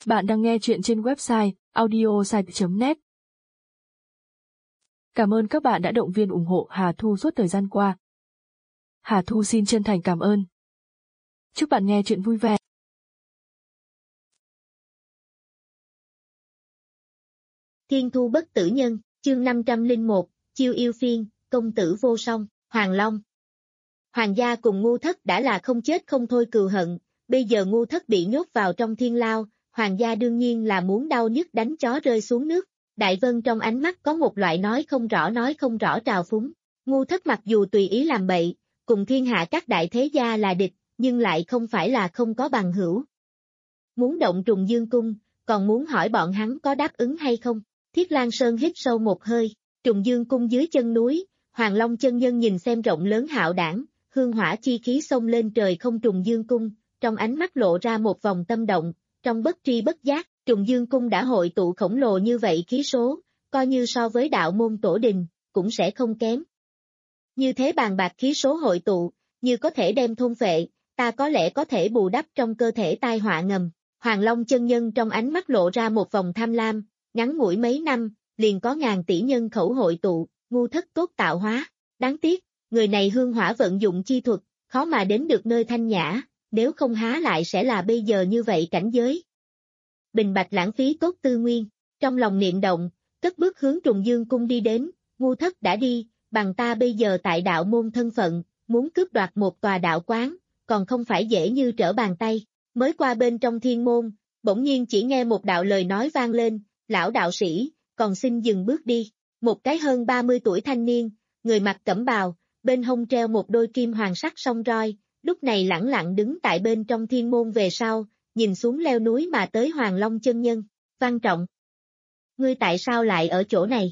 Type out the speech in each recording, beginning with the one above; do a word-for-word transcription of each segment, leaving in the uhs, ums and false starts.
Bạn đang nghe chuyện trên website audiosite chấm net. Cảm ơn các bạn đã động viên ủng hộ Hà Thu suốt thời gian qua. Hà Thu xin chân thành cảm ơn. Chúc bạn nghe chuyện vui vẻ. Thiên thu bất tử nhân, chương năm trăm lẻ một, chiêu yêu phiên, công tử vô song, Hoàng Long. Hoàng gia cùng Ngu Thất đã là không chết không thôi cừu hận, bây giờ Ngu Thất bị nhốt vào trong thiên lao, Hoàng gia đương nhiên là muốn đau nhức đánh chó rơi xuống nước. Đại Vân trong ánh mắt có một loại nói không rõ nói không rõ trào phúng. Ngu Thất mặc dù tùy ý làm bậy, cùng thiên hạ các đại thế gia là địch, nhưng lại không phải là không có bằng hữu. Muốn động Trùng Dương Cung, còn muốn hỏi bọn hắn có đáp ứng hay không. Thiết Lang Sơn hít sâu một hơi, Trùng Dương Cung dưới chân núi, Hoàng Long chân nhân nhìn xem rộng lớn hạo đảng, hương hỏa chi khí xông lên trời không. Trùng Dương Cung, trong ánh mắt lộ ra một vòng tâm động, trong bất tri bất giác, Trùng Dương Cung đã hội tụ khổng lồ như vậy khí số, coi như so với đạo môn tổ đình, cũng sẽ không kém. Như thế bàn bạc khí số hội tụ, như có thể đem thôn phệ, ta có lẽ có thể bù đắp trong cơ thể tai họa ngầm. Hoàng Long chân nhân trong ánh mắt lộ ra một vòng tham lam, ngắn ngủi mấy năm, liền có ngàn tỷ nhân khẩu hội tụ, Ngu Thất tốt tạo hóa. Đáng tiếc, người này hương hỏa vận dụng chi thuật, khó mà đến được nơi thanh nhã, nếu không há lại sẽ là bây giờ như vậy cảnh giới. Bình bạch lãng phí tốt tư nguyên, trong lòng niệm động, cất bước hướng Trùng Dương Cung đi đến, Ngu Thất đã đi, bằng ta bây giờ tại đạo môn thân phận, muốn cướp đoạt một tòa đạo quán, còn không phải dễ như trở bàn tay. Mới qua bên trong thiên môn, bỗng nhiên chỉ nghe một đạo lời nói vang lên, lão đạo sĩ, còn xin dừng bước đi. Một cái hơn ba mươi tuổi thanh niên, người mặc cẩm bào, bên hông treo một đôi kim hoàng sắc song roi, lúc này lẳng lặng đứng tại bên trong thiên môn về sau, nhìn xuống leo núi mà tới Hoàng Long chân nhân. Văn Trọng, ngươi tại sao lại ở chỗ này?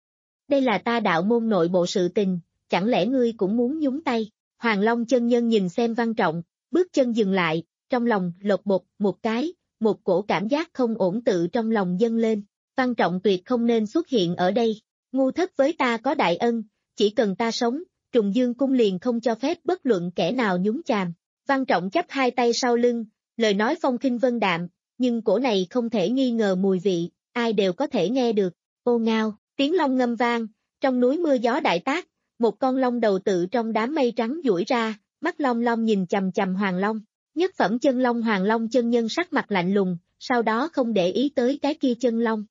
Đây là ta đạo môn nội bộ sự tình, chẳng lẽ ngươi cũng muốn nhúng tay? Hoàng Long chân nhân nhìn xem Văn Trọng, bước chân dừng lại, trong lòng lột bột một cái, một cổ cảm giác không ổn tự trong lòng dâng lên. Văn Trọng tuyệt không nên xuất hiện ở đây. Ngu Thất với ta có đại ân, chỉ cần ta sống, Trùng Dương Cung liền không cho phép bất luận kẻ nào nhúng chàm. Văn Trọng chắp hai tay sau lưng, lời nói phong khinh vân đạm, nhưng cổ này không thể nghi ngờ mùi vị, ai đều có thể nghe được. Ô ngao, tiếng long ngâm vang, trong núi mưa gió đại tác, một con long đầu tự trong đám mây trắng duỗi ra, mắt long long nhìn chằm chằm Hoàng Long. Nhất phẩm chân long Hoàng Long chân nhân sắc mặt lạnh lùng, sau đó không để ý tới cái kia chân long,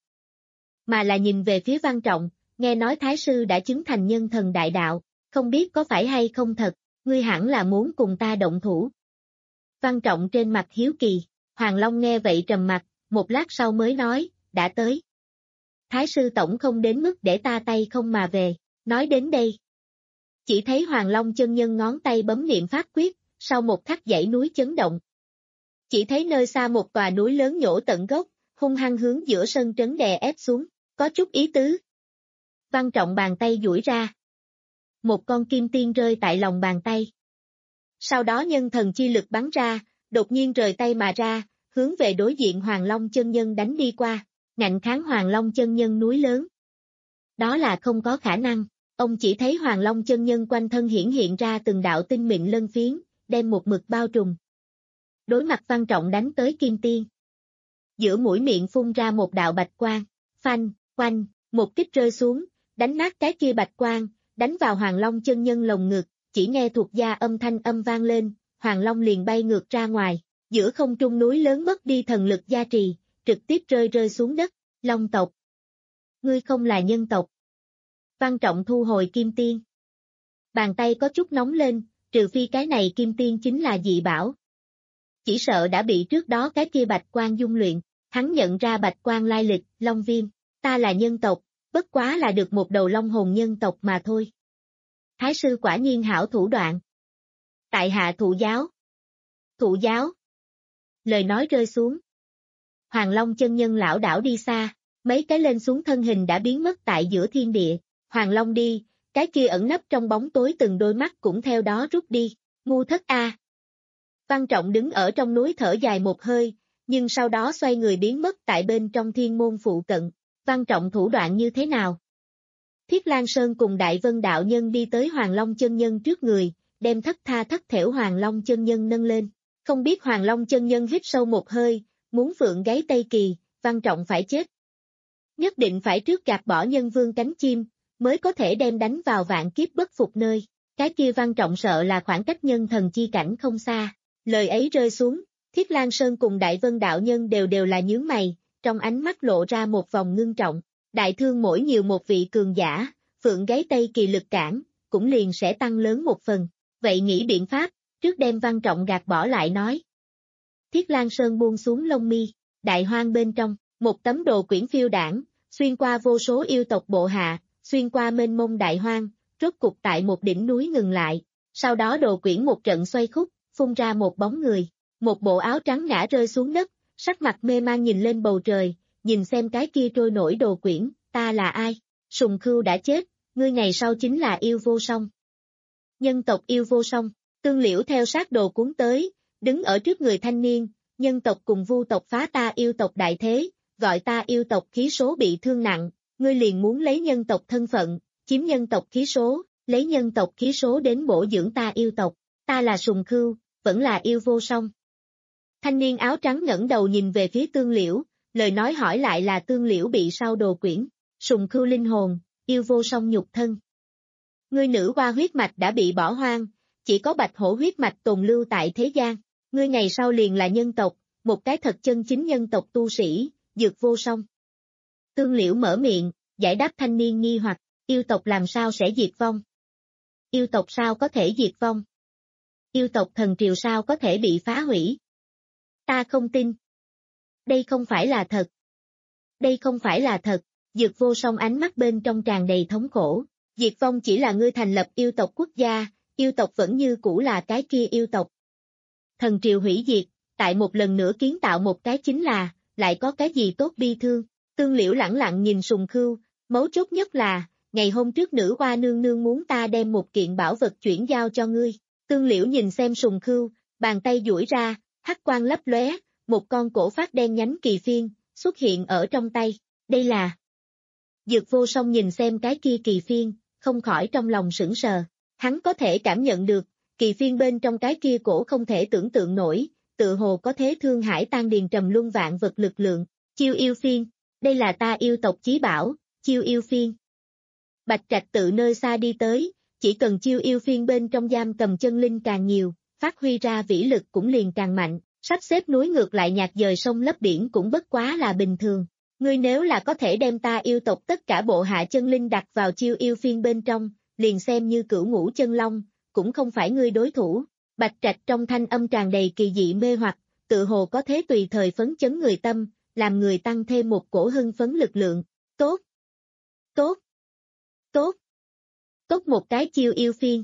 mà là nhìn về phía Văn Trọng, nghe nói Thái sư đã chứng thành nhân thần đại đạo, không biết có phải hay không thật, ngươi hẳn là muốn cùng ta động thủ. Văn Trọng trên mặt hiếu kỳ, Hoàng Long nghe vậy trầm mặt, một lát sau mới nói, đã tới. Thái sư tổng không đến mức để ta tay không mà về, nói đến đây. Chỉ thấy Hoàng Long chân nhân ngón tay bấm niệm pháp quyết, sau một khắc dãy núi chấn động. Chỉ thấy nơi xa một tòa núi lớn nhổ tận gốc, hung hăng hướng giữa sân trấn đè ép xuống, có chút ý tứ. Văn Trọng bàn tay duỗi ra. Một con kim tiên rơi tại lòng bàn tay. Sau đó nhân thần chi lực bắn ra, đột nhiên rời tay mà ra, hướng về đối diện Hoàng Long chân nhân đánh đi qua, ngạnh kháng Hoàng Long chân nhân núi lớn. Đó là không có khả năng, ông chỉ thấy Hoàng Long chân nhân quanh thân hiển hiện ra từng đạo tinh mịn lân phiến, đem một mực bao trùm. Đối mặt Văn Trọng đánh tới kim tiên. Giữa mũi miệng phun ra một đạo bạch quang, phanh, quanh, một kích rơi xuống, đánh nát cái kia bạch quang, đánh vào Hoàng Long chân nhân lồng ngực, chỉ nghe thuộc gia âm thanh âm vang lên, Hoàng Long liền bay ngược ra ngoài, giữa không trung núi lớn mất đi thần lực gia trì, trực tiếp rơi rơi xuống đất. Long tộc, ngươi không là nhân tộc. Văn Trọng thu hồi kim tiên. Bàn tay có chút nóng lên, trừ phi cái này kim tiên chính là dị bảo. Chỉ sợ đã bị trước đó cái kia bạch quang dung luyện, hắn nhận ra bạch quang lai lịch, Long Viêm, ta là nhân tộc, bất quá là được một đầu long hồn nhân tộc mà thôi. Thái sư quả nhiên hảo thủ đoạn. Tại hạ thụ giáo. Thụ giáo. Lời nói rơi xuống. Hoàng Long chân nhân lão đảo đi xa, mấy cái lên xuống thân hình đã biến mất tại giữa thiên địa. Hoàng Long đi, cái kia ẩn nấp trong bóng tối từng đôi mắt cũng theo đó rút đi. Ngu Thất a. Văn Trọng đứng ở trong núi thở dài một hơi, nhưng sau đó xoay người biến mất tại bên trong thiên môn phụ cận. Văn Trọng thủ đoạn như thế nào? Thiết Lang Sơn cùng Đại Vân đạo nhân đi tới Hoàng Long chân nhân trước người, đem thất tha thất thểu Hoàng Long chân nhân nâng lên. Không biết Hoàng Long chân nhân hít sâu một hơi, muốn phượng gáy Tây Kỳ, Văn Trọng phải chết. Nhất định phải trước gạt bỏ nhân vương cánh chim, mới có thể đem đánh vào vạn kiếp bất phục nơi. Cái kia Văn Trọng sợ là khoảng cách nhân thần chi cảnh không xa. Lời ấy rơi xuống, Thiết Lang Sơn cùng Đại Vân đạo nhân đều đều là nhướng mày, trong ánh mắt lộ ra một vòng ngưng trọng. Đại thương mỗi nhiều một vị cường giả, phượng gáy Tây Kỳ lực cản, cũng liền sẽ tăng lớn một phần. Vậy nghĩ biện pháp, trước đem Văn Trọng gạt bỏ lại nói. Thiết Lang Sơn buông xuống lông mi, đại hoang bên trong, một tấm đồ quyển phiêu đảng, xuyên qua vô số yêu tộc bộ hạ, xuyên qua mênh mông đại hoang, rốt cục tại một đỉnh núi ngừng lại. Sau đó đồ quyển một trận xoay khúc, phun ra một bóng người, một bộ áo trắng ngã rơi xuống đất, sắc mặt mê man nhìn lên bầu trời, nhìn xem cái kia trôi nổi đồ quyển, ta là ai? Sùng Khưu đã chết, ngươi ngày sau chính là yêu vô song. Nhân tộc yêu vô song, Tương Liễu theo sát đồ cuốn tới, đứng ở trước người thanh niên, nhân tộc cùng vu tộc phá ta yêu tộc đại thế, gọi ta yêu tộc khí số bị thương nặng, ngươi liền muốn lấy nhân tộc thân phận, chiếm nhân tộc khí số, lấy nhân tộc khí số đến bổ dưỡng ta yêu tộc, ta là Sùng Khưu, vẫn là yêu vô song. Thanh niên áo trắng ngẩng đầu nhìn về phía Tương Liễu, lời nói hỏi lại là Tương Liễu bị sao đồ quyển, Sùng Khưu linh hồn, yêu vô song nhục thân. Ngươi nữ hoa huyết mạch đã bị bỏ hoang, chỉ có bạch hổ huyết mạch tồn lưu tại thế gian, ngươi ngày sau liền là nhân tộc, một cái thật chân chính nhân tộc tu sĩ, dược vô song. Tương Liễu mở miệng, giải đáp thanh niên nghi hoặc, yêu tộc làm sao sẽ diệt vong? Yêu tộc sao có thể diệt vong? Yêu tộc thần triều sao có thể bị phá hủy? Ta không tin. Đây không phải là thật. Đây không phải là thật, dược vô song ánh mắt bên trong tràn đầy thống khổ. Diệt vong chỉ là ngươi thành lập yêu tộc quốc gia, yêu tộc vẫn như cũ là cái kia yêu tộc. Thần triều hủy diệt, tại một lần nữa kiến tạo một cái chính là, lại có cái gì tốt bi thương. Tương Liễu lẳng lặng nhìn Sùng Khưu, mấu chốt nhất là, ngày hôm trước nữ hoa nương nương muốn ta đem một kiện bảo vật chuyển giao cho ngươi. Tương Liễu nhìn xem Sùng Khưu, bàn tay duỗi ra, hắc quang lấp lóe, một con cổ phát đen nhánh kỳ phiên, xuất hiện ở trong tay. Đây là... Dược vô song nhìn xem cái kia kỳ phiên, không khỏi trong lòng sững sờ. Hắn có thể cảm nhận được, kỳ phiên bên trong cái kia cổ không thể tưởng tượng nổi, tự hồ có thế thương hải tan điền trầm luân vạn vật lực lượng. Chiêu yêu phiên, đây là ta yêu tộc chí bảo, chiêu yêu phiên. Bạch Trạch tự nơi xa đi tới, chỉ cần chiêu yêu phiên bên trong giam cầm chân linh càng nhiều, phát huy ra vĩ lực cũng liền càng mạnh, sắp xếp núi ngược lại nhạc dời sông lấp biển cũng bất quá là bình thường. Ngươi nếu là có thể đem ta yêu tộc tất cả bộ hạ chân linh đặt vào chiêu yêu phiên bên trong, liền xem như cửu ngũ chân long, cũng không phải ngươi đối thủ. Bạch Trạch trong thanh âm tràn đầy kỳ dị mê hoặc, tự hồ có thế tùy thời phấn chấn người tâm, làm người tăng thêm một cổ hưng phấn lực lượng. Tốt! Tốt! Tốt! Tốt một cái chiêu yêu phiên!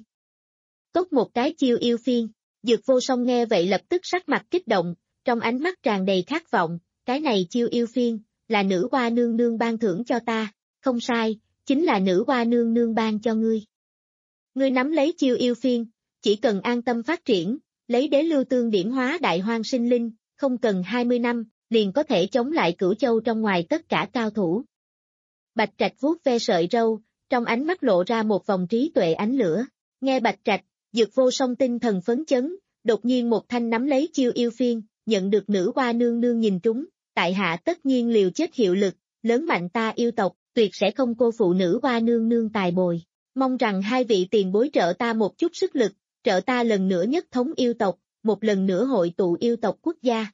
Tốt một cái chiêu yêu phiên! Dược vô song nghe vậy lập tức sắc mặt kích động, trong ánh mắt tràn đầy khát vọng, cái này chiêu yêu phiên, là nữ hoa nương nương ban thưởng cho ta, không sai, chính là nữ hoa nương nương ban cho ngươi. Ngươi nắm lấy chiêu yêu phiên, chỉ cần an tâm phát triển, lấy đế lưu tương điểm hóa đại hoang sinh linh, không cần hai mươi năm, liền có thể chống lại Cửu Châu trong ngoài tất cả cao thủ. Bạch Trạch vuốt ve sợi râu, trong ánh mắt lộ ra một vòng trí tuệ ánh lửa, nghe Bạch Trạch, Dược vô song tinh thần phấn chấn, đột nhiên một thanh nắm lấy chiêu yêu phiên, nhận được nữ hoa nương nương nhìn trúng, tại hạ tất nhiên liều chết hiệu lực, lớn mạnh ta yêu tộc, tuyệt sẽ không cô phụ nữ hoa nương nương tài bồi. Mong rằng hai vị tiền bối trợ ta một chút sức lực, trợ ta lần nữa nhất thống yêu tộc, một lần nữa hội tụ yêu tộc quốc gia.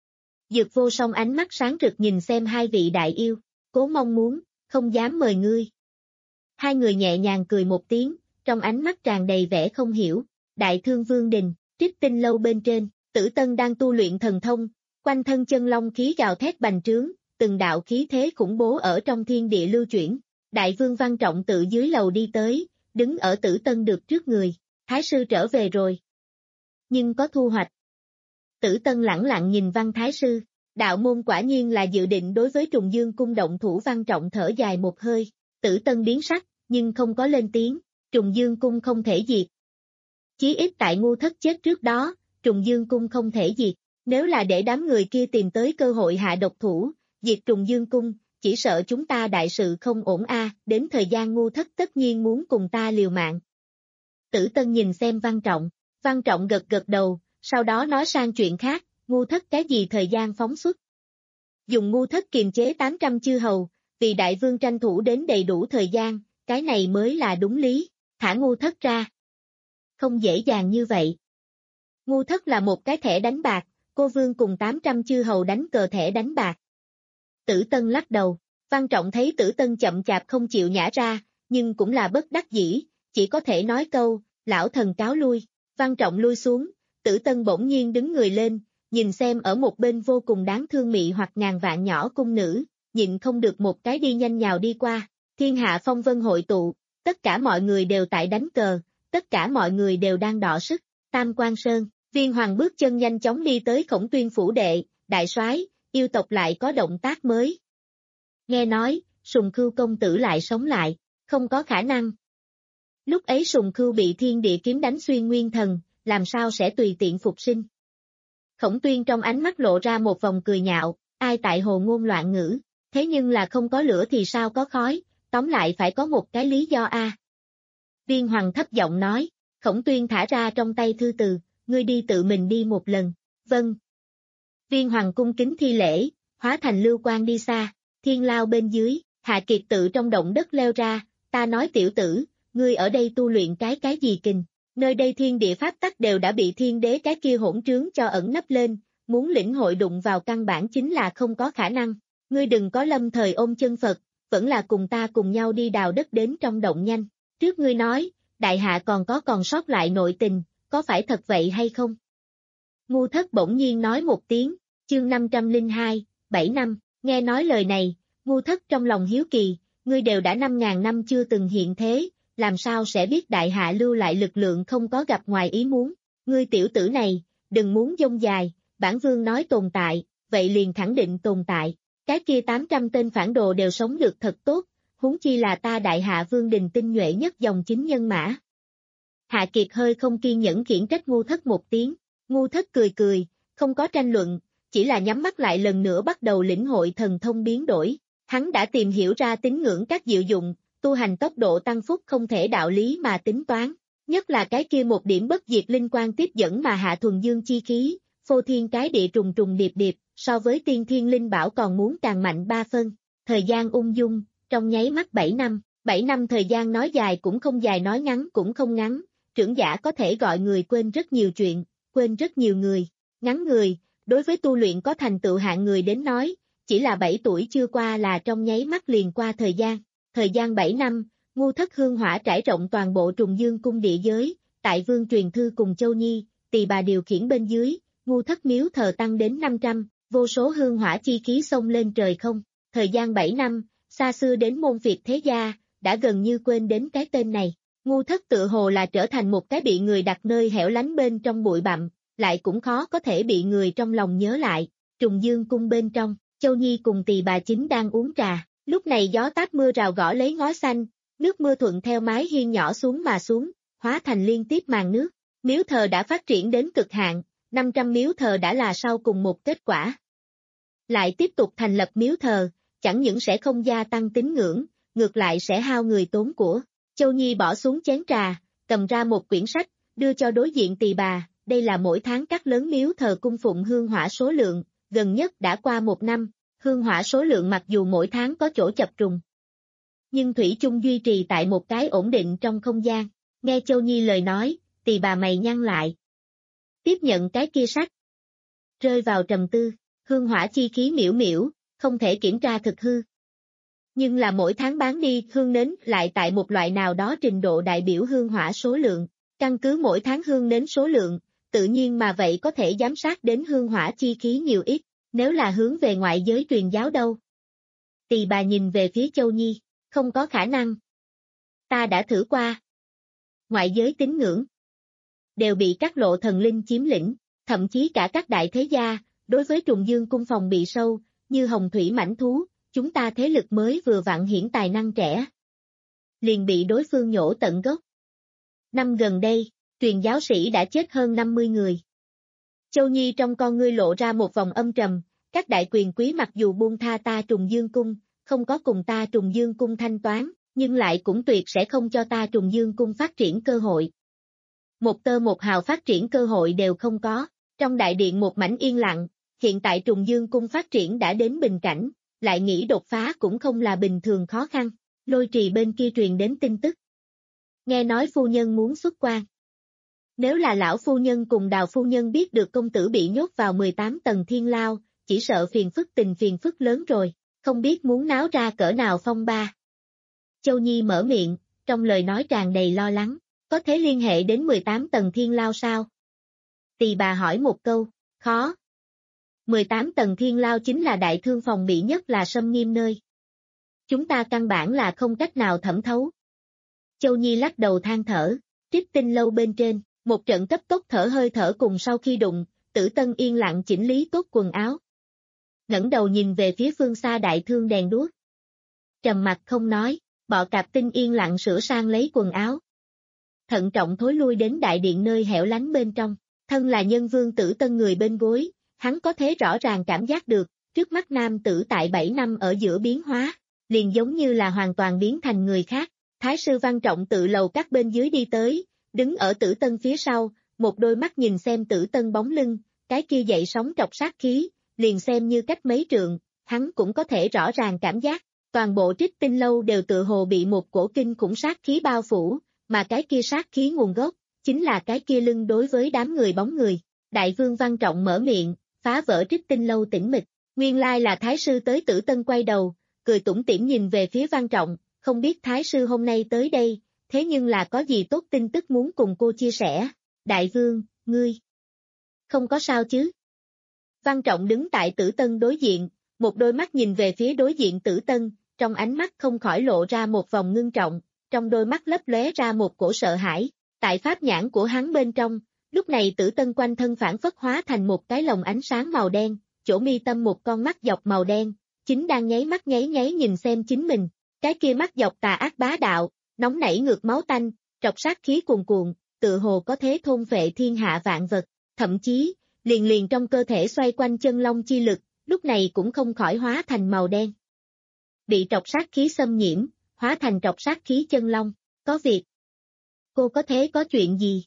Dược vô song ánh mắt sáng rực nhìn xem hai vị đại yêu, cố mong muốn, không dám mời ngươi. Hai người nhẹ nhàng cười một tiếng, trong ánh mắt tràn đầy vẻ không hiểu. Đại Thương Vương Đình, Trích Tinh lâu bên trên, Tử Tân đang tu luyện thần thông, quanh thân chân long khí gào thét bành trướng, từng đạo khí thế khủng bố ở trong thiên địa lưu chuyển. Đại Vương Văn Trọng tự dưới lầu đi tới, đứng ở Tử Tân được trước người, Thái sư trở về rồi. Nhưng có thu hoạch. Tử Tân lẳng lặng nhìn Văn Thái sư, đạo môn quả nhiên là dự định đối với Trùng Dương cung động thủ. Văn Trọng thở dài một hơi, Tử Tân biến sắc, nhưng không có lên tiếng, Trùng Dương cung không thể diệt. Chí ít tại Ngu Thất chết trước đó, Trùng Dương cung không thể diệt, nếu là để đám người kia tìm tới cơ hội hạ độc thủ, diệt Trùng Dương cung, chỉ sợ chúng ta đại sự không ổn a, đến thời gian Ngu Thất tất nhiên muốn cùng ta liều mạng. Tử Tân nhìn xem Văn Trọng, Văn Trọng gật gật đầu, sau đó nói sang chuyện khác, ngu thất cái gì thời gian phóng xuất. Dùng ngu thất kiềm chế tám trăm chư hầu, vì đại vương tranh thủ đến đầy đủ thời gian, cái này mới là đúng lý, thả ngu thất ra. Không dễ dàng như vậy. Ngu thất là một cái thẻ đánh bạc, cô vương cùng tám trăm chư hầu đánh cờ thẻ đánh bạc. Tử Tân lắc đầu, Văn Trọng thấy Tử Tân chậm chạp không chịu nhả ra, nhưng cũng là bất đắc dĩ, chỉ có thể nói câu, lão thần cáo lui. Văn Trọng lui xuống, Tử Tân bỗng nhiên đứng người lên, nhìn xem ở một bên vô cùng đáng thương mị hoặc ngàn vạn nhỏ cung nữ, nhịn không được một cái đi nhanh nhào đi qua. Thiên hạ phong vân hội tụ, tất cả mọi người đều tại đánh cờ, tất cả mọi người đều đang đọ sức. Tam Quan Sơn, Viên Hoàng bước chân nhanh chóng đi tới Khổng Tuyên phủ đệ, đại soái, yêu tộc lại có động tác mới. Nghe nói, Sùng Khưu công tử lại sống lại, không có khả năng. Lúc ấy Sùng Khưu bị thiên địa kiếm đánh xuyên nguyên thần, làm sao sẽ tùy tiện phục sinh. Khổng Tuyên trong ánh mắt lộ ra một vòng cười nhạo, ai tại hồ ngôn loạn ngữ, thế nhưng là không có lửa thì sao có khói, tóm lại phải có một cái lý do a. Viên Hoàng thấp giọng nói, Khổng Tuyên thả ra trong tay thư từ, ngươi đi tự mình đi một lần, vâng. Viên Hoàng cung kính thi lễ, hóa thành lưu quang đi xa, thiên lao bên dưới, Hạ Kiệt tự trong động đất leo ra, ta nói tiểu tử, ngươi ở đây tu luyện cái cái gì kình, nơi đây thiên địa pháp tắc đều đã bị thiên đế cái kia hỗn trướng cho ẩn nấp lên, muốn lĩnh hội đụng vào căn bản chính là không có khả năng, ngươi đừng có lâm thời ôm chân Phật, vẫn là cùng ta cùng nhau đi đào đất đến trong động nhanh, trước ngươi nói, đại hạ còn có còn sót lại nội tình, có phải thật vậy hay không? Ngu thất bỗng nhiên nói một tiếng, chương năm trăm lẻ hai, bảy năm, nghe nói lời này, ngu thất trong lòng hiếu kỳ, ngươi đều đã năm ngàn năm chưa từng hiện thế, làm sao sẽ biết đại hạ lưu lại lực lượng không có gặp ngoài ý muốn, ngươi tiểu tử này, đừng muốn dông dài, bản vương nói tồn tại, vậy liền khẳng định tồn tại, cái kia tám trăm tên phản đồ đều sống được thật tốt, huống chi là ta đại hạ vương đình tinh nhuệ nhất dòng chính nhân mã. Hạ Kiệt hơi không kiên nhẫn khiển trách ngu thất một tiếng, ngu thất cười cười, không có tranh luận, chỉ là nhắm mắt lại lần nữa bắt đầu lĩnh hội thần thông biến đổi, hắn đã tìm hiểu ra tín ngưỡng các diệu dụng, tu hành tốc độ tăng phúc không thể đạo lý mà tính toán, nhất là cái kia một điểm bất diệt linh quan tiếp dẫn mà hạ thuần dương chi khí, phô thiên cái địa trùng trùng điệp điệp, so với tiên thiên linh bảo còn muốn càng mạnh ba phân, thời gian ung dung, trong nháy mắt bảy năm, bảy năm thời gian nói dài cũng không dài nói ngắn cũng không ngắn, trưởng giả có thể gọi người quên rất nhiều chuyện, quên rất nhiều người, ngắn người, đối với tu luyện có thành tựu hạng người đến nói, chỉ là bảy tuổi chưa qua là trong nháy mắt liền qua thời gian, thời gian bảy năm, ngu thất hương hỏa trải rộng toàn bộ trùng dương cung địa giới, tại vương truyền thư cùng Châu Nhi, tỳ bà điều khiển bên dưới, ngu thất miếu thờ tăng đến năm trăm, vô số hương hỏa chi khí xông lên trời không, thời gian bảy năm, xa xưa đến môn Việt thế gia, đã gần như quên đến cái tên này. Ngu thất tự hồ là trở thành một cái bị người đặt nơi hẻo lánh bên trong bụi bặm, lại cũng khó có thể bị người trong lòng nhớ lại. Trùng Dương cung bên trong, Châu Nhi cùng tỳ bà chính đang uống trà, lúc này gió táp mưa rào gõ lấy ngói xanh, nước mưa thuận theo mái hiên nhỏ xuống mà xuống, hóa thành liên tiếp màn nước. Miếu thờ đã phát triển đến cực hạn, năm trăm miếu thờ đã là sau cùng một kết quả. Lại tiếp tục thành lập miếu thờ, chẳng những sẽ không gia tăng tín ngưỡng, ngược lại sẽ hao người tốn của. Châu Nhi bỏ xuống chén trà, cầm ra một quyển sách, đưa cho đối diện tỳ bà, đây là mỗi tháng các lớn miếu thờ cung phụng hương hỏa số lượng, gần nhất đã qua một năm, hương hỏa số lượng mặc dù mỗi tháng có chỗ chập trùng, nhưng thủy chung duy trì tại một cái ổn định trong không gian. Nghe Châu Nhi lời nói, tỳ bà mày nhăn lại. Tiếp nhận cái kia sách. Rơi vào trầm tư, hương hỏa chi khí miễu miễu, không thể kiểm tra thực hư. Nhưng là mỗi tháng bán đi hương nến lại tại một loại nào đó trình độ đại biểu hương hỏa số lượng, căn cứ mỗi tháng hương nến số lượng, tự nhiên mà vậy có thể giám sát đến hương hỏa chi khí nhiều ít, nếu là hướng về ngoại giới truyền giáo đâu. Tỳ bà nhìn về phía Châu Nhi, không có khả năng. Ta đã thử qua. Ngoại giới tín ngưỡng đều bị các lộ thần linh chiếm lĩnh, thậm chí cả các đại thế gia, đối với Trùng Dương cung phòng bị sâu, như hồng thủy mãnh thú, chúng ta thế lực mới vừa vặn hiển tài năng trẻ. Liền bị đối phương nhổ tận gốc. Năm gần đây, truyền giáo sĩ đã chết hơn năm mươi người. Châu Nhi trong con ngươi lộ ra một vòng âm trầm, các đại quyền quý mặc dù buông tha ta Trùng Dương cung, không có cùng ta Trùng Dương cung thanh toán, nhưng lại cũng tuyệt sẽ không cho ta Trùng Dương cung phát triển cơ hội. Một tơ một hào phát triển cơ hội đều không có, Trong đại điện một mảnh yên lặng, hiện tại Trùng Dương cung phát triển đã đến bình cảnh, lại nghĩ đột phá cũng không là bình thường khó khăn. Lôi Trì bên kia truyền đến tin tức. Nghe nói phu nhân muốn xuất quan. Nếu là lão phu nhân cùng Đào phu nhân biết được công tử bị nhốt vào mười tám tầng thiên lao, chỉ sợ phiền phức tình phiền phức lớn rồi, không biết muốn náo ra cỡ nào phong ba. Châu Nhi mở miệng, trong lời nói tràn đầy lo lắng, có thể liên hệ đến mười tám tầng thiên lao sao? Tỳ bà hỏi một câu, khó. mười tám tầng thiên lao chính là đại thương phòng bị nhất là xâm nghiêm nơi. Chúng ta căn bản là không cách nào thẩm thấu. Châu Nhi lắc đầu than thở, Trích Tinh lâu bên trên, một trận cấp tốc thở hơi thở cùng sau khi đụng, Tử Tân yên lặng chỉnh lý tốt quần áo. Ngẩng đầu nhìn về phía phương xa đại thương đèn đuốc. Trầm mặt không nói, Bọ Cạp Tinh yên lặng sửa sang lấy quần áo. Thận trọng thối lui đến đại điện nơi hẻo lánh bên trong, thân là nhân vương Tử Tân người bên gối, hắn có thể rõ ràng cảm giác được, trước mắt nam tử tại bảy năm ở giữa biến hóa, liền giống như là hoàn toàn biến thành người khác. Thái sư Văn Trọng tự lầu các bên dưới đi tới, đứng ở Tử Tân phía sau, một đôi mắt nhìn xem Tử Tân bóng lưng, cái kia dậy sóng trọc sát khí, liền xem như cách mấy trượng, hắn cũng có thể rõ ràng cảm giác, toàn bộ Trích Tinh lâu đều tự hồ bị một cổ kinh khủng sát khí bao phủ, mà cái kia sát khí nguồn gốc, chính là cái kia lưng đối với đám người bóng người. Đại vương Văn Trọng mở miệng, phá vỡ Trích Tinh lâu tĩnh mịch, nguyên lai là Thái sư tới. Tử Tân quay đầu, cười tủm tỉm nhìn về phía Văn Trọng, không biết Thái sư hôm nay tới đây, thế nhưng là có gì tốt tin tức muốn cùng cô chia sẻ. Đại vương, ngươi không có sao chứ? Văn Trọng đứng tại Tử Tân đối diện, một đôi mắt nhìn về phía đối diện Tử Tân, trong ánh mắt không khỏi lộ ra một vòng ngưng trọng, trong đôi mắt lấp lóe ra một cổ sợ hãi. Tại pháp nhãn của hắn bên trong, lúc này Tử Tân quanh thân phản phất hóa thành một cái lồng ánh sáng màu đen, chỗ mi tâm một con mắt dọc màu đen, chính đang nháy mắt nháy nháy nhìn xem chính mình. Cái kia mắt dọc tà ác bá đạo, nóng nảy ngược máu tanh, trọc sát khí cuồn cuộn, tự hồ có thế thôn vệ thiên hạ vạn vật, thậm chí, liền liền trong cơ thể xoay quanh chân long chi lực, lúc này cũng không khỏi hóa thành màu đen. Bị trọc sát khí xâm nhiễm, hóa thành trọc sát khí chân long, có việc. Cô có thế có chuyện gì?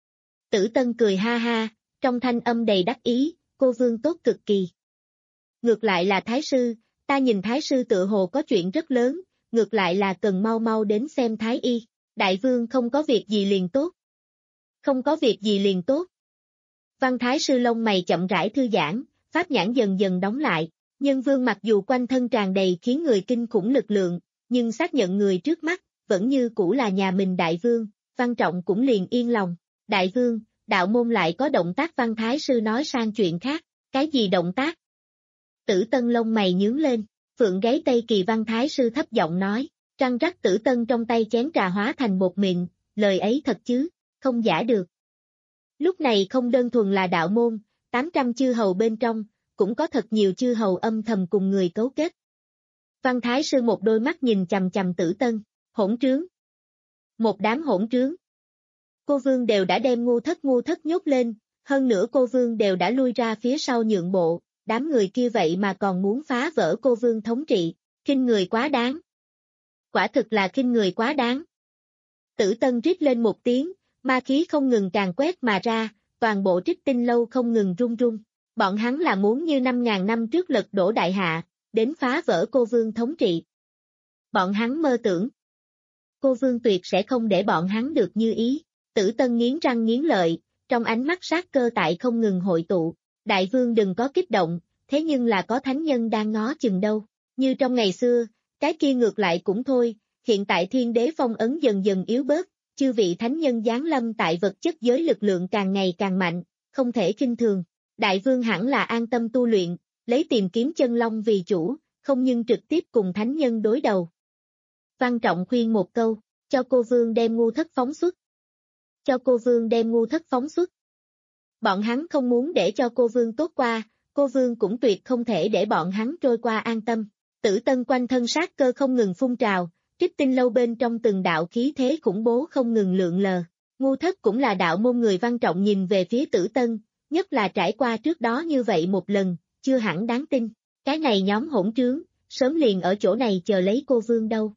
Tử Tân cười ha ha, trong thanh âm đầy đắc ý, cô vương tốt cực kỳ. Ngược lại là Thái sư, ta nhìn Thái sư tự hồ có chuyện rất lớn, ngược lại là cần mau mau đến xem Thái y. Đại vương không có việc gì liền tốt. Không có việc gì liền tốt. Văn Thái sư lông mày chậm rãi thư giãn, pháp nhãn dần dần đóng lại. Nhân vương mặc dù quanh thân tràn đầy khiến người kinh khủng lực lượng, nhưng xác nhận người trước mắt, vẫn như cũ là nhà mình đại vương, Văn Trọng cũng liền yên lòng. Đại vương, đạo môn lại có động tác. Văn Thái sư nói sang chuyện khác, cái gì động tác? Tử Tân lông mày nhướng lên, phượng gáy Tây Kỳ. Văn Thái sư thấp giọng nói, răng rắc. Tử Tân trong tay chén trà hóa thành một mịn, lời ấy thật chứ, không giả được. Lúc này không đơn thuần là đạo môn, tám trăm chư hầu bên trong, cũng có thật nhiều chư hầu âm thầm cùng người cấu kết. Văn Thái sư một đôi mắt nhìn chằm chằm Tử Tân, hỗn trướng. Một đám hỗn trướng. Cô vương đều đã đem ngu thất ngu thất nhốt lên, hơn nữa cô vương đều đã lui ra phía sau nhượng bộ, đám người kia vậy mà còn muốn phá vỡ cô vương thống trị, khinh người quá đáng. Quả thực là khinh người quá đáng. Tử Tân rít lên một tiếng, ma khí không ngừng càng quét mà ra, toàn bộ Trích Tinh lâu không ngừng rung rung. Bọn hắn là muốn như năm ngàn năm trước lật đổ đại hạ, đến phá vỡ cô vương thống trị. Bọn hắn mơ tưởng. Cô vương tuyệt sẽ không để bọn hắn được như ý. Tử Tân nghiến răng nghiến lợi, trong ánh mắt sát cơ tại không ngừng hội tụ. Đại vương đừng có kích động, thế nhưng là có thánh nhân đang ngó chừng đâu. Như trong ngày xưa, cái kia ngược lại cũng thôi, hiện tại thiên đế phong ấn dần dần yếu bớt, chư vị thánh nhân giáng lâm tại vật chất giới lực lượng càng ngày càng mạnh, không thể khinh thường. Đại vương hẳn là an tâm tu luyện, lấy tìm kiếm chân long vì chủ, không nhưng trực tiếp cùng thánh nhân đối đầu. Văn Trọng khuyên một câu, cho cô vương đem ngu thất phóng xuất. Cho cô vương đem ngu thất phóng xuất. Bọn hắn không muốn để cho cô vương tốt qua, cô vương cũng tuyệt không thể để bọn hắn trôi qua an tâm. Tử Tân quanh thân sát cơ không ngừng phun trào, Trích Tinh lâu bên trong từng đạo khí thế khủng bố không ngừng lượn lờ. Ngu thất cũng là đạo môn người. Văn Trọng nhìn về phía Tử Tân, nhất là trải qua trước đó như vậy một lần, chưa hẳn đáng tin. Cái này nhóm hỗn trướng, sớm liền ở chỗ này chờ lấy cô vương đâu.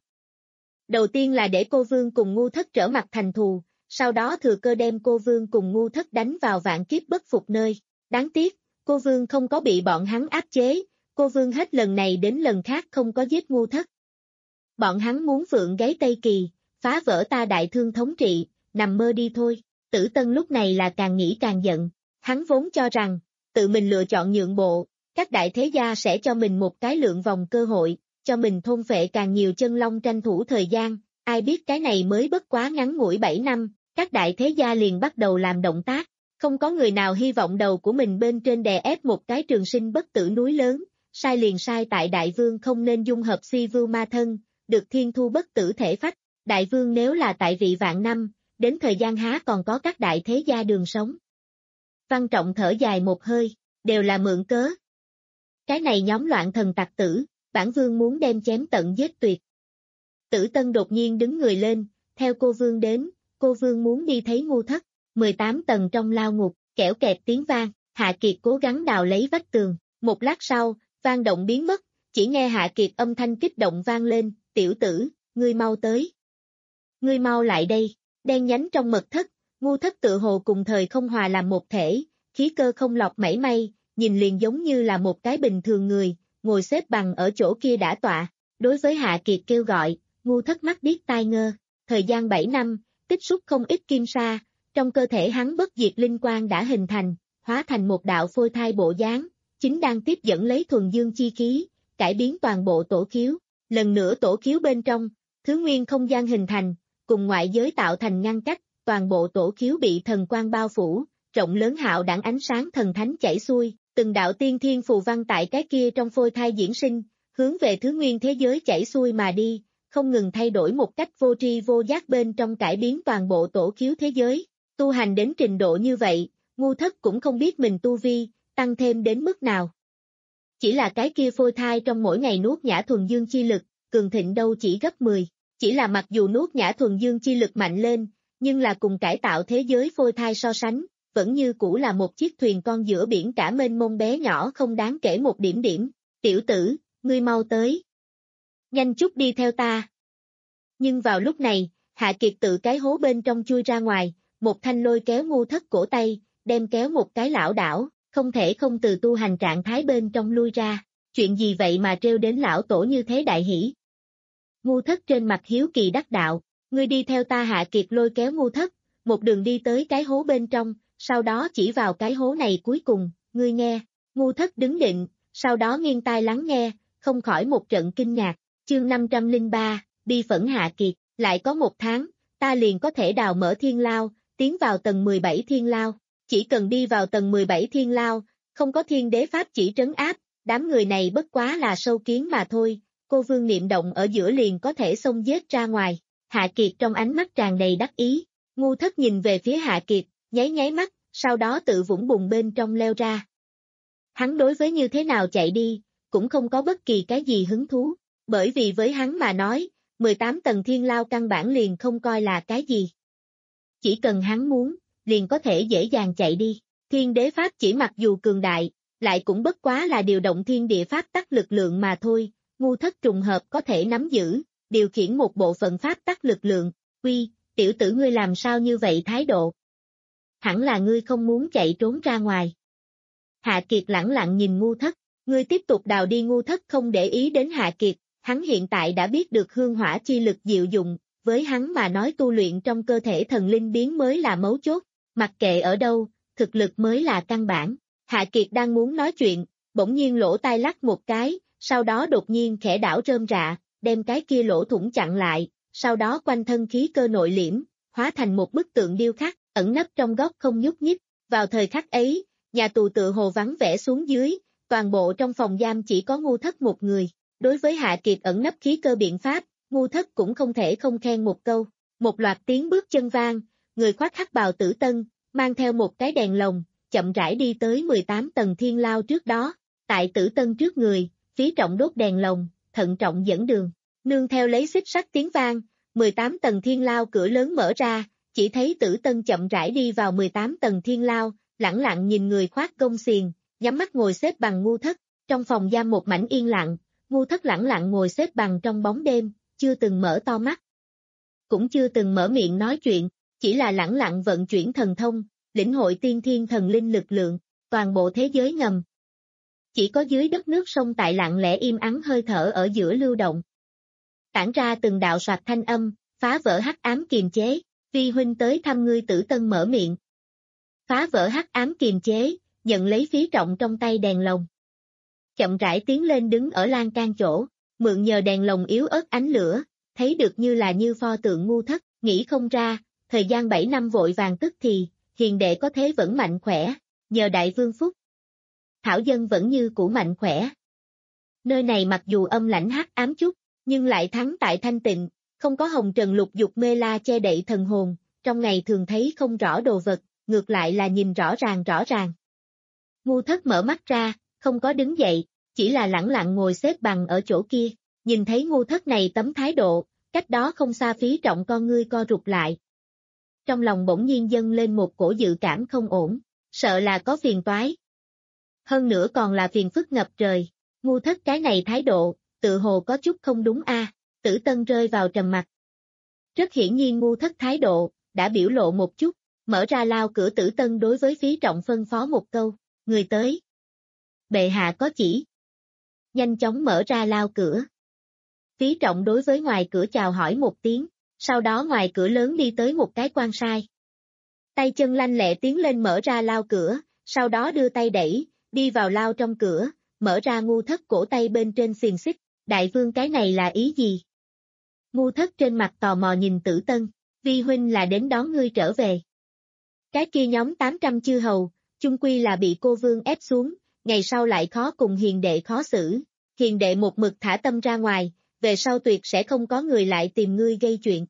Đầu tiên là để cô vương cùng ngu thất trở mặt thành thù, sau đó thừa cơ đem cô vương cùng ngu thất đánh vào vạn kiếp bất phục nơi. Đáng tiếc, cô Vương không có bị bọn hắn áp chế, cô Vương hết lần này đến lần khác không có giết Ngu Thất. Bọn hắn muốn phượng gáy Tây Kỳ, phá vỡ ta đại thương thống trị, nằm mơ đi thôi. Tử Tân lúc này là càng nghĩ càng giận, hắn vốn cho rằng, tự mình lựa chọn nhượng bộ, các đại thế gia sẽ cho mình một cái lượng vòng cơ hội, cho mình thôn phệ càng nhiều chân long tranh thủ thời gian, ai biết cái này mới bất quá ngắn ngủi bảy năm, các đại thế gia liền bắt đầu làm động tác, không có người nào hy vọng đầu của mình bên trên đè ép một cái trường sinh bất tử núi lớn, sai liền sai tại đại vương không nên dung hợp si vưu ma thân, được thiên thu bất tử thể phách, đại vương nếu là tại vị vạn năm, đến thời gian há còn có các đại thế gia đường sống. Văn Trọng thở dài một hơi, đều là mượn cớ. Cái này nhóm loạn thần tặc tử, bản vương muốn đem chém tận giết tuyệt. Tử Tân đột nhiên đứng người lên, theo cô vương đến, cô vương muốn đi thấy Ngu Thất, mười tám tầng trong lao ngục, kẽo kẹt tiếng vang, Hạ Kiệt cố gắng đào lấy vách tường, một lát sau, vang động biến mất, chỉ nghe Hạ Kiệt âm thanh kích động vang lên, tiểu tử, ngươi mau tới. Ngươi mau lại đây, đen nhánh trong mật thất, Ngu Thất tự hồ cùng thời không hòa làm một thể, khí cơ không lọc mảy may, nhìn liền giống như là một cái bình thường người, ngồi xếp bằng ở chỗ kia đã tọa, đối với Hạ Kiệt kêu gọi, Ngu Thất mắt điếc tai ngơ, thời gian bảy năm, tích xúc không ít kim sa, trong cơ thể hắn bất diệt linh quang đã hình thành, hóa thành một đạo phôi thai bộ dáng, chính đang tiếp dẫn lấy thuần dương chi khí, cải biến toàn bộ tổ khiếu, lần nữa tổ khiếu bên trong, thứ nguyên không gian hình thành, cùng ngoại giới tạo thành ngăn cách, toàn bộ tổ khiếu bị thần quang bao phủ, rộng lớn hạo đẳng ánh sáng thần thánh chảy xuôi, từng đạo tiên thiên phù văn tại cái kia trong phôi thai diễn sinh, hướng về thứ nguyên thế giới chảy xuôi mà đi, không ngừng thay đổi một cách vô tri vô giác bên trong cải biến toàn bộ tổ khiếu thế giới. Tu hành đến trình độ như vậy, Ngu Thất cũng không biết mình tu vi, tăng thêm đến mức nào. Chỉ là cái kia phôi thai trong mỗi ngày nuốt nhã thuần dương chi lực, cường thịnh đâu chỉ gấp mười, chỉ là mặc dù nuốt nhã thuần dương chi lực mạnh lên, nhưng là cùng cải tạo thế giới phôi thai so sánh, vẫn như cũ là một chiếc thuyền con giữa biển cả mênh mông bé nhỏ không đáng kể một điểm điểm. Tiểu tử, ngươi mau tới. Nhanh chút đi theo ta. Nhưng vào lúc này, Hạ Kiệt tự cái hố bên trong chui ra ngoài, một thanh lôi kéo Ngu Thất cổ tay, đem kéo một cái lão đảo, không thể không từ tu hành trạng thái bên trong lui ra. Chuyện gì vậy mà trêu đến lão tổ như thế đại hỷ? Ngu Thất trên mặt hiếu kỳ đắc đạo, ngươi đi theo ta. Hạ Kiệt lôi kéo Ngu Thất, một đường đi tới cái hố bên trong, sau đó chỉ vào cái hố này cuối cùng, ngươi nghe. Ngu Thất đứng định, sau đó nghiêng tai lắng nghe, không khỏi một trận kinh ngạc. Chương năm trăm lẻ ba, bi phẫn Hạ Kiệt, lại có một tháng, ta liền có thể đào mở thiên lao, tiến vào tầng mười bảy thiên lao. Chỉ cần đi vào tầng mười bảy thiên lao, không có thiên đế pháp chỉ trấn áp, đám người này bất quá là sâu kiến mà thôi, cô vương niệm động ở giữa liền có thể xông giết ra ngoài. Hạ Kiệt trong ánh mắt tràn đầy đắc ý, Ngu Thất nhìn về phía Hạ Kiệt, nháy nháy mắt, sau đó tự vũng bùn bên trong leo ra. Hắn đối với như thế nào chạy đi, cũng không có bất kỳ cái gì hứng thú, bởi vì với hắn mà nói, mười tám tầng thiên lao căn bản liền không coi là cái gì. Chỉ cần hắn muốn, liền có thể dễ dàng chạy đi. Thiên đế pháp chỉ mặc dù cường đại, lại cũng bất quá là điều động thiên địa pháp tắc lực lượng mà thôi. Ngu Thất trùng hợp có thể nắm giữ, điều khiển một bộ phận pháp tắc lực lượng. Quy, tiểu tử ngươi làm sao như vậy thái độ? Hẳn là ngươi không muốn chạy trốn ra ngoài. Hạ Kiệt lẳng lặng nhìn Ngu Thất, ngươi tiếp tục đào đi. Ngu Thất không để ý đến Hạ Kiệt, hắn hiện tại đã biết được hương hỏa chi lực diệu dụng, với hắn mà nói tu luyện trong cơ thể thần linh biến mới là mấu chốt, mặc kệ ở đâu, thực lực mới là căn bản. Hạ Kiệt đang muốn nói chuyện, bỗng nhiên lỗ tai lắc một cái, sau đó đột nhiên khẽ đảo rơm rạ, đem cái kia lỗ thủng chặn lại, sau đó quanh thân khí cơ nội liễm, hóa thành một bức tượng điêu khắc, ẩn nấp trong góc không nhúc nhích. Vào thời khắc ấy, nhà tù tự hồ vắng vẻ xuống dưới, toàn bộ trong phòng giam chỉ có Ngu Thất một người. Đối với Hạ Kiệt ẩn nấp khí cơ biện pháp, Ngu Thất cũng không thể không khen một câu. Một loạt tiếng bước chân vang, người khoác hắc bào Tử Tân, mang theo một cái đèn lồng, chậm rãi đi tới mười tám tầng thiên lao trước đó. Tại Tử Tân trước người, Phí Trọng đốt đèn lồng, thận trọng dẫn đường. Nương theo lấy xích sắt tiếng vang, mười tám tầng thiên lao cửa lớn mở ra, chỉ thấy Tử Tân chậm rãi đi vào mười tám tầng thiên lao, lẳng lặng nhìn người khoác gông xiềng, nhắm mắt ngồi xếp bằng Ngu Thất. Trong phòng giam một mảnh yên lặng, Ngu Thất lẳng lặng ngồi xếp bằng trong bóng đêm, chưa từng mở to mắt, cũng chưa từng mở miệng nói chuyện, chỉ là lẳng lặng vận chuyển thần thông, lĩnh hội tiên thiên thần linh lực lượng. toàn bộ thế giới ngầm. Chỉ có dưới đất nước sông tại lặng lẽ im ắng hơi thở ở giữa lưu động. Tản ra từng đạo soạt thanh âm, phá vỡ hắc ám kiềm chế, Vi huynh tới thăm ngươi. Tử Tân mở miệng. Phá vỡ hắc ám kiềm chế, nhận lấy phí trọng trong tay đèn lồng. Chậm rãi tiến lên đứng ở lan can chỗ, mượn nhờ đèn lồng yếu ớt ánh lửa, thấy được như là như pho tượng ngu thất, nghĩ không ra, thời gian bảy năm vội vàng tức thì, hiền đệ có thế vẫn mạnh khỏe, nhờ đại vương phúc. Thảo dân vẫn như cũ mạnh khỏe. Nơi này mặc dù âm lãnh hắc ám chút, nhưng lại thắng tại thanh tịnh, không có hồng trần lục dục mê la che đậy thần hồn, trong ngày thường thấy không rõ đồ vật, ngược lại là nhìn rõ ràng rõ ràng. Ngu thất mở mắt ra, không có đứng dậy, chỉ là lẳng lặng ngồi xếp bằng ở chỗ kia, nhìn thấy ngu thất này tấm thái độ, cách đó không xa phí trọng con ngươi co rụt lại. Trong lòng bỗng nhiên dâng lên một cổ dự cảm không ổn, sợ là có phiền toái. Hơn nữa còn là phiền phức ngập trời, ngu thất cái này thái độ, tự hồ có chút không đúng a. Tử Tân rơi vào trầm mặc. Rất hiển nhiên ngu thất thái độ, đã biểu lộ một chút, mở ra lao cửa. Tử Tân đối với phí trọng phân phó một câu, người tới. Bệ hạ có chỉ. Nhanh chóng mở ra lao cửa. Phí trọng đối với ngoài cửa chào hỏi một tiếng, sau đó ngoài cửa lớn đi tới một cái quan sai. Tay chân lanh lẹ tiến lên mở ra lao cửa, sau đó đưa tay đẩy, đi vào lao trong cửa, mở ra ngu thất cổ tay bên trên xiềng xích. Đại vương cái này là ý gì? Ngu thất trên mặt tò mò nhìn Tử Tân, Vi huynh là đến đón ngươi trở về. Cái kia nhóm tám trăm chư hầu, chung quy là bị cô vương ép xuống, ngày sau lại khó cùng hiền đệ khó xử, hiền đệ một mực thả tâm ra ngoài, về sau tuyệt sẽ không có người lại tìm ngươi gây chuyện.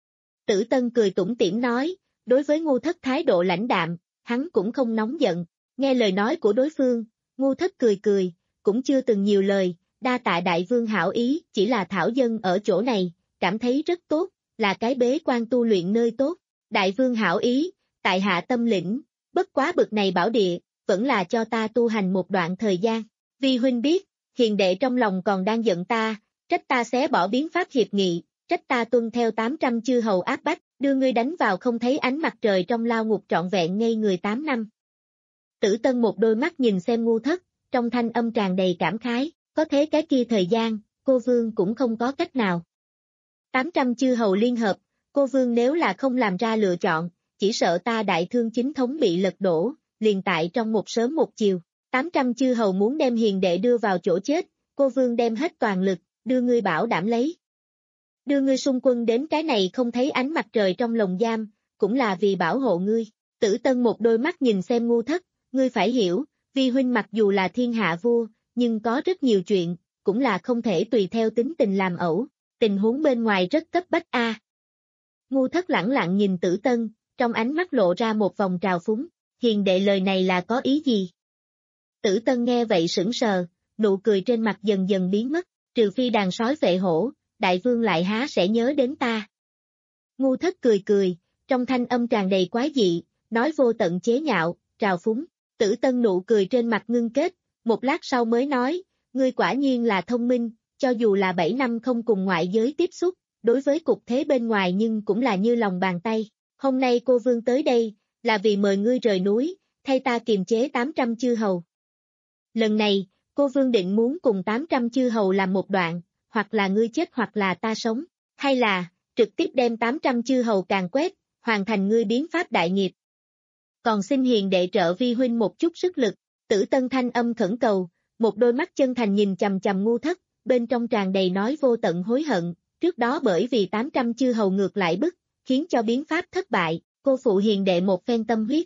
Tử Tân cười tủm tỉm nói, đối với ngu thất thái độ lãnh đạm, hắn cũng không nóng giận, nghe lời nói của đối phương, ngu thất cười cười, cũng chưa từng nhiều lời, đa tạ đại vương hảo ý, chỉ là thảo dân ở chỗ này, cảm thấy rất tốt, là cái bế quan tu luyện nơi tốt, đại vương hảo ý, tại hạ tâm lĩnh, bất quá bực này bảo địa, vẫn là cho ta tu hành một đoạn thời gian, Vi huynh biết, hiền đệ trong lòng còn đang giận ta, trách ta xé bỏ biến pháp hiệp nghị, trách ta tuân theo tám trăm chư hầu áp bách, đưa ngươi đánh vào không thấy ánh mặt trời trong lao ngục trọn vẹn ngây người tám năm. Tử Tân một đôi mắt nhìn xem ngu thất, trong thanh âm tràn đầy cảm khái, có thế cái kia thời gian, cô vương cũng không có cách nào. tám trăm chư hầu liên hợp, cô vương nếu là không làm ra lựa chọn, chỉ sợ ta đại thương chính thống bị lật đổ, liền tại trong một sớm một chiều. tám trăm chư hầu muốn đem hiền đệ đưa vào chỗ chết, cô vương đem hết toàn lực, đưa ngươi bảo đảm lấy. Đưa ngươi xung quân đến cái này không thấy ánh mặt trời trong lồng giam, cũng là vì bảo hộ ngươi. Tử Tân một đôi mắt nhìn xem ngu thất, ngươi phải hiểu, Vi huynh mặc dù là thiên hạ vua, nhưng có rất nhiều chuyện, cũng là không thể tùy theo tính tình làm ẩu, tình huống bên ngoài rất cấp bách a. À. Ngu thất lẳng lặng nhìn Tử Tân, trong ánh mắt lộ ra một vòng trào phúng, hiền đệ lời này là có ý gì? Tử Tân nghe vậy sững sờ, nụ cười trên mặt dần dần biến mất, trừ phi đàn sói vệ hổ, đại vương lại há sẽ nhớ đến ta. Ngu thất cười cười, trong thanh âm tràn đầy quái dị, nói vô tận chế nhạo, trào phúng. Tử Tân nụ cười trên mặt ngưng kết, một lát sau mới nói, ngươi quả nhiên là thông minh, cho dù là bảy năm không cùng ngoại giới tiếp xúc, đối với cục thế bên ngoài nhưng cũng là như lòng bàn tay. Hôm nay cô vương tới đây, là vì mời ngươi rời núi, thay ta kiềm chế tám trăm chư hầu. Lần này, cô vương định muốn cùng tám trăm chư hầu làm một đoạn, hoặc là ngươi chết hoặc là ta sống, hay là, trực tiếp đem tám trăm chư hầu càn quét, hoàn thành ngươi biến pháp đại nghiệp. Còn xin hiền đệ trợ Vi huynh một chút sức lực. Tử Tân thanh âm khẩn cầu, một đôi mắt chân thành nhìn chằm chằm ngu thất, bên trong tràn đầy nói vô tận hối hận, trước đó bởi vì tám trăm chư hầu ngược lại bức, khiến cho biến pháp thất bại, cô phụ hiền đệ một phen tâm huyết.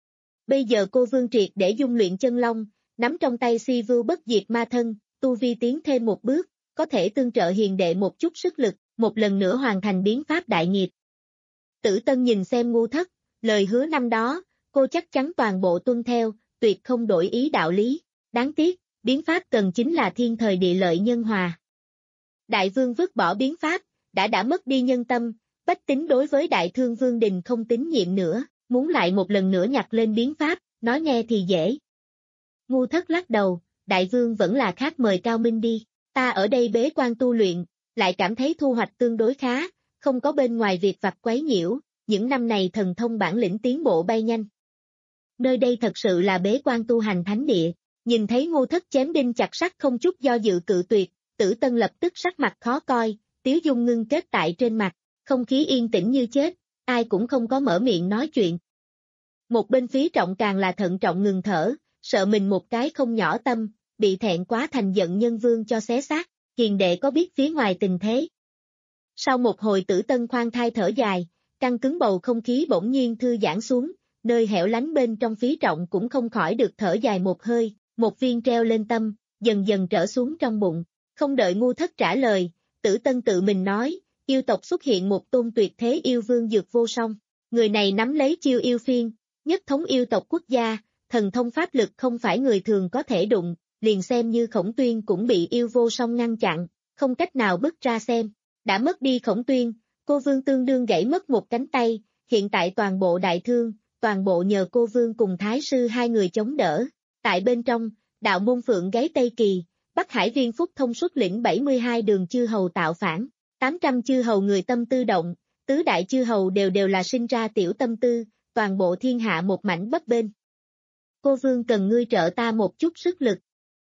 Bây giờ cô vương triệt để dung luyện chân long, nắm trong tay si vưu bất diệt ma thân, tu vi tiến thêm một bước, có thể tương trợ hiền đệ một chút sức lực, một lần nữa hoàn thành biến pháp đại nghiệp. Tử Tân nhìn xem ngu thất, lời hứa năm đó, cô chắc chắn toàn bộ tuân theo, tuyệt không đổi ý đạo lý. Đáng tiếc, biến pháp cần chính là thiên thời địa lợi nhân hòa. Đại vương vứt bỏ biến pháp, đã đã mất đi nhân tâm, bách tính đối với đại thương vương đình không tín nhiệm nữa, muốn lại một lần nữa nhặt lên biến pháp, nói nghe thì dễ. Ngu thất lắc đầu, đại vương vẫn là khác mời cao minh đi, ta ở đây bế quan tu luyện, lại cảm thấy thu hoạch tương đối khá, không có bên ngoài việc vặt quấy nhiễu, những năm này thần thông bản lĩnh tiến bộ bay nhanh. nơi đây thật sự là bế quan tu hành thánh địa. Nhìn thấy Ngô Thất chém đinh chặt sắt không chút do dự cự tuyệt, Tử Tân lập tức sắc mặt khó coi, tiếu dung ngưng kết tại trên mặt, không khí yên tĩnh như chết, ai cũng không có mở miệng nói chuyện. Một bên Phí Trọng càng là thận trọng ngừng thở, sợ mình một cái không nhỏ tâm, bị thẹn quá thành giận nhân vương cho xé xác, hiền đệ có biết phía ngoài tình thế. Sau một hồi Tử Tân khoan thai thở dài, căng cứng bầu không khí bỗng nhiên thư giãn xuống, nơi hẻo lánh bên trong Phí Trọng cũng không khỏi được thở dài một hơi, một viên treo lên tâm, dần dần trở xuống trong bụng. Không đợi Ngu Thất trả lời, Tử Tân tự mình nói, yêu tộc xuất hiện một tôn tuyệt thế yêu vương dược vô song. Người này nắm lấy chiêu yêu phiên, nhất thống yêu tộc quốc gia, thần thông pháp lực không phải người thường có thể đụng, liền xem như Khổng Tuyên cũng bị yêu vô song ngăn chặn, không cách nào bước ra xem. Đã mất đi Khổng Tuyên, cô vương tương đương gãy mất một cánh tay, hiện tại toàn bộ đại thương, toàn bộ nhờ cô vương cùng thái sư hai người chống đỡ. Tại bên trong, đạo môn phượng gáy Tây Kỳ, Bắc Hải Viên Phúc thông xuất lĩnh bảy mươi hai đường chư hầu tạo phản, tám trăm chư hầu người tâm tư động, tứ đại chư hầu đều đều là sinh ra tiểu tâm tư, toàn bộ thiên hạ một mảnh bấp bênh. Cô vương cần ngươi trợ ta một chút sức lực.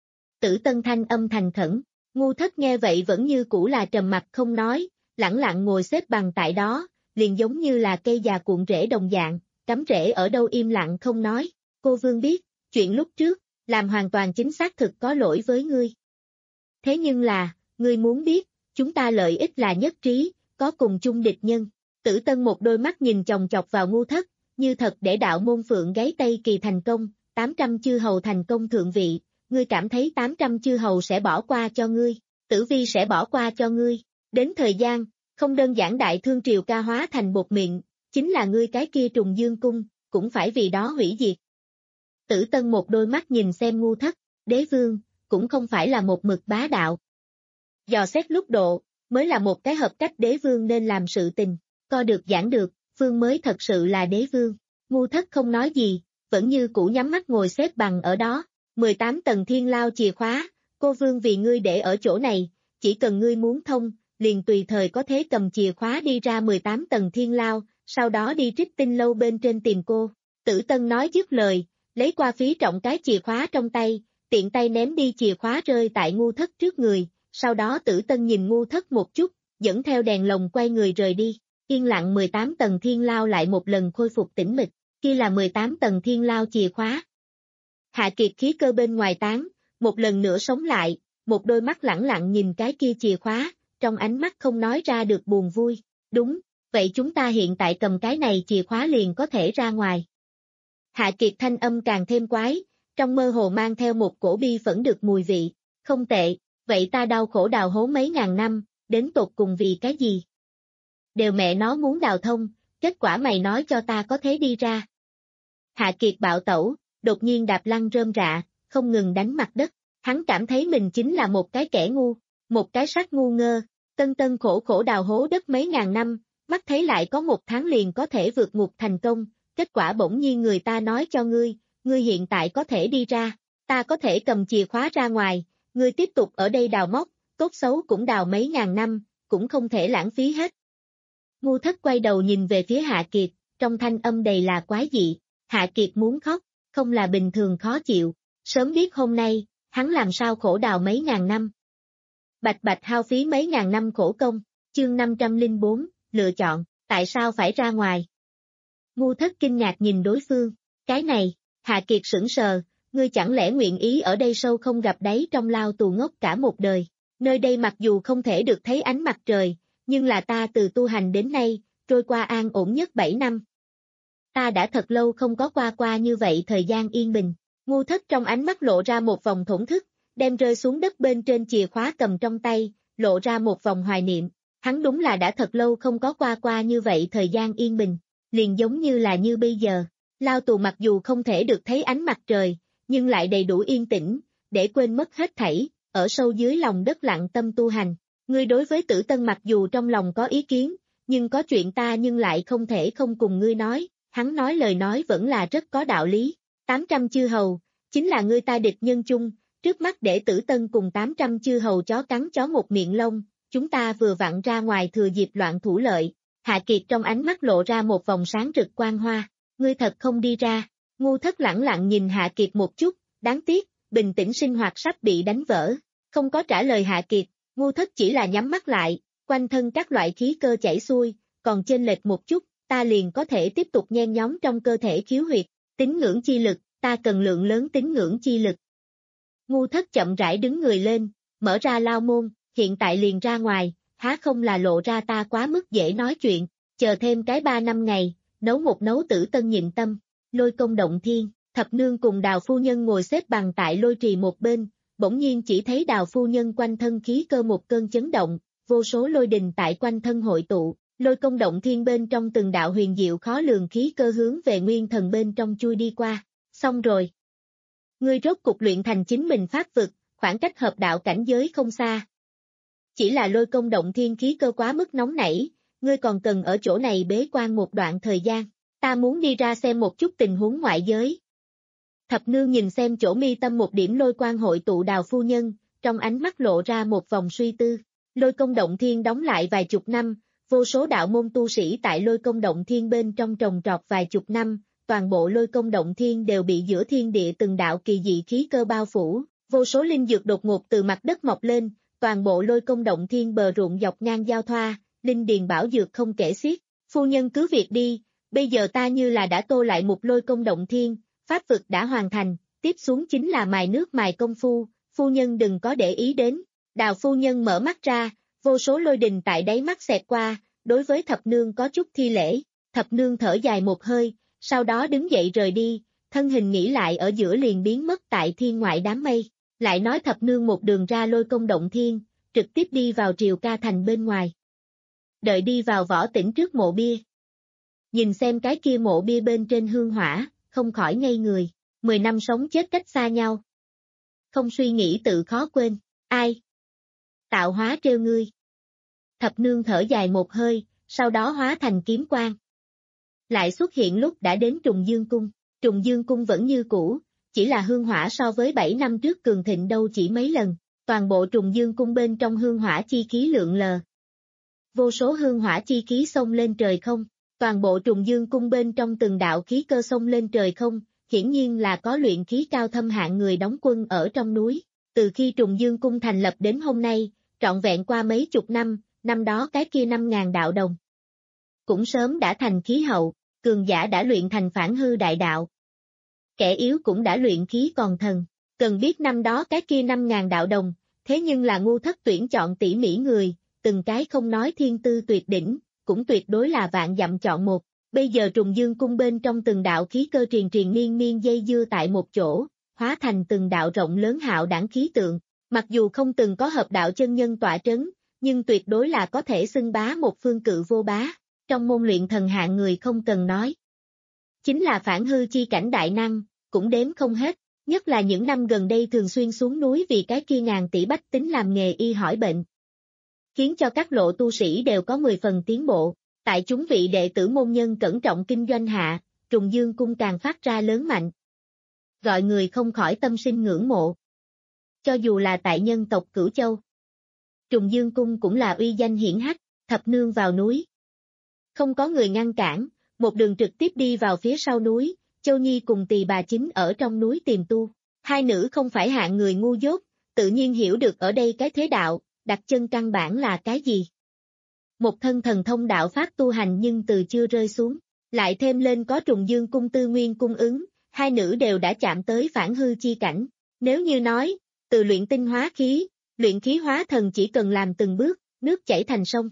Tử Tân thanh âm thành khẩn, Ngu Thất nghe vậy vẫn như cũ là trầm mặt không nói, lẳng lặng ngồi xếp bằng tại đó, liền giống như là cây già cuộn rễ đồng dạng, cắm rễ ở đâu im lặng không nói. Cô vương biết, chuyện lúc trước, làm hoàn toàn chính xác thực có lỗi với ngươi. Thế nhưng là, ngươi muốn biết, chúng ta lợi ích là nhất trí, có cùng chung địch nhân. Tử Tân một đôi mắt nhìn chòng chọc vào Ngu Thất, như thật để đạo môn phượng gáy Tây Kỳ thành công, tám trăm chư hầu thành công thượng vị, ngươi cảm thấy tám trăm chư hầu sẽ bỏ qua cho ngươi, Tử Vi sẽ bỏ qua cho ngươi. Đến thời gian, không đơn giản đại thương triều ca hóa thành bột miệng, chính là ngươi cái kia trùng dương cung, cũng phải vì đó hủy diệt. Tử Tân một đôi mắt nhìn xem Ngu Thất, đế vương, cũng không phải là một mực bá đạo. Dò xét lúc độ, mới là một cái hợp cách đế vương nên làm sự tình, co được giảng được, phương mới thật sự là đế vương. Ngu Thất không nói gì, vẫn như cũ nhắm mắt ngồi xếp bằng ở đó, mười tám tầng thiên lao chìa khóa, cô vương vì ngươi để ở chỗ này, chỉ cần ngươi muốn thông, liền tùy thời có thể cầm chìa khóa đi ra mười tám tầng thiên lao, sau đó đi Trích Tinh lâu bên trên tìm cô. Tử Tân nói dứt lời, lấy qua Phí Trọng cái chìa khóa trong tay, tiện tay ném đi chìa khóa rơi tại Ngu Thất trước người, sau đó Tử Tân nhìn Ngu Thất một chút, dẫn theo đèn lồng quay người rời đi. Yên lặng mười tám tầng thiên lao lại một lần khôi phục tĩnh mịch, kia là mười tám tầng thiên lao chìa khóa. Hạ Kiệt khí cơ bên ngoài tán, một lần nữa sống lại, một đôi mắt lẳng lặng nhìn cái kia chìa khóa, trong ánh mắt không nói ra được buồn vui. Đúng, vậy chúng ta hiện tại cầm cái này chìa khóa liền có thể ra ngoài. Hạ Kiệt thanh âm càng thêm quái, trong mơ hồ mang theo một cổ bi phẫn được mùi vị. Không tệ, vậy ta đau khổ đào hố mấy ngàn năm, đến tột cùng vì cái gì? Đều mẹ nó muốn đào thông, kết quả mày nói cho ta có thế đi ra. Hạ Kiệt bạo tẩu, đột nhiên đạp lăn rơm rạ, không ngừng đánh mặt đất, hắn cảm thấy mình chính là một cái kẻ ngu, một cái sắc ngu ngơ, tân tân khổ khổ đào hố đất mấy ngàn năm, mắt thấy lại có một tháng liền có thể vượt ngục thành công, kết quả bỗng nhiên người ta nói cho ngươi, ngươi hiện tại có thể đi ra, ta có thể cầm chìa khóa ra ngoài, ngươi tiếp tục ở đây đào móc, tốt xấu cũng đào mấy ngàn năm, cũng không thể lãng phí hết. Ngu Thất quay đầu nhìn về phía Hạ Kiệt, trong thanh âm đầy là quái dị, Hạ Kiệt muốn khóc, không là bình thường khó chịu, sớm biết hôm nay, hắn làm sao khổ đào mấy ngàn năm. Bạch bạch hao phí mấy ngàn năm khổ công, chương năm trăm lẻ bốn, lựa chọn, tại sao phải ra ngoài? Ngu Thất kinh ngạc nhìn đối phương, cái này, Hạ Kiệt sững sờ, ngươi chẳng lẽ nguyện ý ở đây sâu không gặp đáy trong lao tù ngốc cả một đời, nơi đây mặc dù không thể được thấy ánh mặt trời, nhưng là ta từ tu hành đến nay, trôi qua an ổn nhất bảy năm. Ta đã thật lâu không có qua qua như vậy thời gian yên bình. Ngu Thất trong ánh mắt lộ ra một vòng thổn thức, đem rơi xuống đất bên trên chìa khóa cầm trong tay, lộ ra một vòng hoài niệm. Hắn đúng là đã thật lâu không có qua qua như vậy thời gian yên bình, liền giống như là như bây giờ. Lao tù mặc dù không thể được thấy ánh mặt trời, nhưng lại đầy đủ yên tĩnh, để quên mất hết thảy, ở sâu dưới lòng đất lặng tâm tu hành. Ngươi đối với Tử Tân mặc dù trong lòng có ý kiến, nhưng có chuyện ta nhưng lại không thể không cùng ngươi nói, hắn nói lời nói vẫn là rất có đạo lý. tám trăm chư hầu, chính là ngươi ta địch nhân chung, trước mắt để Tử Tân cùng tám trăm chư hầu chó cắn chó một miệng lông, chúng ta vừa vặn ra ngoài thừa dịp loạn thủ lợi. Hạ Kiệt trong ánh mắt lộ ra một vòng sáng rực quang hoa, ngươi thật không đi ra, Ngu Thất lẳng lặng nhìn Hạ Kiệt một chút, đáng tiếc, bình tĩnh sinh hoạt sắp bị đánh vỡ. Không có trả lời Hạ Kiệt, Ngu Thất chỉ là nhắm mắt lại, quanh thân các loại khí cơ chảy xuôi, còn chênh lệch một chút, ta liền có thể tiếp tục nhen nhóm trong cơ thể khiếu huyệt, tín ngưỡng chi lực, ta cần lượng lớn tín ngưỡng chi lực. Ngu Thất chậm rãi đứng người lên, mở ra lao môn, hiện tại liền ra ngoài, há không là lộ ra ta quá mức dễ nói chuyện, chờ thêm cái ba năm ngày, nấu một nấu tử tân nhịn tâm, Lôi Công động thiên, Thập Nương cùng Đào phu nhân ngồi xếp bằng tại lôi trì một bên, bỗng nhiên chỉ thấy Đào phu nhân quanh thân khí cơ một cơn chấn động, vô số lôi đình tại quanh thân hội tụ, Lôi Công động thiên bên trong từng đạo huyền diệu khó lường khí cơ hướng về nguyên thần bên trong chui đi qua, xong rồi. Ngươi rốt cục luyện thành chính mình pháp vực, khoảng cách hợp đạo cảnh giới không xa. Chỉ là Lôi Công động thiên khí cơ quá mức nóng nảy, ngươi còn cần ở chỗ này bế quan một đoạn thời gian, ta muốn đi ra xem một chút tình huống ngoại giới. Thập Nương nhìn xem chỗ mi tâm một điểm lôi quang hội tụ Đào phu nhân, trong ánh mắt lộ ra một vòng suy tư. Lôi Công động thiên đóng lại vài chục năm, vô số đạo môn tu sĩ tại Lôi Công động thiên bên trong trồng trọt vài chục năm, toàn bộ Lôi Công động thiên đều bị giữa thiên địa từng đạo kỳ dị khí cơ bao phủ, vô số linh dược đột ngột từ mặt đất mọc lên, toàn bộ Lôi Công động thiên bờ ruộng dọc ngang giao thoa, linh điền bảo dược không kể xiết. Phu nhân cứ việc đi, bây giờ ta như là đã tô lại một Lôi Công động thiên, pháp vực đã hoàn thành, tiếp xuống chính là mài nước mài công phu, phu nhân đừng có để ý đến. Đào phu nhân mở mắt ra, vô số lôi đình tại đáy mắt xẹt qua, đối với Thập Nương có chút thi lễ, Thập Nương thở dài một hơi, sau đó đứng dậy rời đi, thân hình nghĩ lại ở giữa liền biến mất tại thiên ngoại đám mây, lại nói Thập Nương một đường ra Lôi Công động thiên, trực tiếp đi vào Triều Ca thành bên ngoài. Đợi đi vào Võ Tĩnh trước mộ bia. Nhìn xem cái kia mộ bia bên trên hương hỏa, không khỏi ngây người, mười năm sống chết cách xa nhau. Không suy nghĩ tự khó quên, ai? Tạo hóa trêu ngươi. Thập Nương thở dài một hơi, sau đó hóa thành kiếm quang. Lại xuất hiện lúc đã đến Trùng Dương Cung, Trùng Dương Cung vẫn như cũ, chỉ là hương hỏa so với bảy năm trước cường thịnh đâu chỉ mấy lần, toàn bộ Trùng Dương Cung bên trong hương hỏa chi khí lượn lờ. Vô số hương hỏa chi khí xông lên trời không, toàn bộ Trùng Dương Cung bên trong từng đạo khí cơ xông lên trời không, hiển nhiên là có luyện khí cao thâm hạng người đóng quân ở trong núi. Từ khi Trùng Dương Cung thành lập đến hôm nay, trọn vẹn qua mấy chục năm, năm đó cái kia năm ngàn đạo đồng. Cũng sớm đã thành khí hậu, cường giả đã luyện thành phản hư đại đạo. Kẻ yếu cũng đã luyện khí còn thần, cần biết năm đó cái kia năm ngàn đạo đồng, thế nhưng là Ngu Thất tuyển chọn tỉ mỉ người, từng cái không nói thiên tư tuyệt đỉnh, cũng tuyệt đối là vạn dặm chọn một. Bây giờ Trùng Dương Cung bên trong từng đạo khí cơ triền triền miên miên dây dưa tại một chỗ, hóa thành từng đạo rộng lớn hạo đẳng khí tượng. Mặc dù không từng có hợp đạo chân nhân tọa trấn, nhưng tuyệt đối là có thể xưng bá một phương cự vô bá. Trong môn luyện thần hạng người không cần nói. Chính là phản hư chi cảnh đại năng, cũng đếm không hết, nhất là những năm gần đây thường xuyên xuống núi vì cái kia ngàn tỷ bách tính làm nghề y hỏi bệnh. Khiến cho các lộ tu sĩ đều có mười phần tiến bộ, tại chúng vị đệ tử môn nhân cẩn trọng kinh doanh hạ, Trùng Dương Cung càng phát ra lớn mạnh. Gọi người không khỏi tâm sinh ngưỡng mộ. Cho dù là tại nhân tộc Cửu Châu, Trùng Dương Cung cũng là uy danh hiển hách. Thập Nương vào núi. Không có người ngăn cản, một đường trực tiếp đi vào phía sau núi, Châu Nhi cùng Tỳ Bà chính ở trong núi tìm tu. Hai nữ không phải hạng người ngu dốt, tự nhiên hiểu được ở đây cái thế đạo, đặt chân căn bản là cái gì. Một thân thần thông đạo pháp tu hành nhưng từ chưa rơi xuống, lại thêm lên có Trùng Dương Cung tư nguyên cung ứng, hai nữ đều đã chạm tới phản hư chi cảnh. Nếu như nói, từ luyện tinh hóa khí, luyện khí hóa thần chỉ cần làm từng bước, nước chảy thành sông.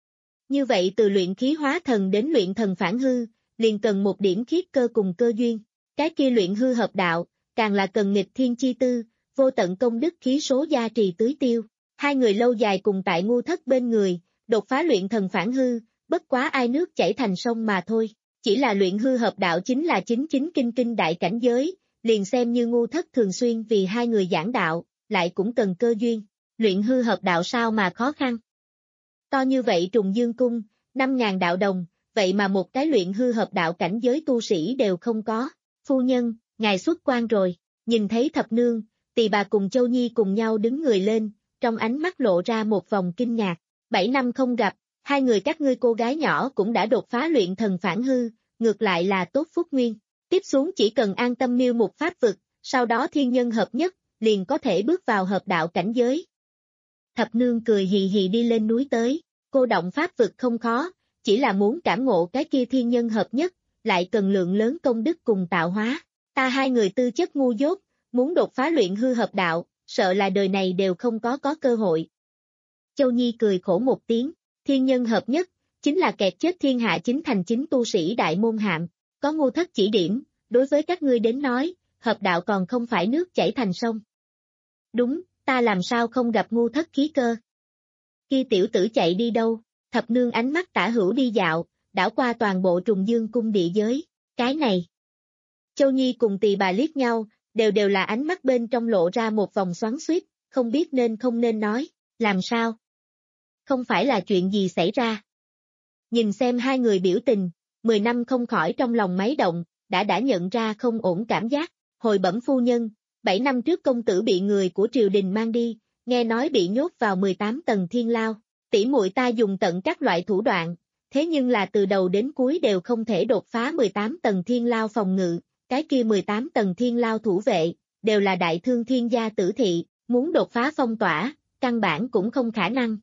Như vậy từ luyện khí hóa thần đến luyện thần phản hư, liền cần một điểm khiết cơ cùng cơ duyên. Cái kia luyện hư hợp đạo, càng là cần nghịch thiên chi tư, vô tận công đức khí số gia trì tưới tiêu. Hai người lâu dài cùng tại Ngu Thất bên người, đột phá luyện thần phản hư, bất quá ai nước chảy thành sông mà thôi. Chỉ là luyện hư hợp đạo chính là chính chính kinh kinh đại cảnh giới, liền xem như Ngu Thất thường xuyên vì hai người giảng đạo, lại cũng cần cơ duyên. Luyện hư hợp đạo sao mà khó khăn. To như vậy Trùng Dương Cung, năm ngàn đạo đồng, vậy mà một cái luyện hư hợp đạo cảnh giới tu sĩ đều không có. Phu nhân, ngài xuất quan rồi, nhìn thấy Thập Nương, Tỳ Bà cùng Châu Nhi cùng nhau đứng người lên, trong ánh mắt lộ ra một vòng kinh ngạc. Bảy năm không gặp, hai người các ngươi cô gái nhỏ cũng đã đột phá luyện thần phản hư, ngược lại là tốt phúc nguyên. tiếp xuống chỉ cần an tâm miêu một pháp vực, sau đó thiên nhân hợp nhất, liền có thể bước vào hợp đạo cảnh giới. Thập nương cười hì hì đi lên núi tới, cô động pháp vực không khó, chỉ là muốn cảm ngộ cái kia thiên nhân hợp nhất, lại cần lượng lớn công đức cùng tạo hóa. Ta hai người tư chất ngu dốt, muốn đột phá luyện hư hợp đạo, sợ là đời này đều không có có cơ hội. Châu Nhi cười khổ một tiếng, thiên nhân hợp nhất, chính là kẹt chết thiên hạ chính thành chính tu sĩ đại môn hạng, có Ngô Thất chỉ điểm, đối với các ngươi đến nói, hợp đạo còn không phải nước chảy thành sông. Đúng, ta làm sao không gặp Ngô Thất khí cơ? Khi tiểu tử chạy đi đâu? Thập nương ánh mắt tả hữu đi dạo, đảo qua toàn bộ trùng dương cung địa giới, cái này. Châu Nhi cùng Tỳ Bà liếc nhau, đều đều là ánh mắt bên trong lộ ra một vòng xoắn xuýt, không biết nên không nên nói, làm sao? Không phải là chuyện gì xảy ra. Nhìn xem hai người biểu tình, mười năm không khỏi trong lòng máy động, đã đã nhận ra không ổn cảm giác, hồi bẩm phu nhân, bảy năm trước công tử bị người của triều đình mang đi, nghe nói bị nhốt vào mười tám tầng thiên lao, tỷ muội ta dùng tận các loại thủ đoạn, thế nhưng là từ đầu đến cuối đều không thể đột phá mười tám tầng thiên lao phòng ngự, cái kia mười tám tầng thiên lao thủ vệ, đều là đại thương thiên gia tử thị, muốn đột phá phong tỏa, căn bản cũng không khả năng.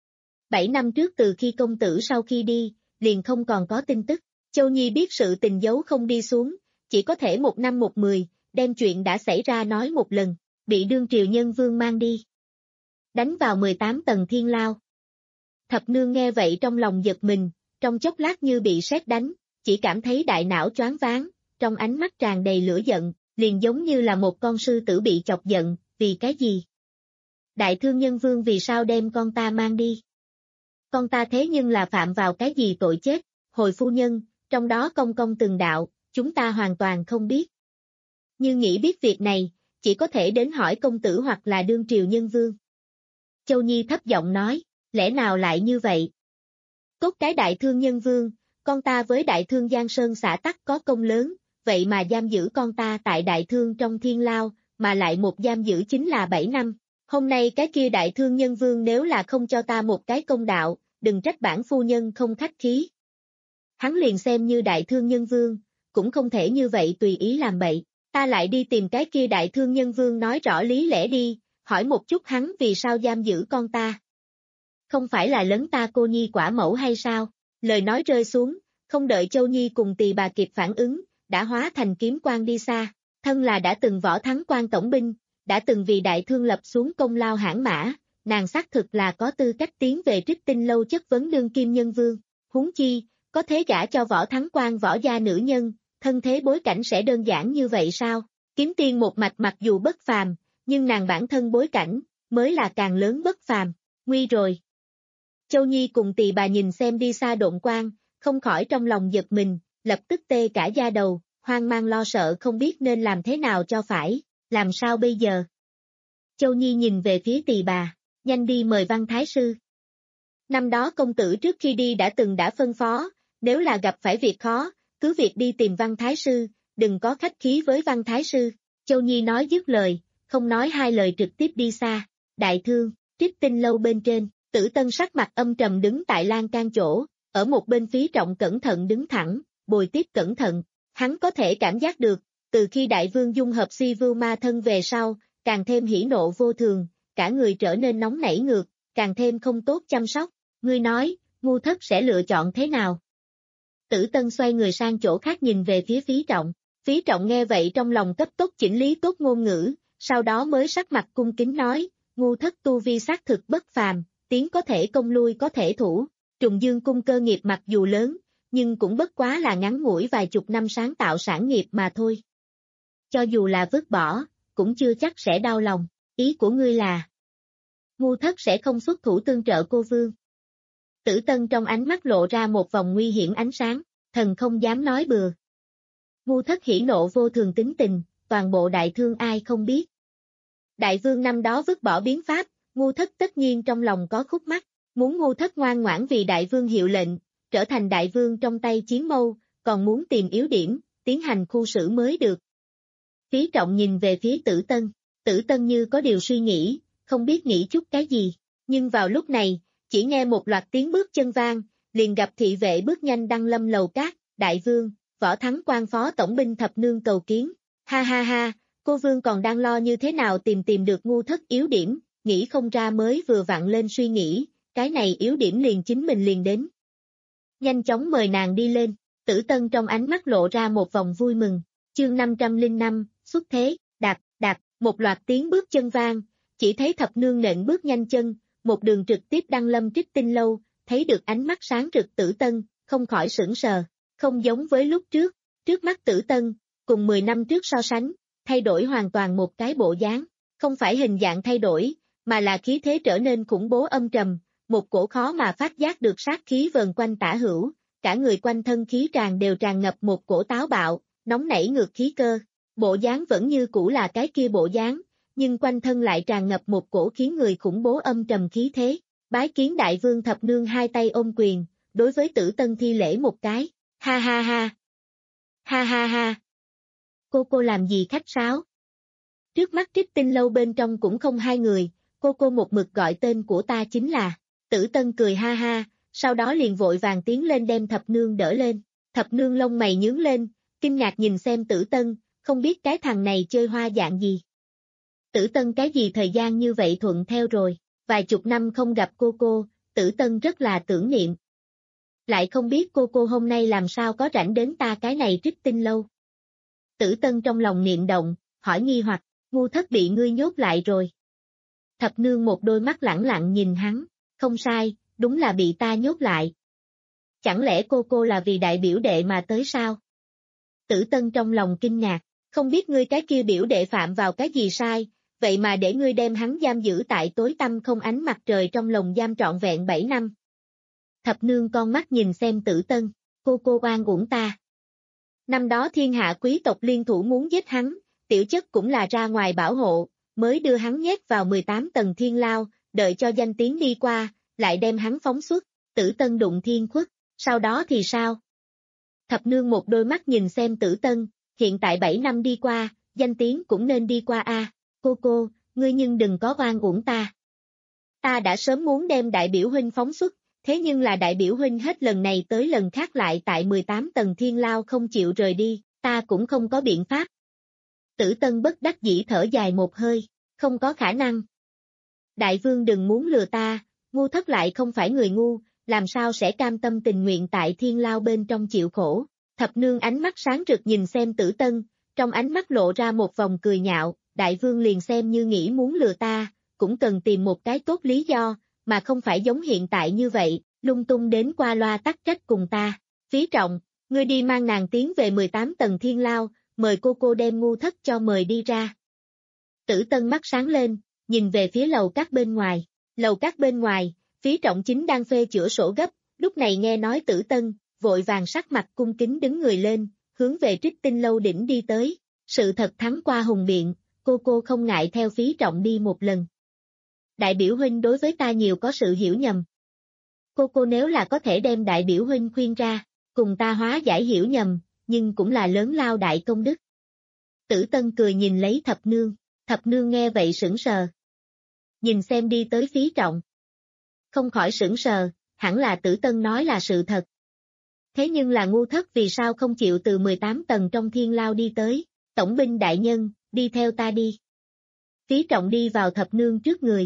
Bảy năm trước từ khi công tử sau khi đi, liền không còn có tin tức, Châu Nhi biết sự tình giấu không đi xuống, chỉ có thể một năm một mười, đem chuyện đã xảy ra nói một lần, bị đương triều nhân vương mang đi. Đánh vào mười tám tầng thiên lao. Thập nương nghe vậy trong lòng giật mình, trong chốc lát như bị sét đánh, chỉ cảm thấy đại não choáng váng, trong ánh mắt tràn đầy lửa giận, liền giống như là một con sư tử bị chọc giận, vì cái gì? Đại thương nhân vương vì sao đem con ta mang đi? Con ta thế nhưng là phạm vào cái gì tội chết? Hồi phu nhân, trong đó công công từng đạo, chúng ta hoàn toàn không biết. Như nghĩ biết việc này, chỉ có thể đến hỏi công tử hoặc là đương triều nhân vương. Châu Nhi thấp giọng nói, lẽ nào lại như vậy? Cốt cái đại thương nhân vương, con ta với đại thương Giang Sơn xã tắc có công lớn, vậy mà giam giữ con ta tại đại thương trong thiên lao, mà lại một giam giữ chính là bảy năm. Hôm nay cái kia đại thương nhân vương nếu là không cho ta một cái công đạo, đừng trách bản phu nhân không khách khí. Hắn liền xem như đại thương nhân vương, cũng không thể như vậy tùy ý làm bậy, ta lại đi tìm cái kia đại thương nhân vương nói rõ lý lẽ đi, hỏi một chút hắn vì sao giam giữ con ta. Không phải là lấn ta cô nhi quả mẫu hay sao? Lời nói rơi xuống, không đợi Châu Nhi cùng Tỳ Bà kịp phản ứng, đã hóa thành kiếm quang đi xa, thân là đã từng võ thắng quan tổng binh, đã từng vì đại thương lập xuống công lao hãn mã, nàng xác thực là có tư cách tiến về Trích Tinh lâu chất vấn đương kim nhân vương, huống chi, có thế gả cho võ thắng quan võ gia nữ nhân, thân thế bối cảnh sẽ đơn giản như vậy sao? Kiếm tiên một mạch mặc dù bất phàm, nhưng nàng bản thân bối cảnh, mới là càng lớn bất phàm, nguy rồi. Châu Nhi cùng Tỳ Bà nhìn xem đi xa độn quang, không khỏi trong lòng giật mình, lập tức tê cả da đầu, hoang mang lo sợ không biết nên làm thế nào cho phải, làm sao bây giờ? Châu Nhi nhìn về phía Tỳ Bà, nhanh đi mời Văn Thái Sư. Năm đó công tử trước khi đi đã từng đã phân phó, nếu là gặp phải việc khó, cứ việc đi tìm Văn Thái Sư, đừng có khách khí với Văn Thái Sư. Châu Nhi nói dứt lời, không nói hai lời trực tiếp đi xa, đại thương, Trích Tinh lâu bên trên, Tử Tân sắc mặt âm trầm đứng tại lan can chỗ, ở một bên Phí Trọng cẩn thận đứng thẳng, bồi tiếp cẩn thận, hắn có thể cảm giác được, từ khi đại vương dung hợp si vưu ma thân về sau, càng thêm hỉ nộ vô thường, cả người trở nên nóng nảy ngược, càng thêm không tốt chăm sóc, ngươi nói, Ngu Thất sẽ lựa chọn thế nào? Tử Tân xoay người sang chỗ khác nhìn về phía Phí Trọng, Phí Trọng nghe vậy trong lòng cấp tốc chỉnh lý tốt ngôn ngữ, sau đó mới sắc mặt cung kính nói, Ngu Thất tu vi xác thực bất phàm, tiến có thể công lui có thể thủ, Trùng Dương cung cơ nghiệp mặc dù lớn, nhưng cũng bất quá là ngắn ngủi vài chục năm sáng tạo sản nghiệp mà thôi. Cho dù là vứt bỏ, cũng chưa chắc sẽ đau lòng, ý của ngươi là Ngu Thất sẽ không xuất thủ tương trợ cô vương. Tử Tân trong ánh mắt lộ ra một vòng nguy hiểm ánh sáng, thần không dám nói bừa. Ngu Thất hỉ nộ vô thường tính tình, toàn bộ đại thương ai không biết. Đại vương năm đó vứt bỏ biến pháp, Ngu Thất tất nhiên trong lòng có khúc mắc, muốn Ngu Thất ngoan ngoãn vì đại vương hiệu lệnh, trở thành đại vương trong tay chiến mâu, còn muốn tìm yếu điểm, tiến hành khu xử mới được. Phí Trọng nhìn về phía Tử Tân, Tử Tân như có điều suy nghĩ, không biết nghĩ chút cái gì, nhưng vào lúc này, chỉ nghe một loạt tiếng bước chân vang, liền gặp thị vệ bước nhanh đăng lâm lầu cát, đại vương, Võ Thắng quan phó tổng binh thập nương cầu kiến. Ha ha ha, cô Vương còn đang lo như thế nào tìm tìm được ngu thất yếu điểm, nghĩ không ra mới vừa vặn lên suy nghĩ, cái này yếu điểm liền chính mình liền đến. Nhanh chóng mời nàng đi lên, Tử Tân trong ánh mắt lộ ra một vòng vui mừng, chương năm trăm lẻ năm, xuất thế, đạp, đạp, một loạt tiếng bước chân vang, chỉ thấy thập nương nện bước nhanh chân, một đường trực tiếp đăng lâm Trích Tinh Lâu, thấy được ánh mắt sáng rực Tử Tân, không khỏi sửng sờ, không giống với lúc trước, trước mắt Tử Tân, cùng mười năm trước so sánh, thay đổi hoàn toàn một cái bộ dáng, không phải hình dạng thay đổi, mà là khí thế trở nên khủng bố âm trầm, một cổ khó mà phát giác được sát khí vờn quanh tả hữu, cả người quanh thân khí tràn đều tràn ngập một cổ táo bạo, nóng nảy ngược khí cơ, bộ dáng vẫn như cũ là cái kia bộ dáng, nhưng quanh thân lại tràn ngập một cổ khiến người khủng bố âm trầm khí thế, bái kiến đại vương thập nương hai tay ôm quyền, đối với Tử Tân thi lễ một cái, ha ha ha, ha ha ha, cô cô làm gì khách sáo? Trước mắt Trích Tinh Lâu bên trong cũng không hai người, cô cô một mực gọi tên của ta chính là, Tử Tân cười ha ha, sau đó liền vội vàng tiến lên đem thập nương đỡ lên, thập nương lông mày nhướng lên, kinh ngạc nhìn xem Tử Tân, không biết cái thằng này chơi hoa dạng gì. Tử Tân cái gì thời gian như vậy thuận theo rồi, vài chục năm không gặp cô cô, Tử Tân rất là tưởng niệm. Lại không biết cô cô hôm nay làm sao có rảnh đến ta cái này Trích Tinh Lâu. Tử Tân trong lòng niệm động, hỏi nghi hoặc, ngu thất bị ngươi nhốt lại rồi. Thập nương một đôi mắt lẳng lặng nhìn hắn, không sai, đúng là bị ta nhốt lại. Chẳng lẽ cô cô là vì đại biểu đệ mà tới sao? Tử Tân trong lòng kinh ngạc, không biết ngươi cái kia biểu đệ phạm vào cái gì sai, vậy mà để ngươi đem hắn giam giữ tại tối tăm không ánh mặt trời trong lồng giam trọn vẹn bảy năm. Thập nương con mắt nhìn xem Tử Tân, cô cô oan uổng ta. Năm đó thiên hạ quý tộc liên thủ muốn giết hắn, tiểu chất cũng là ra ngoài bảo hộ, mới đưa hắn nhét vào mười tám tầng thiên lao, đợi cho danh tiếng đi qua, lại đem hắn phóng xuất, Tử Tân đụng thiên khuất, sau đó thì sao? Thập nương một đôi mắt nhìn xem Tử Tân, hiện tại bảy năm đi qua, danh tiếng cũng nên đi qua a. À. Cô cô, ngươi nhưng đừng có oan uổng ta. Ta đã sớm muốn đem đại biểu huynh phóng xuất, thế nhưng là đại biểu huynh hết lần này tới lần khác lại tại mười tám tầng thiên lao không chịu rời đi, ta cũng không có biện pháp. Tử Tân bất đắc dĩ thở dài một hơi, không có khả năng. Đại vương đừng muốn lừa ta, ngu thất lại không phải người ngu, làm sao sẽ cam tâm tình nguyện tại thiên lao bên trong chịu khổ. Thập nương ánh mắt sáng rực nhìn xem Tử Tân, trong ánh mắt lộ ra một vòng cười nhạo, đại vương liền xem như nghĩ muốn lừa ta, cũng cần tìm một cái tốt lý do, mà không phải giống hiện tại như vậy, lung tung đến qua loa tắc trách cùng ta. Phí Trọng, ngươi đi mang nàng tiến về mười tám tầng thiên lao, mời cô cô đem ngu thất cho mời đi ra. Tử Tân mắt sáng lên, nhìn về phía lầu các bên ngoài, lầu các bên ngoài, Phí Trọng chính đang phê chữa sổ gấp, lúc này nghe nói Tử Tân, vội vàng sắc mặt cung kính đứng người lên, hướng về Trích Tinh Lâu đỉnh đi tới, sự thật thắng qua hùng biện, cô cô không ngại theo Phí Trọng đi một lần. Đại biểu huynh đối với ta nhiều có sự hiểu nhầm. Cô cô nếu là có thể đem đại biểu huynh khuyên ra, cùng ta hóa giải hiểu nhầm, nhưng cũng là lớn lao đại công đức. Tử Tân cười nhìn lấy thập nương, thập nương nghe vậy sững sờ. Nhìn xem đi tới Phí Trọng. Không khỏi sững sờ, hẳn là Tử Tân nói là sự thật. Thế nhưng là ngu thất vì sao không chịu từ mười tám tầng trong thiên lao đi tới, tổng binh đại nhân, đi theo ta đi. Phí Trọng đi vào thập nương trước người.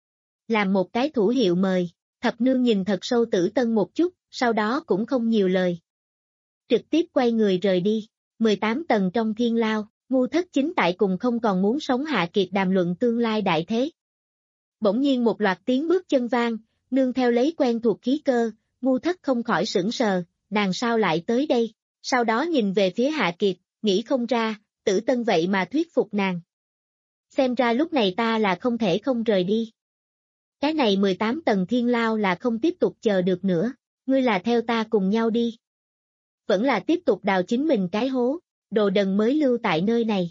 Làm một cái thủ hiệu mời, thập nương nhìn thật sâu Tử Tân một chút, sau đó cũng không nhiều lời. Trực tiếp quay người rời đi, mười tám tầng trong thiên lao, ngu thất chính tại cùng không còn muốn sống Hạ Kiệt đàm luận tương lai đại thế. Bỗng nhiên một loạt tiếng bước chân vang, nương theo lấy quen thuộc khí cơ, ngu thất không khỏi sững sờ, nàng sao lại tới đây, sau đó nhìn về phía Hạ Kiệt, nghĩ không ra, Tử Tân vậy mà thuyết phục nàng. Xem ra lúc này ta là không thể không rời đi. Cái này mười tám tầng thiên lao là không tiếp tục chờ được nữa, ngươi là theo ta cùng nhau đi. Vẫn là tiếp tục đào chính mình cái hố, đồ đần mới lưu tại nơi này.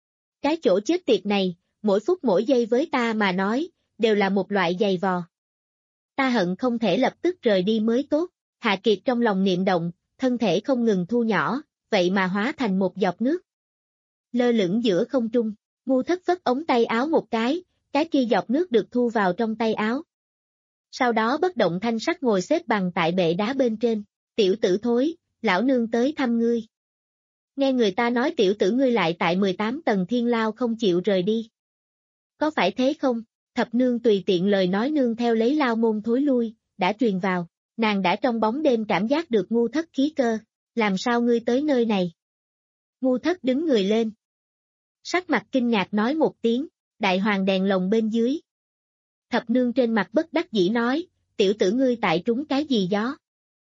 Cái chỗ chết tiệt này, mỗi phút mỗi giây với ta mà nói, đều là một loại giày vò. Ta hận không thể lập tức rời đi mới tốt, Hạ Kiệt trong lòng niệm động, thân thể không ngừng thu nhỏ, vậy mà hóa thành một giọt nước. Lơ lửng giữa không trung, ngu thất phất ống tay áo một cái, cái kia giọt nước được thu vào trong tay áo. Sau đó bất động thanh sắc ngồi xếp bằng tại bệ đá bên trên, tiểu tử thối, lão nương tới thăm ngươi, Nghe người ta nói tiểu tử ngươi lại tại mười tám tầng thiên lao không chịu rời đi. Có phải thế không? Thập nương tùy tiện lời nói nương theo lấy lao môn thối lui, đã truyền vào, nàng đã trong bóng đêm cảm giác được Ngu Thất khí cơ, làm sao ngươi tới nơi này? Ngu Thất đứng người lên. Sắc mặt kinh ngạc nói một tiếng, đại hoàng đèn lồng bên dưới. Thập nương trên mặt bất đắc dĩ nói, tiểu tử ngươi tại trúng cái gì gió?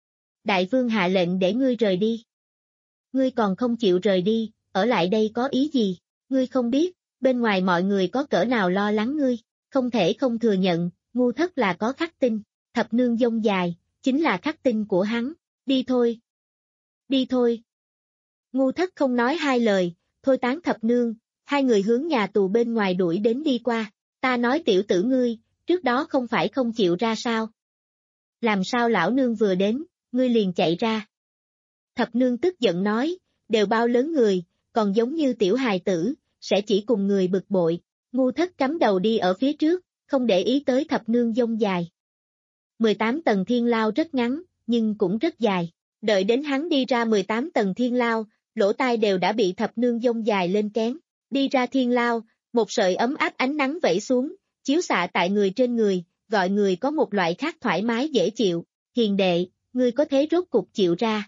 Đại vương hạ lệnh để ngươi rời đi. Ngươi còn không chịu rời đi, ở lại đây có ý gì? Ngươi không biết, bên ngoài mọi người có cỡ nào lo lắng ngươi, không thể không thừa nhận, Ngu Thất là có khắc tinh, thập nương dông dài, chính là khắc tinh của hắn, đi thôi. Đi thôi. Ngu Thất không nói hai lời, thôi tán thập nương, hai người hướng nhà tù bên ngoài đuổi đến đi qua, ta nói tiểu tử ngươi, trước đó không phải không chịu ra sao? Làm sao lão nương vừa đến, ngươi liền chạy ra? Thập nương tức giận nói, đều bao lớn người, còn giống như tiểu hài tử, sẽ chỉ cùng người bực bội. Ngu Thất cắm đầu đi ở phía trước, không để ý tới thập nương dông dài. mười tám tầng thiên lao rất ngắn, nhưng cũng rất dài. Đợi đến hắn đi ra mười tám tầng thiên lao, lỗ tai đều đã bị thập nương dông dài lên kén. Đi ra thiên lao, một sợi ấm áp ánh nắng vẩy xuống, chiếu xạ tại người trên người, gọi người có một loại khác thoải mái dễ chịu. Hiền đệ, ngươi có thế rốt cục chịu ra.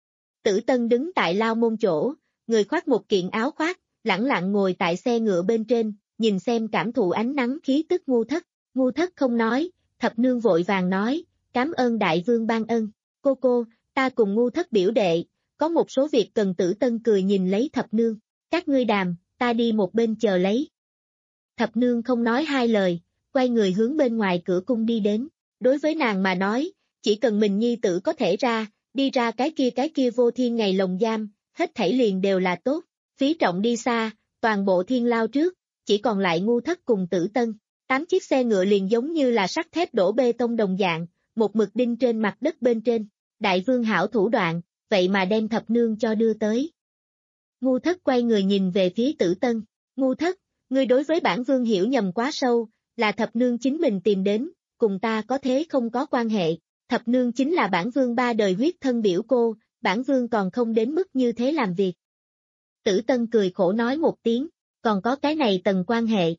Tử Tân đứng tại lao môn chỗ, người khoác một kiện áo khoác, lẳng lặng ngồi tại xe ngựa bên trên, nhìn xem cảm thụ ánh nắng khí tức Ngu Thất. Ngu Thất không nói, thập nương vội vàng nói, cảm ơn đại vương ban ân. Cô cô, ta cùng Ngu Thất biểu đệ, có một số việc cần Tử Tân cười nhìn lấy thập nương. Các ngươi đàm, ta đi một bên chờ lấy. Thập nương không nói hai lời, quay người hướng bên ngoài cửa cung đi đến. Đối với nàng mà nói, chỉ cần mình nhi tử có thể ra, đi ra cái kia cái kia vô thiên ngày lồng giam, hết thảy liền đều là tốt. Phí Trọng đi xa, toàn bộ thiên lao trước, chỉ còn lại Ngu Thất cùng Tử Tân. Tám chiếc xe ngựa liền giống như là sắt thép đổ bê tông đồng dạng, một mực đinh trên mặt đất bên trên. Đại vương hảo thủ đoạn, vậy mà đem thập nương cho đưa tới. Ngu Thất quay người nhìn về phía Tử Tân. Ngu Thất, ngươi đối với bản vương hiểu nhầm quá sâu, là thập nương chính mình tìm đến, cùng ta có thế không có quan hệ. Thập nương chính là bản vương ba đời huyết thân biểu cô, bản vương còn không đến mức như thế làm việc. Tử Tân cười khổ nói một tiếng, còn có cái này tầng quan hệ.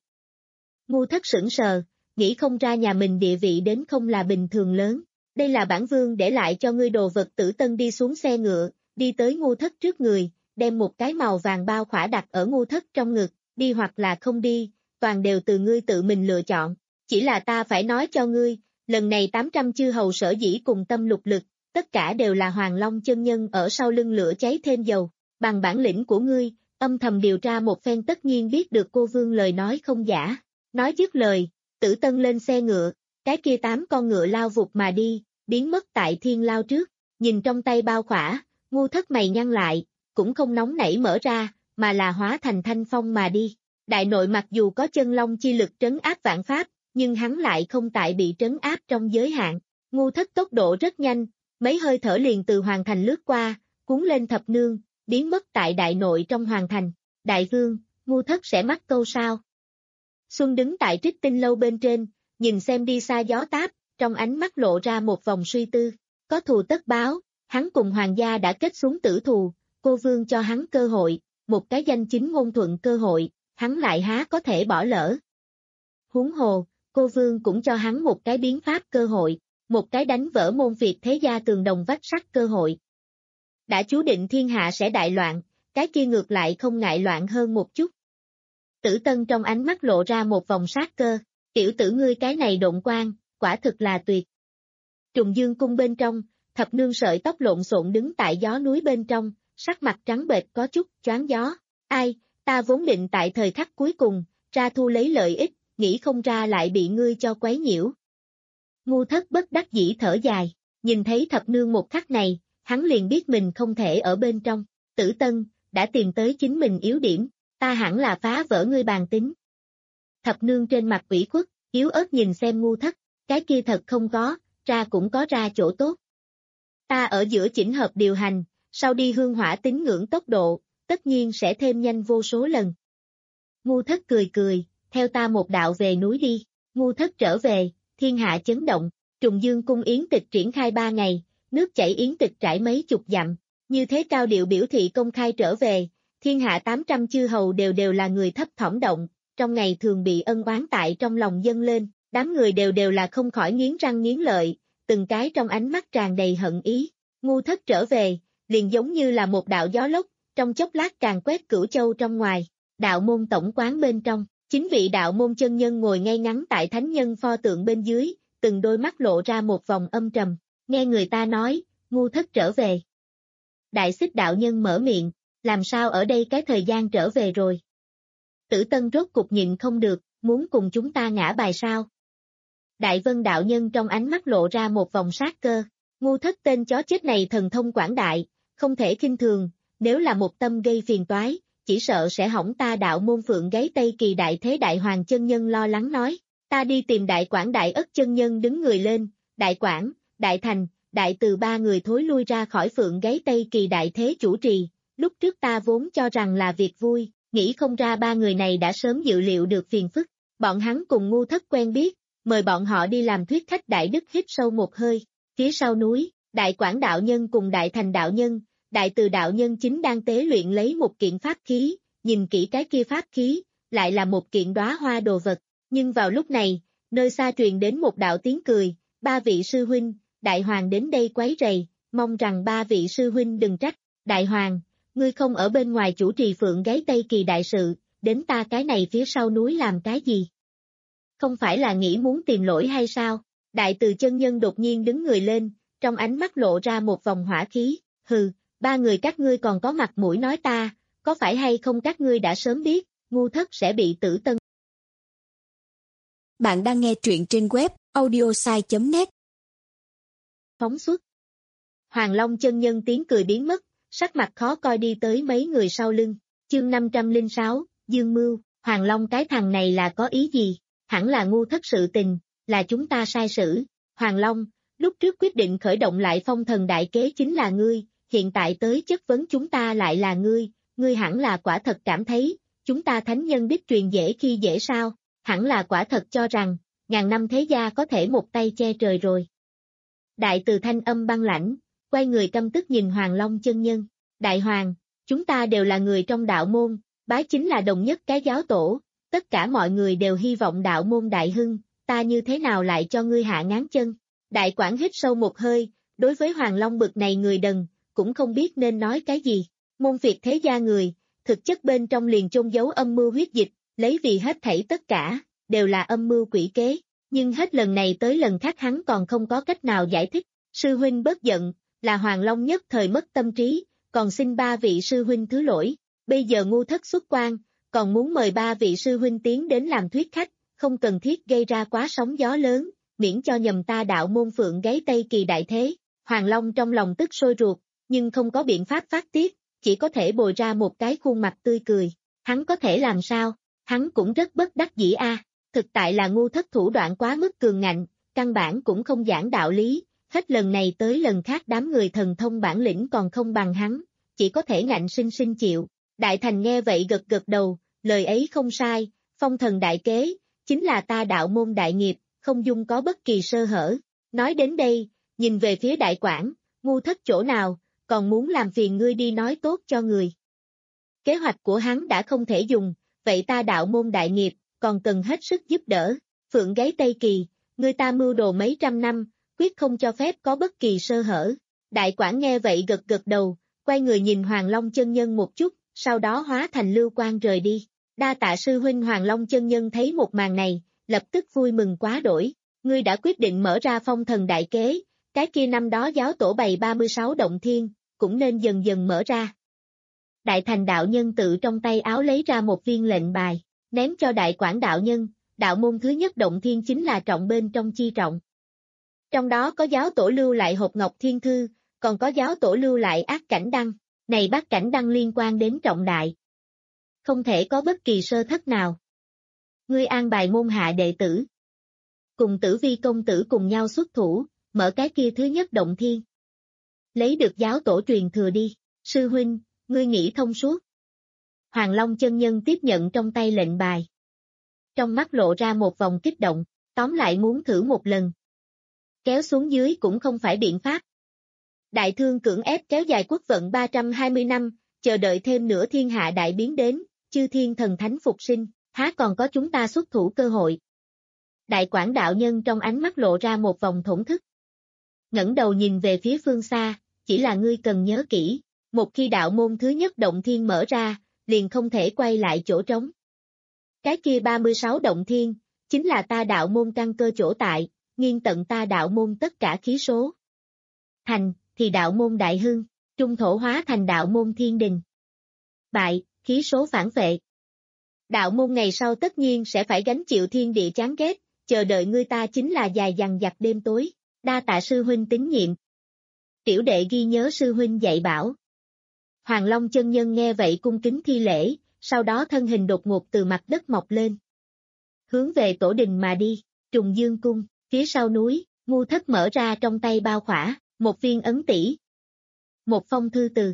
Ngu Thất sững sờ, nghĩ không ra nhà mình địa vị đến không là bình thường lớn. Đây là bản vương để lại cho ngươi đồ vật. Tử Tân đi xuống xe ngựa, đi tới Ngu Thất trước người, đem một cái màu vàng bao khỏa đặt ở Ngu Thất trong ngực, đi hoặc là không đi, toàn đều từ ngươi tự mình lựa chọn. Chỉ là ta phải nói cho ngươi, lần này tám trăm chư hầu sở dĩ cùng tâm lục lực, tất cả đều là Hoàng Long chân nhân ở sau lưng lửa cháy thêm dầu. Bằng bản lĩnh của ngươi, âm thầm điều tra một phen tất nhiên biết được cô vương lời nói không giả. Nói dứt lời, Tử Tân lên xe ngựa, cái kia tám con ngựa lao vụt mà đi, biến mất tại thiên lao trước. Nhìn trong tay bao khỏa, Ngu Thất mày nhăn lại, cũng không nóng nảy mở ra, mà là hóa thành thanh phong mà đi. Đại nội mặc dù có chân long chi lực trấn áp vạn pháp, nhưng hắn lại không tại bị trấn áp trong giới hạn. Ngu Thất tốc độ rất nhanh, mấy hơi thở liền từ hoàng thành lướt qua, cuốn lên thập nương, biến mất tại đại nội trong hoàng thành. Đại vương, Ngu Thất sẽ mắc câu sao? Xuân đứng tại Trích Tinh lâu bên trên, nhìn xem đi xa gió táp, trong ánh mắt lộ ra một vòng suy tư. Có thù tất báo, hắn cùng hoàng gia đã kết xuống tử thù, cô vương cho hắn cơ hội, một cái danh chính ngôn thuận cơ hội, hắn lại há có thể bỏ lỡ. Huống hồ, cô vương cũng cho hắn một cái biến pháp cơ hội, một cái đánh vỡ môn phiệt thế gia tường đồng vách sắt cơ hội. Đã chú định thiên hạ sẽ đại loạn, cái kia ngược lại không ngại loạn hơn một chút. Tử Tân trong ánh mắt lộ ra một vòng sát cơ, tiểu tử ngươi cái này độn quan, quả thực là tuyệt. Trùng Dương cung bên trong, thập nương sợi tóc lộn xộn đứng tại gió núi bên trong, sắc mặt trắng bệch có chút choáng gió. Ai, ta vốn định tại thời khắc cuối cùng, ra thu lấy lợi ích, nghĩ không ra lại bị ngươi cho quấy nhiễu. Ngu Thất bất đắc dĩ thở dài, nhìn thấy thập nương một khắc này, hắn liền biết mình không thể ở bên trong. Tử Tân, đã tìm tới chính mình yếu điểm, ta hẳn là phá vỡ ngươi bàn tính. Thập nương trên mặt ủy khuất, yếu ớt nhìn xem Ngu Thất, cái kia thật không có, ra cũng có ra chỗ tốt. Ta ở giữa chỉnh hợp điều hành, sau đi hương hỏa tín ngưỡng tốc độ, tất nhiên sẽ thêm nhanh vô số lần. Ngu Thất cười cười, theo ta một đạo về núi đi. Ngu Thất trở về, thiên hạ chấn động, Trùng Dương cung yến tịch triển khai ba ngày, nước chảy yến tịch trải mấy chục dặm, Như thế cao điệu biểu thị công khai trở về, thiên hạ tám trăm chư hầu đều đều là người thấp thỏm động, trong ngày thường bị ân oán tại trong lòng dâng lên, đám người đều đều là không khỏi nghiến răng nghiến lợi, từng cái trong ánh mắt tràn đầy hận ý. Ngu Thất trở về, liền giống như là một đạo gió lốc, trong chốc lát càng quét cửu châu trong ngoài. Đạo môn tổng quán bên trong, chính vị đạo môn chân nhân ngồi ngay ngắn tại thánh nhân pho tượng bên dưới, từng đôi mắt lộ ra một vòng âm trầm, nghe người ta nói, Ngu Thất trở về. Đại Xích đạo nhân mở miệng, làm sao ở đây cái thời gian trở về rồi? Tử Tân rốt cục nhịn không được, muốn cùng chúng ta ngã bài sao? Đại Vân đạo nhân trong ánh mắt lộ ra một vòng sát cơ, Ngu Thất tên chó chết này thần thông quảng đại, không thể khinh thường, nếu là một tâm gây phiền toái, chỉ sợ sẽ hỏng ta đạo môn Phượng Gáy Tây Kỳ đại thế. Đại Hoàng chân nhân lo lắng nói, ta đi tìm Đại Quảng Đại Ất chân nhân đứng người lên, Đại Quảng, Đại Thành, Đại Từ ba người thối lui ra khỏi Phượng Gáy Tây Kỳ đại thế chủ trì, lúc trước ta vốn cho rằng là việc vui, nghĩ không ra ba người này đã sớm dự liệu được phiền phức, bọn hắn cùng Ngu Thất quen biết, mời bọn họ đi làm thuyết khách. Đại Đức hít sâu một hơi, phía sau núi, Đại Quảng đạo nhân cùng Đại Thành đạo nhân, Đại Từ đạo nhân chính đang tế luyện lấy một kiện pháp khí, nhìn kỹ cái kia pháp khí, lại là một kiện đóa hoa đồ vật, nhưng vào lúc này, nơi xa truyền đến một đạo tiếng cười, ba vị sư huynh, Đại Hoàng đến đây quấy rầy, mong rằng ba vị sư huynh đừng trách. Đại Hoàng, ngươi không ở bên ngoài chủ trì Phượng Gáy Tây Kỳ đại sự, đến ta cái này phía sau núi làm cái gì? Không phải là nghĩ muốn tìm lỗi hay sao? Đại Từ chân nhân đột nhiên đứng người lên, trong ánh mắt lộ ra một vòng hỏa khí, hừ, ba người các ngươi còn có mặt mũi nói ta, có phải hay không các ngươi đã sớm biết, Ngu Thất sẽ bị Tử Tân. Bạn đang nghe truyện trên web audiosai chấm net. Phóng xuất. Hoàng Long chân nhân tiếng cười biến mất, sắc mặt khó coi đi tới mấy người sau lưng, chương năm trăm lẻ sáu, Dương Mưu, Hoàng Long cái thằng này là có ý gì, hẳn là Ngu Thất sự tình, là chúng ta sai sử. Hoàng Long, lúc trước quyết định khởi động lại phong thần đại kế chính là ngươi, hiện tại tới chất vấn chúng ta lại là ngươi, ngươi hẳn là quả thật cảm thấy, chúng ta thánh nhân đích truyền dễ khi dễ sao, hẳn là quả thật cho rằng, ngàn năm thế gia có thể một tay che trời rồi. Đại Từ thanh âm băng lãnh, quay người căm tức nhìn Hoàng Long chân nhân, Đại Hoàng, chúng ta đều là người trong đạo môn, bái chính là đồng nhất cái giáo tổ, tất cả mọi người đều hy vọng đạo môn đại hưng, ta như thế nào lại cho ngươi hạ ngáng chân. Đại Quảng hít sâu một hơi, đối với Hoàng Long bực này người đần, cũng không biết nên nói cái gì, môn phiệt thế gia người, thực chất bên trong liền chôn giấu âm mưu huyết dịch, lấy vì hết thảy tất cả, đều là âm mưu quỷ kế, nhưng hết lần này tới lần khác hắn còn không có cách nào giải thích, sư huynh bớt giận, là Hoàng Long nhất thời mất tâm trí, còn xin ba vị sư huynh thứ lỗi, bây giờ Ngu Thất xuất quan, còn muốn mời ba vị sư huynh tiến đến làm thuyết khách, không cần thiết gây ra quá sóng gió lớn, miễn cho nhầm ta đạo môn Phượng Gáy Tây Kỳ đại thế. Hoàng Long trong lòng tức sôi ruột, nhưng không có biện pháp phát tiết, chỉ có thể bồi ra một cái khuôn mặt tươi cười. Hắn có thể làm sao? Hắn cũng rất bất đắc dĩ a. À. Thực tại là Ngu Thất thủ đoạn quá mức cường ngạnh, căn bản cũng không giảng đạo lý, hết lần này tới lần khác đám người thần thông bản lĩnh còn không bằng hắn, chỉ có thể ngạnh sinh sinh chịu. Đại Thành nghe vậy gật gật đầu, lời ấy không sai, phong thần đại kế, chính là ta đạo môn đại nghiệp, không dung có bất kỳ sơ hở. Nói đến đây, nhìn về phía Đại Quảng, Ngu Thất chỗ nào, còn muốn làm phiền ngươi đi nói tốt cho người. Kế hoạch của hắn đã không thể dùng, vậy ta đạo môn đại nghiệp, còn cần hết sức giúp đỡ. Phượng Gáy Tây Kỳ, người ta mưu đồ mấy trăm năm, quyết không cho phép có bất kỳ sơ hở. Đại Quảng nghe vậy gật gật đầu, quay người nhìn Hoàng Long chân nhân một chút, sau đó hóa thành lưu quang rời đi. Đa tạ sư huynh. Hoàng Long chân nhân thấy một màn này, lập tức vui mừng quá đổi. Ngươi đã quyết định mở ra phong thần đại kế, cái kia năm đó giáo tổ bày ba mươi sáu động thiên, cũng nên dần dần mở ra. Đại Thành đạo nhân tự trong tay áo lấy ra một viên lệnh bài, ném cho Đại Quảng đạo nhân, đạo môn thứ nhất động thiên chính là trọng bên trong chi trọng. Trong đó có giáo tổ lưu lại hộp ngọc thiên thư, còn có giáo tổ lưu lại ác cảnh đăng, này bát cảnh đăng liên quan đến trọng đại. Không thể có bất kỳ sơ thất nào. Ngươi an bài môn hạ đệ tử. Cùng Tử Vi công tử cùng nhau xuất thủ, mở cái kia thứ nhất động thiên. Lấy được giáo tổ truyền thừa đi, sư huynh, ngươi nghĩ thông suốt. Hoàng Long chân nhân tiếp nhận trong tay lệnh bài. Trong mắt lộ ra một vòng kích động, tóm lại muốn thử một lần. Kéo xuống dưới cũng không phải biện pháp. Đại thương cưỡng ép kéo dài quốc vận ba trăm hai mươi năm, chờ đợi thêm nửa thiên hạ đại biến đến, chư thiên thần thánh phục sinh, há còn có chúng ta xuất thủ cơ hội. Đại Quảng đạo nhân trong ánh mắt lộ ra một vòng thổn thức. Ngẩng đầu nhìn về phía phương xa, chỉ là ngươi cần nhớ kỹ, một khi đạo môn thứ nhất động thiên mở ra, liền không thể quay lại chỗ trống. Cái kia ba mươi sáu động thiên, chính là ta đạo môn căn cơ chỗ tại, nghiêng tận ta đạo môn tất cả khí số. Thành, thì đạo môn đại hưng, trung thổ hóa thành đạo môn thiên đình. Bại, khí số phản vệ. Đạo môn ngày sau tất nhiên sẽ phải gánh chịu thiên địa chán ghét, chờ đợi ngươi ta chính là dài dằng dặc đêm tối, đa tạ sư huynh tín nhiệm. Tiểu đệ ghi nhớ sư huynh dạy bảo. Hoàng Long chân nhân nghe vậy cung kính thi lễ, sau đó thân hình đột ngột từ mặt đất mọc lên. Hướng về tổ đình mà đi, Trùng Dương cung, phía sau núi, Ngu Thất mở ra trong tay bao khỏa, một viên ấn tỷ. Một phong thư từ.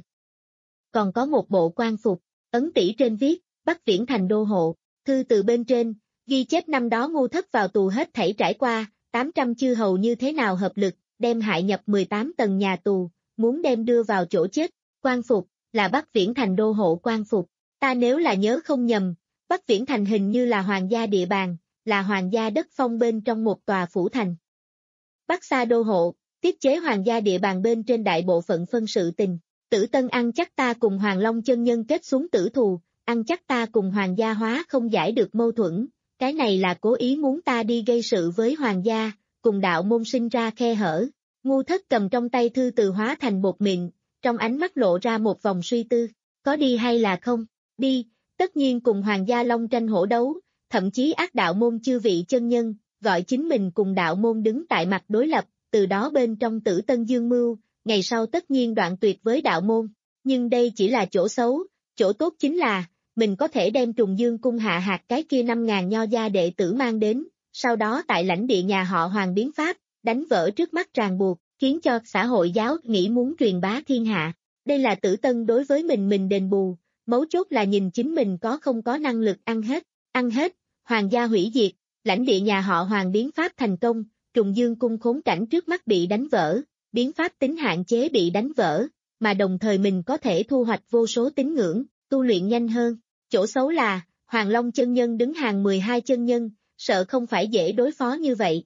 Còn có một bộ quan phục, ấn tỷ trên viết, Bắc Viễn thành đô hộ, thư từ bên trên, ghi chép năm đó Ngu Thất vào tù hết thảy trải qua, tám trăm chư hầu như thế nào hợp lực, đem hại nhập mười tám tầng nhà tù, muốn đem đưa vào chỗ chết, quan phục, là Bắc Viễn thành đô hộ quan phục, ta nếu là nhớ không nhầm, Bắc Viễn thành hình như là hoàng gia địa bàn, là hoàng gia đất phong bên trong một tòa phủ thành. Bắc Sa đô hộ, tiết chế hoàng gia địa bàn bên trên đại bộ phận phân sự tình, Tử Tân ăn chắc ta cùng Hoàng Long chân nhân kết xuống tử thù, ăn chắc ta cùng hoàng gia hóa không giải được mâu thuẫn, cái này là cố ý muốn ta đi gây sự với hoàng gia, cùng đạo môn sinh ra khe hở. Ngu Thất cầm trong tay thư từ hóa thành bột mịn, trong ánh mắt lộ ra một vòng suy tư, có đi hay là không, đi, tất nhiên cùng hoàng gia long tranh hổ đấu, thậm chí ác đạo môn chư vị chân nhân, gọi chính mình cùng đạo môn đứng tại mặt đối lập, từ đó bên trong Tử Tân dương mưu, ngày sau tất nhiên đoạn tuyệt với đạo môn, nhưng đây chỉ là chỗ xấu, chỗ tốt chính là, mình có thể đem Trùng Dương cung hạ hạt cái kia năm ngàn nho gia đệ tử mang đến, sau đó tại lãnh địa nhà họ Hoàng biến pháp, đánh vỡ trước mắt ràng buộc, khiến cho xã hội giáo nghĩ muốn truyền bá thiên hạ. Đây là Tử Tân đối với mình mình đền bù, mấu chốt là nhìn chính mình có không có năng lực ăn hết, ăn hết, hoàng gia hủy diệt, lãnh địa nhà họ Hoàng biến pháp thành công, Trùng Dương cung khốn cảnh trước mắt bị đánh vỡ, biến pháp tính hạn chế bị đánh vỡ, mà đồng thời mình có thể thu hoạch vô số tín ngưỡng, tu luyện nhanh hơn. Chỗ xấu là, Hoàng Long chân nhân đứng hàng mười hai chân nhân, sợ không phải dễ đối phó như vậy.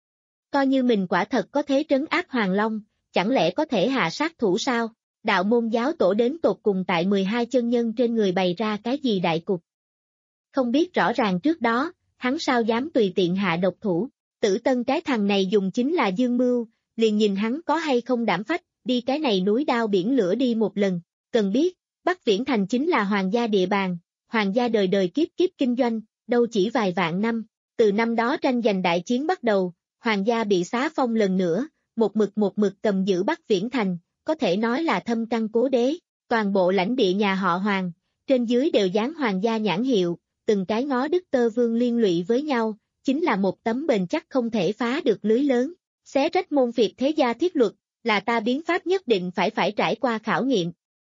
Coi như mình quả thật có thế trấn áp Hoàng Long, chẳng lẽ có thể hạ sát thủ sao? Đạo môn giáo tổ đến tột cùng tại mười hai chân nhân trên người bày ra cái gì đại cục? Không biết rõ ràng trước đó, hắn sao dám tùy tiện hạ độc thủ? Tử Tân cái thằng này dùng chính là dương mưu, liền nhìn hắn có hay không đảm phách, đi cái này núi đao biển lửa đi một lần. Cần biết, Bắc Viễn thành chính là hoàng gia địa bàn, hoàng gia đời đời kiếp kiếp kinh doanh, đâu chỉ vài vạn năm. Từ năm đó tranh giành đại chiến bắt đầu, hoàng gia bị xá phong lần nữa, một mực một mực cầm giữ Bắc Viễn thành, có thể nói là thâm căn cố đế, toàn bộ lãnh địa nhà họ Hoàng, trên dưới đều dán hoàng gia nhãn hiệu, từng cái ngó đức tơ vương liên lụy với nhau, chính là một tấm bền chắc không thể phá được lưới lớn. Xé rách môn phiệt thế gia thiết luật, là ta biến pháp nhất định phải phải trải qua khảo nghiệm.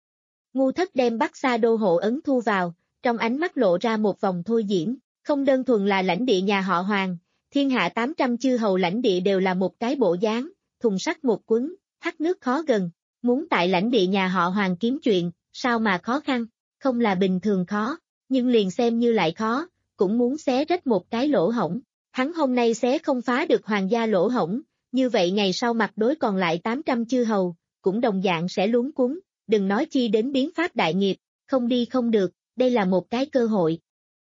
Ngu Thất đem Bắc Sa đô hộ ấn thu vào, trong ánh mắt lộ ra một vòng thôi diễn, không đơn thuần là lãnh địa nhà họ Hoàng, thiên hạ tám trăm chư hầu lãnh địa đều là một cái bộ dáng, thùng sắt một quấn, thác nước khó gần, muốn tại lãnh địa nhà họ Hoàng kiếm chuyện, sao mà khó khăn, không là bình thường khó, nhưng liền xem như lại khó, cũng muốn xé rách một cái lỗ hổng, hắn hôm nay xé không phá được hoàng gia lỗ hổng, như vậy ngày sau mặt đối còn lại tám trăm chư hầu, cũng đồng dạng sẽ luống cuống, đừng nói chi đến biến pháp đại nghiệp, không đi không được, đây là một cái cơ hội.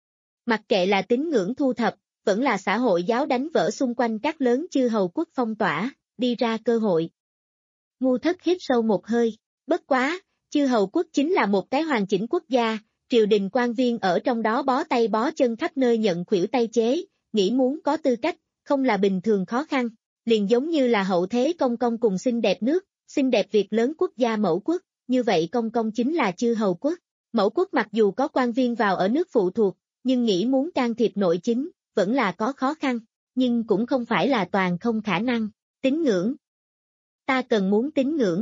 Mặc kệ là tín ngưỡng thu thập, vẫn là xã hội giáo đánh vỡ xung quanh các lớn chư hầu quốc phong tỏa, đi ra cơ hội. Ngu Thất hít sâu một hơi, bất quá, chư hầu quốc chính là một cái hoàn chỉnh quốc gia, triều đình quan viên ở trong đó bó tay bó chân khắp nơi nhận khuỷu tay chế, nghĩ muốn có tư cách, không là bình thường khó khăn, liền giống như là hậu thế công công cùng xinh đẹp nước, xinh đẹp Việt lớn quốc gia mẫu quốc, như vậy công công chính là chư hầu quốc. Mẫu quốc mặc dù có quan viên vào ở nước phụ thuộc, nhưng nghĩ muốn can thiệp nội chính, vẫn là có khó khăn, nhưng cũng không phải là toàn không khả năng. Tín ngưỡng. Ta cần muốn tín ngưỡng.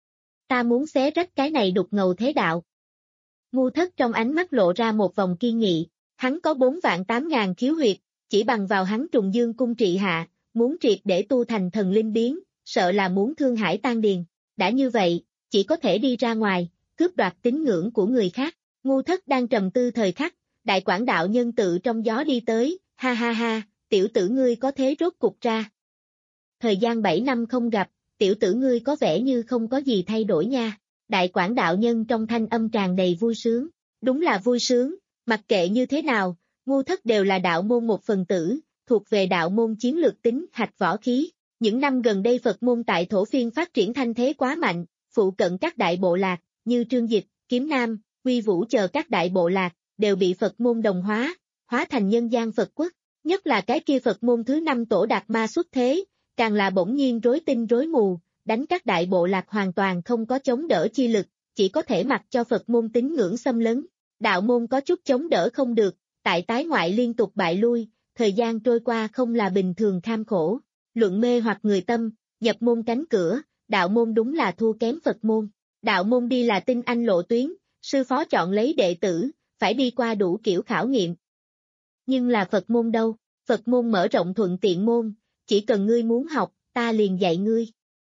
Ta muốn xé rách cái này đục ngầu thế đạo. Ngu Thất trong ánh mắt lộ ra một vòng kiên nghị, hắn có bốn vạn tám ngàn khiếu huyệt, chỉ bằng vào hắn Trùng Dương cung trị hạ, muốn triệt để tu thành thần linh biến, sợ là muốn thương hải tan điền. đã như vậy, chỉ có thể đi ra ngoài, cướp đoạt tín ngưỡng của người khác. Ngu Thất đang trầm tư thời khắc, Đại Quảng đạo nhân tự trong gió đi tới, ha ha ha, tiểu tử ngươi có thế rốt cục ra. Thời gian bảy năm không gặp, tiểu tử ngươi có vẻ như không có gì thay đổi nha. Đại Quảng đạo nhân trong thanh âm tràn đầy vui sướng, đúng là vui sướng, mặc kệ như thế nào, Ngu Thất đều là đạo môn một phần tử, thuộc về đạo môn chiến lược tính hạch võ khí. Những năm gần đây Phật môn tại Thổ Phiên phát triển thanh thế quá mạnh, phụ cận các đại bộ lạc, như Trương Dịch, Kiếm Nam, Quy Vũ chờ các đại bộ lạc, đều bị Phật môn đồng hóa, hóa thành nhân gian Phật quốc. Nhất là cái kia Phật môn thứ năm Tổ Đạt Ma xuất thế, càng là bỗng nhiên rối tinh rối mù, đánh các đại bộ lạc hoàn toàn không có chống đỡ chi lực, chỉ có thể mặc cho Phật môn tín ngưỡng xâm lấn. Đạo môn có chút chống đỡ không được, tại tái ngoại liên tục bại lui, thời gian trôi qua không là bình thường kham khổ. Luận mê hoặc người tâm, nhập môn cánh cửa, đạo môn đúng là thua kém Phật môn. Đạo môn đi là tinh anh lộ tuyến, sư phó chọn lấy đệ tử, phải đi qua đủ kiểu khảo nghiệm. Nhưng là Phật môn đâu, Phật môn mở rộng thuận tiện môn, chỉ cần ngươi muốn học, ta liền dạy ngươi.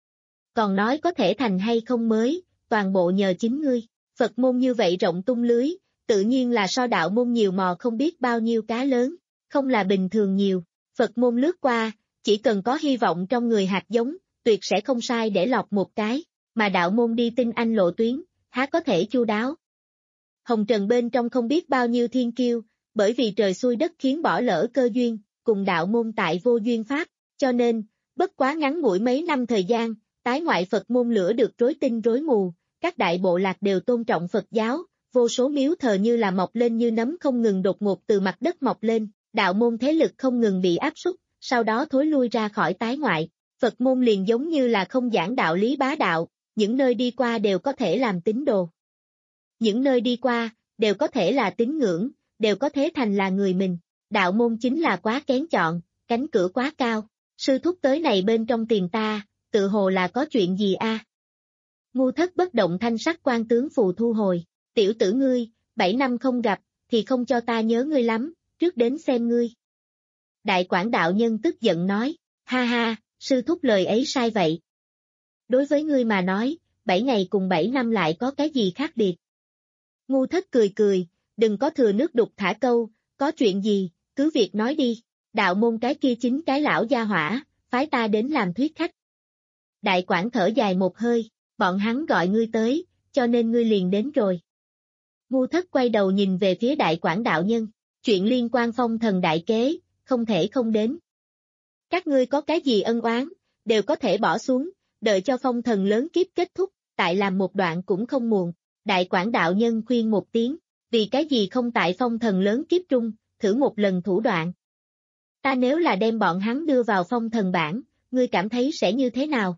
Còn nói có thể thành hay không mới, toàn bộ nhờ chính ngươi. Phật môn như vậy rộng tung lưới, tự nhiên là so đạo môn nhiều mò không biết bao nhiêu cá lớn, không là bình thường nhiều. Phật môn lướt qua, chỉ cần có hy vọng trong người hạt giống, tuyệt sẽ không sai để lọc một cái, mà đạo môn đi tinh anh lộ tuyến, há có thể chu đáo. Hồng trần bên trong không biết bao nhiêu thiên kiêu, bởi vì trời xui đất khiến bỏ lỡ cơ duyên, cùng đạo môn tại vô duyên pháp, cho nên, bất quá ngắn ngủi mấy năm thời gian, tái ngoại Phật môn lửa được rối tinh rối mù, các đại bộ lạc đều tôn trọng Phật giáo, vô số miếu thờ như là mọc lên như nấm không ngừng đột ngột từ mặt đất mọc lên, đạo môn thế lực không ngừng bị áp súc, sau đó thối lui ra khỏi tái ngoại. Phật môn liền giống như là không giảng đạo lý bá đạo, những nơi đi qua đều có thể làm tín đồ. Những nơi đi qua, đều có thể là tín ngưỡng, đều có thể thành là người mình. Đạo môn chính là quá kén chọn, cánh cửa quá cao. Sư thúc tới này bên trong tiền ta, tự hồ là có chuyện gì a? À? Ngu Thất bất động thanh sắc quan tướng phù thu hồi. Tiểu tử ngươi, bảy năm không gặp, thì không cho ta nhớ ngươi lắm, trước đến xem ngươi. Đại Quảng đạo nhân tức giận nói, ha ha, sư thúc lời ấy sai vậy. Đối với ngươi mà nói, bảy ngày cùng bảy năm lại có cái gì khác biệt. Ngu Thất cười cười, đừng có thừa nước đục thả câu, có chuyện gì, cứ việc nói đi, đạo môn cái kia chính cái lão gia hỏa, phái ta đến làm thuyết khách. Đại Quảng thở dài một hơi, bọn hắn gọi ngươi tới, cho nên ngươi liền đến rồi. Ngu Thất quay đầu nhìn về phía Đại Quảng đạo nhân, chuyện liên quan phong thần đại kế, không thể không đến. Các ngươi có cái gì ân oán, đều có thể bỏ xuống, đợi cho phong thần lớn kiếp kết thúc, tại làm một đoạn cũng không muộn. Đại Quảng đạo nhân khuyên một tiếng, vì cái gì không tại phong thần lớn kiếp trung, thử một lần thủ đoạn. Ta nếu là đem bọn hắn đưa vào phong thần bảng, ngươi cảm thấy sẽ như thế nào?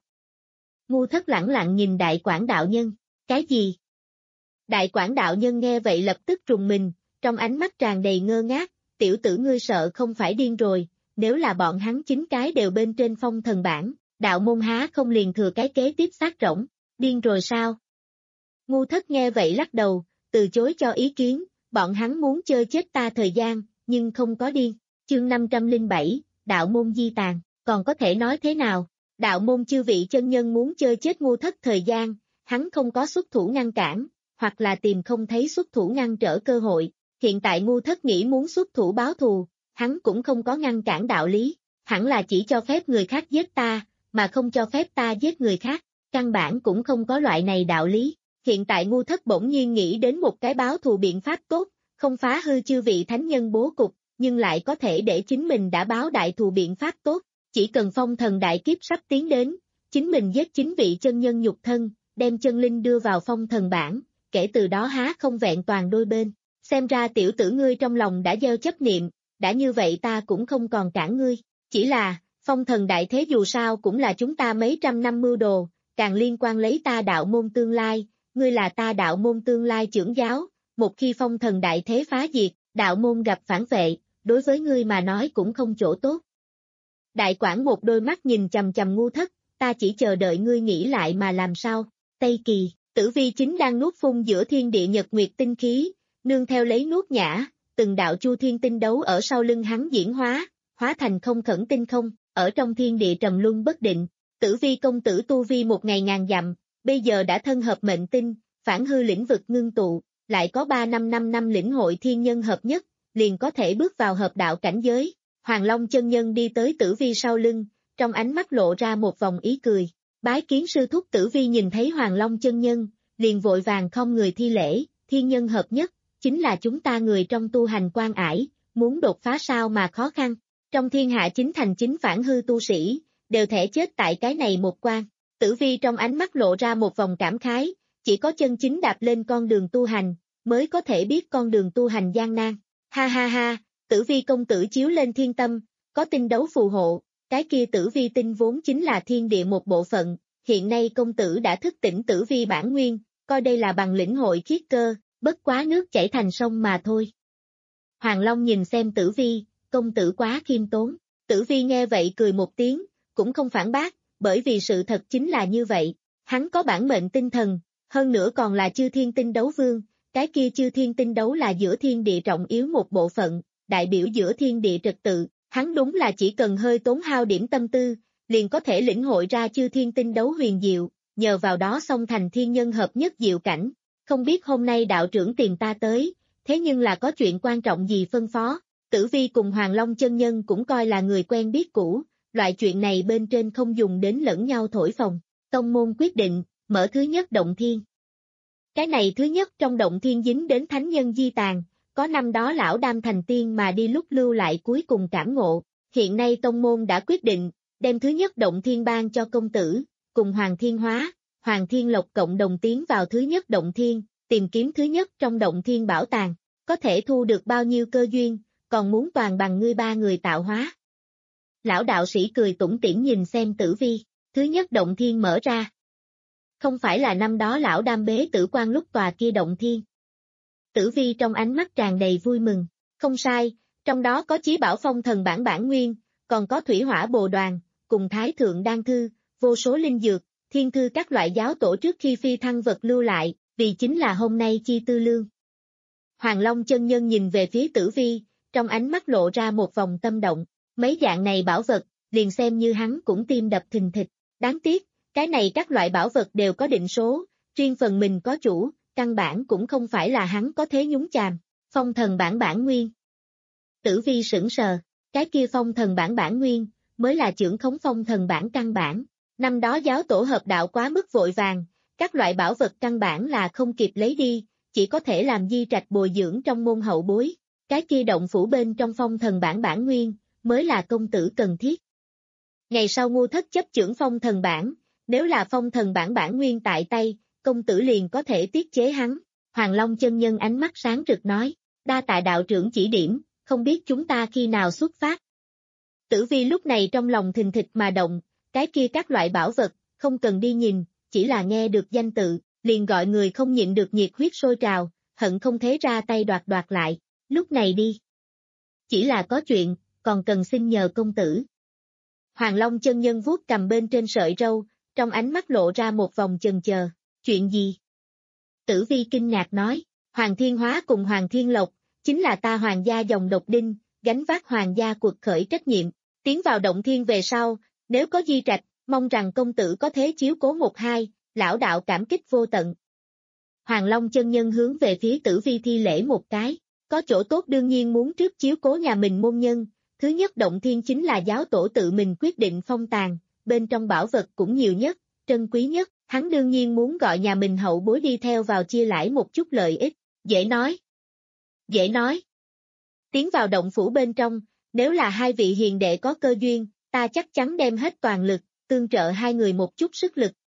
Ngu Thất lẳng lặng nhìn Đại Quảng đạo nhân, cái gì? Đại Quảng đạo nhân nghe vậy lập tức trùng mình, trong ánh mắt tràn đầy ngơ ngác, tiểu tử ngươi sợ không phải điên rồi, nếu là bọn hắn chín cái đều bên trên phong thần bảng, đạo môn há không liền thừa cái kế tiếp xác rỗng, điên rồi sao? Ngu Thất nghe vậy lắc đầu, từ chối cho ý kiến, bọn hắn muốn chơi chết ta thời gian, nhưng không có điên. Chương năm trăm lẻ bảy, đạo môn di tàn, còn có thể nói thế nào? Đạo môn chư vị chân nhân muốn chơi chết Ngu Thất thời gian, hắn không có xuất thủ ngăn cản, hoặc là tìm không thấy xuất thủ ngăn trở cơ hội. Hiện tại Ngu Thất nghĩ muốn xuất thủ báo thù, hắn cũng không có ngăn cản đạo lý, hẳn là chỉ cho phép người khác giết ta, mà không cho phép ta giết người khác, căn bản cũng không có loại này đạo lý. Hiện tại Ngu Thất bỗng nhiên nghĩ đến một cái báo thù biện pháp tốt, không phá hư chư vị thánh nhân bố cục, nhưng lại có thể để chính mình đã báo đại thù biện pháp tốt, chỉ cần phong thần đại kiếp sắp tiến đến, chính mình giết chính vị chân nhân nhục thân, đem chân linh đưa vào phong thần bảng, kể từ đó há không vẹn toàn đôi bên. Xem ra tiểu tử ngươi trong lòng đã gieo chấp niệm, đã như vậy ta cũng không còn cản ngươi, chỉ là, phong thần đại thế dù sao cũng là chúng ta mấy trăm năm mưu đồ, càng liên quan lấy ta đạo môn tương lai, ngươi là ta đạo môn tương lai trưởng giáo, một khi phong thần đại thế phá diệt, đạo môn gặp phản vệ, đối với ngươi mà nói cũng không chỗ tốt. Đại Quảng một đôi mắt nhìn chằm chằm Ngu Thất, ta chỉ chờ đợi ngươi nghĩ lại mà làm sao. Tây Kỳ, Tử Vi chính đang nuốt phun giữa thiên địa nhật nguyệt tinh khí, nương theo lấy nuốt nhã, từng đạo chu thiên tinh đấu ở sau lưng hắn diễn hóa, hóa thành không khẩn tinh không, ở trong thiên địa trầm luân bất định. Tử Vi công tử tu vi một ngày ngàn dặm, bây giờ đã thân hợp mệnh tinh, phản hư lĩnh vực ngưng tụ, lại có ba năm năm năm lĩnh hội thiên nhân hợp nhất, liền có thể bước vào hợp đạo cảnh giới. Hoàng Long chân nhân đi tới Tử Vi sau lưng, trong ánh mắt lộ ra một vòng ý cười. Bái kiến sư thúc. Tử Vi nhìn thấy Hoàng Long chân nhân, liền vội vàng không người thi lễ, thiên nhân hợp nhất, chính là chúng ta người trong tu hành quan ải, muốn đột phá sao mà khó khăn. Trong thiên hạ chính thành chính phản hư tu sĩ, đều thể chết tại cái này một quan. Tử Vi trong ánh mắt lộ ra một vòng cảm khái, chỉ có chân chính đạp lên con đường tu hành, mới có thể biết con đường tu hành gian nan. Ha ha ha, Tử Vi công tử chiếu lên thiên tâm, có tinh đấu phù hộ, cái kia Tử Vi tinh vốn chính là thiên địa một bộ phận, hiện nay công tử đã thức tỉnh Tử Vi bản nguyên, coi đây là bằng lĩnh hội khiết cơ, bất quá nước chảy thành sông mà thôi. Hoàng Long nhìn xem Tử Vi, công tử quá khiêm tốn. Tử Vi nghe vậy cười một tiếng, cũng không phản bác, bởi vì sự thật chính là như vậy. Hắn có bản mệnh tinh thần, hơn nữa còn là chư thiên tinh đấu vương, cái kia chư thiên tinh đấu là giữa thiên địa trọng yếu một bộ phận, đại biểu giữa thiên địa trật tự, hắn đúng là chỉ cần hơi tốn hao điểm tâm tư, liền có thể lĩnh hội ra chư thiên tinh đấu huyền diệu, nhờ vào đó xông thành thiên nhân hợp nhất diệu cảnh. Không biết hôm nay đạo trưởng tìm ta tới, thế nhưng là có chuyện quan trọng gì phân phó. Tử Vi cùng Hoàng Long chân nhân cũng coi là người quen biết cũ, loại chuyện này bên trên không dùng đến lẫn nhau thổi phồng. Tông môn quyết định, mở thứ nhất động thiên. Cái này thứ nhất trong động thiên dính đến thánh nhân di tàn, có năm đó lão đam thành tiên mà đi lúc lưu lại cuối cùng cảm ngộ. Hiện nay tông môn đã quyết định, đem thứ nhất động thiên ban cho công tử, cùng Hoàng Thiên Hóa, Hoàng Thiên Lộc cộng đồng tiến vào thứ nhất động thiên, tìm kiếm thứ nhất trong động thiên bảo tàng, có thể thu được bao nhiêu cơ duyên, còn muốn toàn bằng ngươi ba người tạo hóa. Lão đạo sĩ cười tủm tỉm nhìn xem Tử Vi, thứ nhất động thiên mở ra. Không phải là năm đó lão đam bế tử quan lúc tòa kia động thiên. Tử Vi trong ánh mắt tràn đầy vui mừng, không sai, trong đó có chí bảo phong thần bản bản nguyên, còn có thủy hỏa bồ đoàn, cùng thái thượng đan thư, vô số linh dược, thiên thư các loại giáo tổ trước khi phi thăng vật lưu lại, vì chính là hôm nay chi tư lương. Hoàng Long chân nhân nhìn về phía Tử Vi, trong ánh mắt lộ ra một vòng tâm động, mấy dạng này bảo vật, liền xem như hắn cũng tim đập thình thịch, đáng tiếc, cái này các loại bảo vật đều có định số, riêng phần mình có chủ, căn bản cũng không phải là hắn có thế nhúng chàm. Phong thần bản bản nguyên. Tử Vi sững sờ, cái kia phong thần bản bản nguyên, mới là trưởng khống phong thần bản căn bản. Năm đó giáo tổ hợp đạo quá mức vội vàng, các loại bảo vật căn bản là không kịp lấy đi, chỉ có thể làm di trạch bồi dưỡng trong môn hậu bối. Cái kia động phủ bên trong phong thần bản bản nguyên, mới là công tử cần thiết. Ngày sau Ngô Thất chấp chưởng phong thần bản, nếu là phong thần bản bản nguyên tại tay, công tử liền có thể tiết chế hắn. Hoàng Long chân nhân ánh mắt sáng rực nói, đa tạ đạo trưởng chỉ điểm, không biết chúng ta khi nào xuất phát. Tử Vi lúc này trong lòng thình thịch mà động, cái kia các loại bảo vật, không cần đi nhìn, chỉ là nghe được danh tự, liền gọi người không nhịn được nhiệt huyết sôi trào, hận không thế ra tay đoạt đoạt lại, lúc này đi. Chỉ là có chuyện, còn cần xin nhờ công tử. Hoàng Long chân nhân vuốt cầm bên trên sợi râu, trong ánh mắt lộ ra một vòng chần chờ, chuyện gì? Tử Vi kinh ngạc nói, Hoàng Thiên Hóa cùng Hoàng Thiên Lộc, chính là ta hoàng gia dòng độc đinh, gánh vác hoàng gia cuộc khởi trách nhiệm, tiến vào động thiên về sau, nếu có di trạch, mong rằng công tử có thế chiếu cố một hai, lão đạo cảm kích vô tận. Hoàng Long chân nhân hướng về phía Tử Vi thi lễ một cái, có chỗ tốt đương nhiên muốn trước chiếu cố nhà mình môn nhân, thứ nhất động thiên chính là giáo tổ tự mình quyết định phong tàng, bên trong bảo vật cũng nhiều nhất, trân quý nhất, hắn đương nhiên muốn gọi nhà mình hậu bối đi theo vào chia lãi một chút lợi ích, dễ nói. Dễ nói. Tiến vào động phủ bên trong, nếu là hai vị hiền đệ có cơ duyên, ta chắc chắn đem hết toàn lực, tương trợ hai người một chút sức lực.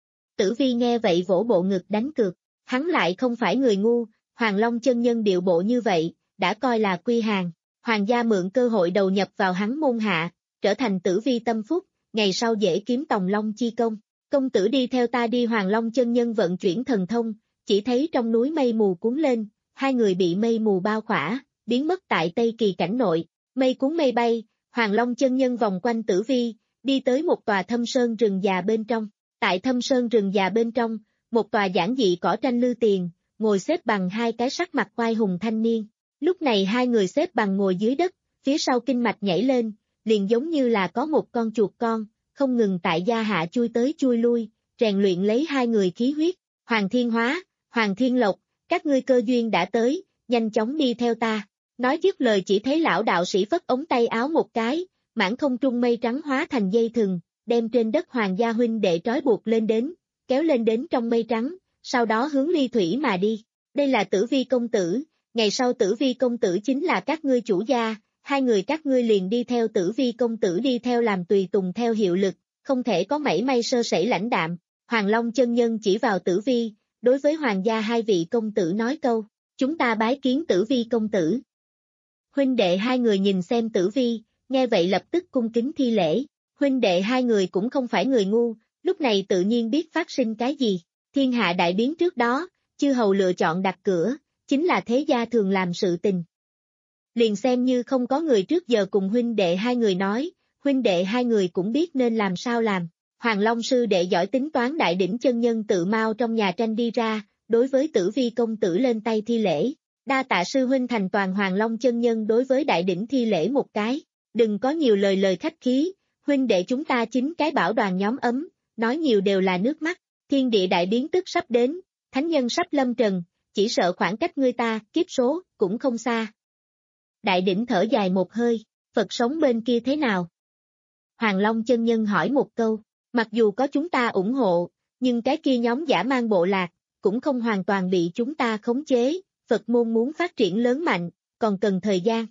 Tử Vi nghe vậy vỗ bộ ngực đánh cược, hắn lại không phải người ngu, Hoàng Long chân nhân điệu bộ như vậy, đã coi là quy hàng, hoàng gia mượn cơ hội đầu nhập vào hắn môn hạ, trở thành Tử Vi tâm phúc, ngày sau dễ kiếm tòng long chi công. Công tử đi theo ta đi. Hoàng Long chân nhân vận chuyển thần thông, chỉ thấy trong núi mây mù cuốn lên, hai người bị mây mù bao khỏa, biến mất tại Tây Kỳ cảnh nội, mây cuốn mây bay, Hoàng Long chân nhân vòng quanh Tử Vi, đi tới một tòa thâm sơn rừng già bên trong, tại thâm sơn rừng già bên trong, một tòa giản dị cỏ tranh lư tiền, ngồi xếp bằng hai cái sắc mặt oai hùng thanh niên, lúc này hai người xếp bằng ngồi dưới đất, phía sau kinh mạch nhảy lên, liền giống như là có một con chuột con, không ngừng tại gia hạ chui tới chui lui, rèn luyện lấy hai người khí huyết. Hoàng Thiên Hóa, Hoàng Thiên Lộc, các ngươi cơ duyên đã tới, nhanh chóng đi theo ta. Nói dứt lời chỉ thấy lão đạo sĩ phất ống tay áo một cái, mảng không trung mây trắng hóa thành dây thừng, đem trên đất hoàng gia huynh đệ trói buộc lên đến, kéo lên đến trong mây trắng, sau đó hướng Ly Thủy mà đi. Đây là Tử Vi công tử, ngày sau Tử Vi công tử chính là các ngươi chủ gia, hai người các ngươi liền đi theo Tử Vi công tử đi theo làm tùy tùng theo hiệu lực, không thể có mảy may sơ sẩy lãnh đạm. Hoàng Long chân nhân chỉ vào Tử Vi, đối với hoàng gia hai vị công tử nói câu, chúng ta bái kiến Tử Vi công tử. Huynh đệ hai người nhìn xem Tử Vi, nghe vậy lập tức cung kính thi lễ, huynh đệ hai người cũng không phải người ngu, lúc này tự nhiên biết phát sinh cái gì. Thiên hạ đại biến trước đó, chư hầu lựa chọn đặt cửa, chính là thế gia thường làm sự tình. Liền xem như không có người trước giờ cùng huynh đệ hai người nói, huynh đệ hai người cũng biết nên làm sao làm. Hoàng Long sư đệ giỏi tính toán đại đỉnh chân nhân tự mau trong nhà tranh đi ra, đối với Tử Vi công tử lên tay thi lễ. Đa tạ sư huynh thành toàn. Hoàng Long chân nhân đối với đại đỉnh thi lễ một cái, đừng có nhiều lời lời khách khí, huynh đệ chúng ta chính cái bảo đoàn nhóm ấm, nói nhiều đều là nước mắt. Thiên địa đại biến tức sắp đến, thánh nhân sắp lâm trần, chỉ sợ khoảng cách ngươi ta, kiếp số, cũng không xa. Đại đỉnh thở dài một hơi, Phật sống bên kia thế nào? Hoàng Long chân nhân hỏi một câu, mặc dù có chúng ta ủng hộ, nhưng cái kia nhóm giả mang bộ lạc, cũng không hoàn toàn bị chúng ta khống chế, Phật môn muốn phát triển lớn mạnh, còn cần thời gian.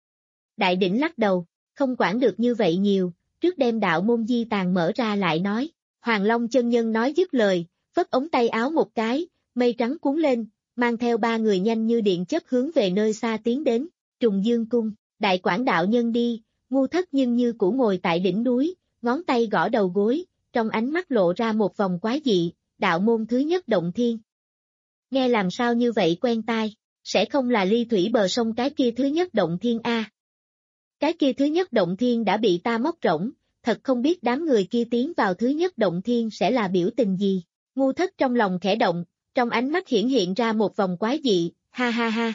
Đại đỉnh lắc đầu, không quản được như vậy nhiều, trước đem đạo môn di tàn mở ra lại nói. Hoàng Long chân nhân nói dứt lời, phất ống tay áo một cái, mây trắng cuốn lên, mang theo ba người nhanh như điện chớp hướng về nơi xa tiến đến. Trùng Dương cung, đại quản đạo nhân đi, ngu thất nhưng như cũ ngồi tại đỉnh núi, ngón tay gõ đầu gối, trong ánh mắt lộ ra một vòng quái dị, đạo môn thứ nhất động thiên. Nghe làm sao như vậy quen tai, sẽ không là Ly Thủy bờ sông cái kia thứ nhất động thiên a? Cái kia thứ nhất động thiên đã bị ta móc rỗng, thật không biết đám người kia tiến vào thứ nhất động thiên sẽ là biểu tình gì. Ngu thất trong lòng khẽ động, trong ánh mắt hiển hiện ra một vòng quái dị, ha ha ha.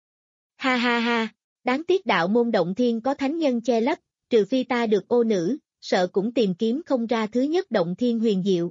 Ha ha ha, đáng tiếc đạo môn động thiên có thánh nhân che lấp, trừ phi ta được ô nữ, sợ cũng tìm kiếm không ra thứ nhất động thiên huyền diệu.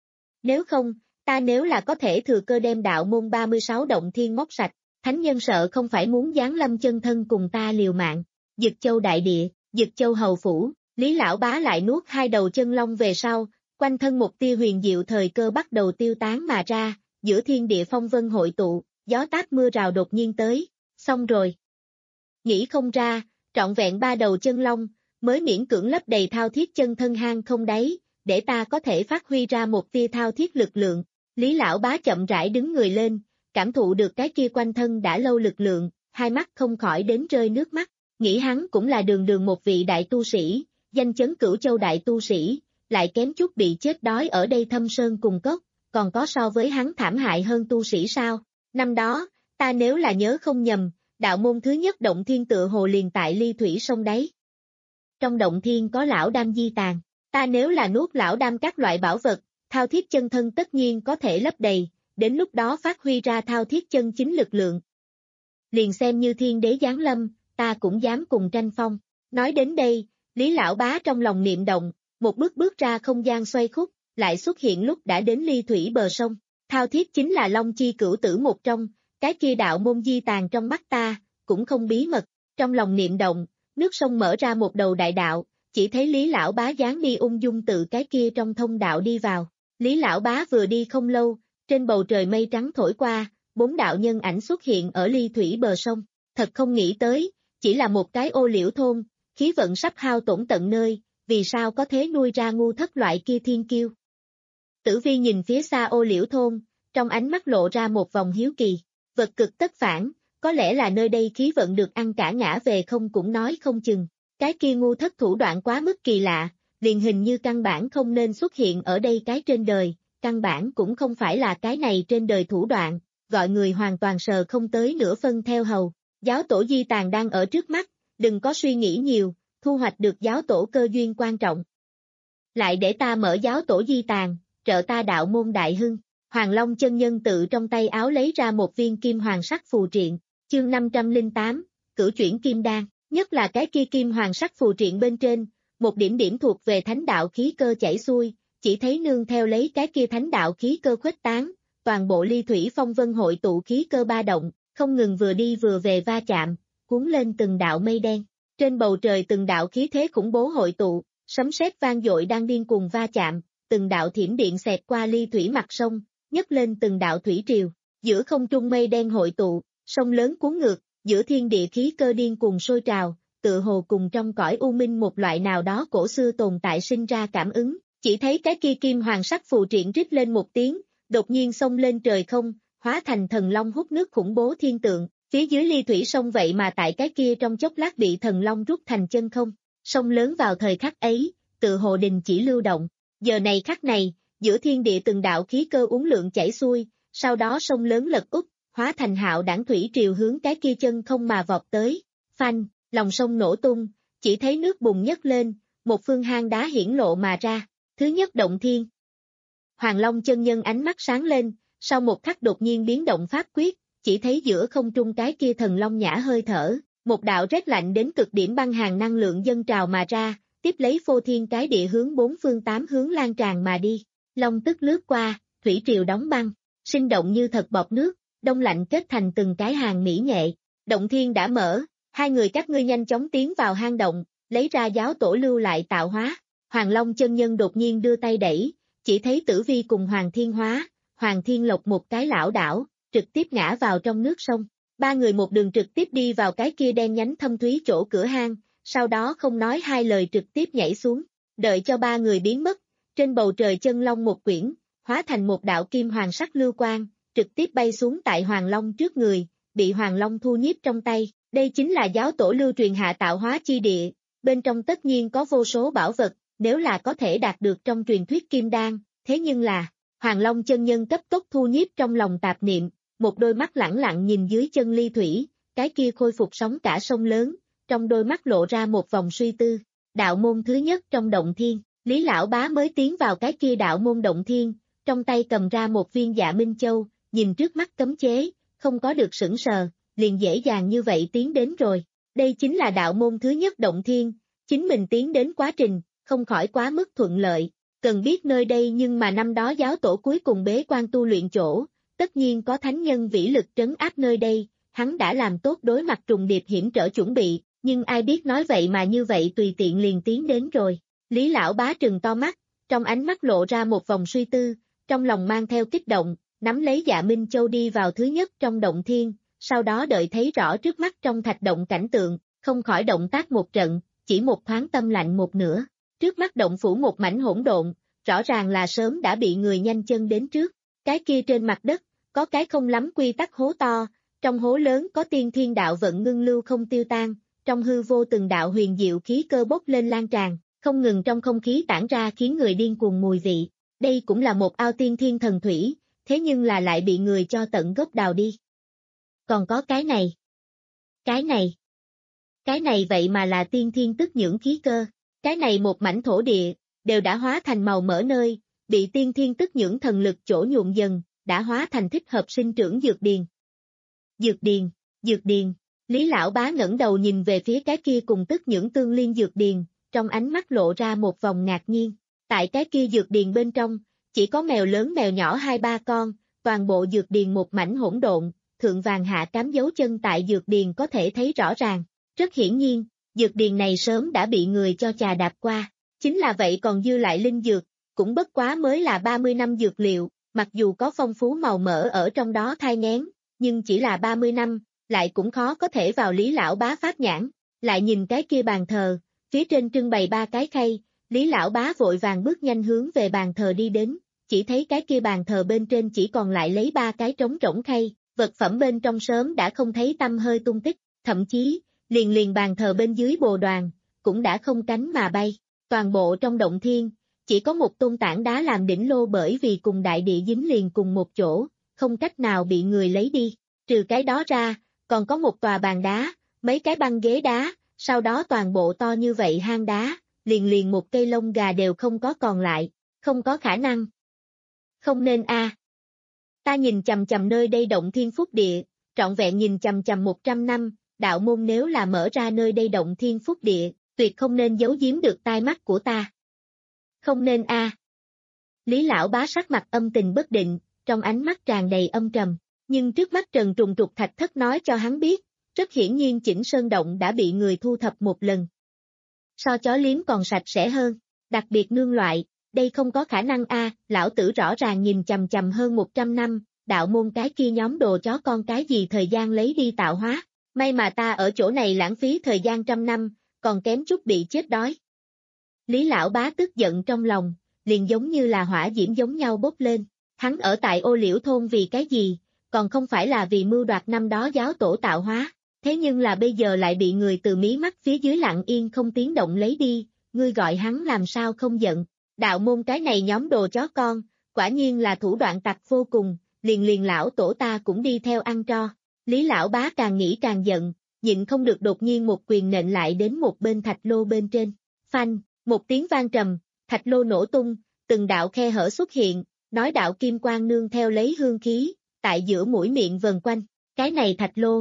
Nếu không, ta nếu là có thể thừa cơ đem đạo môn ba mươi sáu động thiên móc sạch, thánh nhân sợ không phải muốn giáng lâm chân thân cùng ta liều mạng. Dực Châu đại địa, Dực Châu hầu phủ, Lý lão bá lại nuốt hai đầu chân long về sau, quanh thân một tia huyền diệu thời cơ bắt đầu tiêu tán mà ra, giữa thiên địa phong vân hội tụ, gió táp mưa rào đột nhiên tới, xong rồi. Nghĩ không ra, trọn vẹn ba đầu chân long, mới miễn cưỡng lấp đầy thao thiết chân thân hang không đáy, để ta có thể phát huy ra một tia thao thiết lực lượng. Lý lão bá chậm rãi đứng người lên, cảm thụ được cái kia quanh thân đã lâu lực lượng, hai mắt không khỏi đến rơi nước mắt, nghĩ hắn cũng là đường đường một vị đại tu sĩ, danh chấn Cửu Châu đại tu sĩ, lại kém chút bị chết đói ở đây thâm sơn cùng cốc, còn có so với hắn thảm hại hơn tu sĩ sao? Năm đó, ta nếu là nhớ không nhầm, đạo môn thứ nhất động thiên tựa hồ liền tại Ly Thủy sông đấy. Trong động thiên có lão đam di tàn, ta nếu là nuốt lão đam các loại bảo vật, thao thiết chân thân tất nhiên có thể lấp đầy, đến lúc đó phát huy ra thao thiết chân chính lực lượng. Liền xem như thiên đế giáng lâm, ta cũng dám cùng tranh phong. Nói đến đây, Lý lão bá trong lòng niệm động, một bước bước ra không gian xoay khúc, lại xuất hiện lúc đã đến Ly Thủy bờ sông. Thao thiết chính là Long Chi cửu tử một trong, cái kia đạo môn di tàn trong mắt ta, cũng không bí mật. Trong lòng niệm động, nước sông mở ra một đầu đại đạo, chỉ thấy Lý lão bá dáng đi ung dung tự cái kia trong thông đạo đi vào. Lý lão bá vừa đi không lâu, trên bầu trời mây trắng thổi qua, bốn đạo nhân ảnh xuất hiện ở Ly Thủy bờ sông. Thật không nghĩ tới, chỉ là một cái ô liễu thôn, khí vận sắp hao tổn tận nơi, vì sao có thế nuôi ra ngu thất loại kia thiên kiêu. Tử Vi nhìn phía xa ô liễu thôn, trong ánh mắt lộ ra một vòng hiếu kỳ, vật cực tất phản, có lẽ là nơi đây khí vận được ăn cả ngã về không cũng nói không chừng, cái kia ngu thất thủ đoạn quá mức kỳ lạ, liền hình như căn bản không nên xuất hiện ở đây cái trên đời, căn bản cũng không phải là cái này trên đời thủ đoạn, gọi người hoàn toàn sờ không tới nửa phân theo hầu. Giáo tổ di tàn đang ở trước mắt, đừng có suy nghĩ nhiều, thu hoạch được giáo tổ cơ duyên quan trọng. Lại để ta mở giáo tổ di tàn, trợ ta đạo môn đại hưng. Hoàng Long chân nhân tự trong tay áo lấy ra một viên kim hoàng sắc phù triện, chương năm trăm lẻ tám, cửu chuyển kim đan, nhất là cái kia kim hoàng sắc phù triện bên trên, một điểm điểm thuộc về thánh đạo khí cơ chảy xuôi, chỉ thấy nương theo lấy cái kia thánh đạo khí cơ khuếch tán, toàn bộ ly thủy phong vân hội tụ khí cơ ba động, không ngừng vừa đi vừa về va chạm, cuốn lên từng đạo mây đen. Trên bầu trời từng đạo khí thế khủng bố hội tụ, sấm sét vang dội đang điên cuồng va chạm, từng đạo thiểm điện xẹt qua ly thủy mặt sông, nhấc lên từng đạo thủy triều. Giữa không trung mây đen hội tụ, sông lớn cuốn ngược, giữa thiên địa khí cơ điên cuồng sôi trào, tự hồ cùng trong cõi u minh một loại nào đó cổ xưa tồn tại sinh ra cảm ứng. Chỉ thấy cái kia kim hoàng sắc phù triện rít lên một tiếng, đột nhiên xông lên trời không, hóa thành thần long hút nước khủng bố thiên tượng, phía dưới ly thủy sông vậy mà tại cái kia trong chốc lát bị thần long rút thành chân không. Sông lớn vào thời khắc ấy, tự hồ đình chỉ lưu động. Giờ này khắc này, giữa thiên địa từng đạo khí cơ uốn lượn chảy xuôi, sau đó sông lớn lật úp, hóa thành hạo đảng thủy triều hướng cái kia chân không mà vọt tới. Phanh, lòng sông nổ tung, chỉ thấy nước bùng nhấc lên, một phương hang đá hiển lộ mà ra. Thứ nhất động thiên. Hoàng Long chân nhân ánh mắt sáng lên, sau một khắc đột nhiên biến động pháp quyết, chỉ thấy giữa không trung cái kia thần long nhã hơi thở, một đạo rét lạnh đến cực điểm băng hàn năng lượng dâng trào mà ra, tiếp lấy phô thiên cái địa hướng bốn phương tám hướng lan tràn mà đi. Long tức lướt qua, thủy triều đóng băng, sinh động như thật bọt nước, đông lạnh kết thành từng cái hàng mỹ nghệ. Động thiên đã mở, hai người các ngươi nhanh chóng tiến vào hang động, lấy ra giáo tổ lưu lại tạo hóa. Hoàng Long chân nhân đột nhiên đưa tay đẩy, chỉ thấy Tử Vi cùng Hoàng Thiên Hóa, Hoàng Thiên Lộc một cái lảo đảo, trực tiếp ngã vào trong nước sông. Ba người một đường trực tiếp đi vào cái kia đen nhánh thâm thúy chỗ cửa hang, sau đó không nói hai lời trực tiếp nhảy xuống. Đợi cho ba người biến mất, trên bầu trời chân long một quyển, hóa thành một đạo kim hoàng sắc lưu quang, trực tiếp bay xuống tại Hoàng Long trước người, bị Hoàng Long thu nhiếp trong tay. Đây chính là giáo tổ lưu truyền hạ tạo hóa chi địa, bên trong tất nhiên có vô số bảo vật. Nếu là có thể đạt được trong truyền thuyết kim đan, thế nhưng là, Hoàng Long chân nhân cấp tốc thu nhiếp trong lòng tạp niệm, một đôi mắt lẳng lặng nhìn dưới chân ly thủy, cái kia khôi phục sóng cả sông lớn, trong đôi mắt lộ ra một vòng suy tư. Đạo môn thứ nhất trong động thiên, Lý Lão Bá mới tiến vào cái kia đạo môn động thiên, trong tay cầm ra một viên Dạ Minh Châu, nhìn trước mắt cấm chế, không có được sững sờ, liền dễ dàng như vậy tiến đến rồi. Đây chính là đạo môn thứ nhất động thiên, chính mình tiến đến quá trình, không khỏi quá mức thuận lợi, cần biết nơi đây nhưng mà năm đó giáo tổ cuối cùng bế quan tu luyện chỗ, tất nhiên có thánh nhân vĩ lực trấn áp nơi đây, hắn đã làm tốt đối mặt trùng điệp hiểm trở chuẩn bị, nhưng ai biết nói vậy mà như vậy tùy tiện liền tiến đến rồi. Lý Lão Bá trừng to mắt, trong ánh mắt lộ ra một vòng suy tư, trong lòng mang theo kích động, nắm lấy Dạ Minh Châu đi vào thứ nhất trong động thiên, sau đó đợi thấy rõ trước mắt trong thạch động cảnh tượng, không khỏi động tác một trận, chỉ một thoáng tâm lạnh một nửa. Trước mắt động phủ một mảnh hỗn độn, rõ ràng là sớm đã bị người nhanh chân đến trước. Cái kia trên mặt đất, có cái không lắm quy tắc hố to, trong hố lớn có tiên thiên đạo vận ngưng lưu không tiêu tan, trong hư vô từng đạo huyền diệu khí cơ bốc lên lan tràn, không ngừng trong không khí tản ra khiến người điên cuồng mùi vị. Đây cũng là một ao tiên thiên thần thủy, thế nhưng là lại bị người cho tận gốc đào đi. Còn có cái này, cái này, cái này vậy mà là tiên thiên tức nhưỡng khí cơ. Cái này một mảnh thổ địa, đều đã hóa thành màu mỡ nơi, bị tiên thiên tức nhưỡng thần lực chỗ nhuộm dần, đã hóa thành thích hợp sinh trưởng dược điền. Dược điền, dược điền, Lý Lão Bá ngẩng đầu nhìn về phía cái kia cùng tức nhưỡng tương liên dược điền, trong ánh mắt lộ ra một vòng ngạc nhiên. Tại cái kia dược điền bên trong, chỉ có mèo lớn mèo nhỏ hai ba con, toàn bộ dược điền một mảnh hỗn độn, thượng vàng hạ cám dấu chân tại dược điền có thể thấy rõ ràng. Rất hiển nhiên, dược điền này sớm đã bị người cho chà đạp qua, chính là vậy còn dư lại linh dược, cũng bất quá mới là ba mươi năm dược liệu, mặc dù có phong phú màu mỡ ở trong đó thai nghén, nhưng chỉ là ba mươi năm, lại cũng khó có thể vào Lý Lão Bá pháp nhãn. Lại nhìn cái kia bàn thờ, phía trên trưng bày ba cái khay, Lý Lão Bá vội vàng bước nhanh hướng về bàn thờ đi đến, chỉ thấy cái kia bàn thờ bên trên chỉ còn lại lấy ba cái trống rỗng khay, vật phẩm bên trong sớm đã không thấy tăm hơi tung tích, thậm chí, liền liền bàn thờ bên dưới bồ đoàn, cũng đã không cánh mà bay. Toàn bộ trong động thiên, chỉ có một tôn tảng đá làm đỉnh lô bởi vì cùng đại địa dính liền cùng một chỗ, không cách nào bị người lấy đi. Trừ cái đó ra, còn có một tòa bàn đá, mấy cái băng ghế đá, sau đó toàn bộ to như vậy hang đá, liền liền một cây lông gà đều không có còn lại, không có khả năng. Không nên a. À. Ta nhìn chằm chằm nơi đây động thiên phúc địa, trọn vẹn nhìn chằm chằm một trăm năm, đạo môn nếu là mở ra nơi đây động thiên phúc địa, tuyệt không nên giấu giếm được tai mắt của ta. Không nên a. À. Lý lão bá sắc mặt âm tình bất định, trong ánh mắt tràn đầy âm trầm, nhưng trước mắt Trần Trùng Trục Thạch Thất nói cho hắn biết, rất hiển nhiên Chỉnh Sơn Động đã bị người thu thập một lần. So chó liếm còn sạch sẽ hơn, đặc biệt nương loại, đây không có khả năng a, lão tử rõ ràng nhìn chằm chằm hơn một trăm năm, đạo môn cái kia nhóm đồ chó con cái gì thời gian lấy đi tạo hóa, may mà ta ở chỗ này lãng phí thời gian trăm năm, còn kém chút bị chết đói. Lý lão bá tức giận trong lòng, liền giống như là hỏa diễm giống nhau bốc lên, hắn ở tại Ô Liễu thôn vì cái gì, còn không phải là vì mưu đoạt năm đó giáo tổ tạo hóa, thế nhưng là bây giờ lại bị người từ mí mắt phía dưới lặng yên không tiếng động lấy đi, ngươi gọi hắn làm sao không giận, đạo môn cái này nhóm đồ chó con, quả nhiên là thủ đoạn tặc vô cùng, liền liền lão tổ ta cũng đi theo ăn tro. Lý lão bá càng nghĩ càng giận, nhịn không được đột nhiên một quyền nện lại đến một bên thạch lô bên trên, phanh, một tiếng vang trầm, thạch lô nổ tung, từng đạo khe hở xuất hiện, nói đạo kim quang nương theo lấy hương khí, tại giữa mũi miệng vần quanh, cái này thạch lô.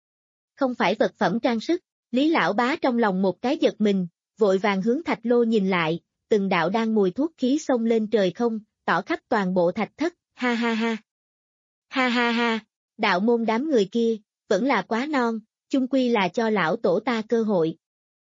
Không phải vật phẩm trang sức, Lý lão bá trong lòng một cái giật mình, vội vàng hướng thạch lô nhìn lại, từng đạo đang mùi thuốc khí xông lên trời không, tỏ khắp toàn bộ thạch thất, ha ha ha. Ha ha ha, đạo môn đám người kia, vẫn là quá non, chung quy là cho lão tổ ta cơ hội.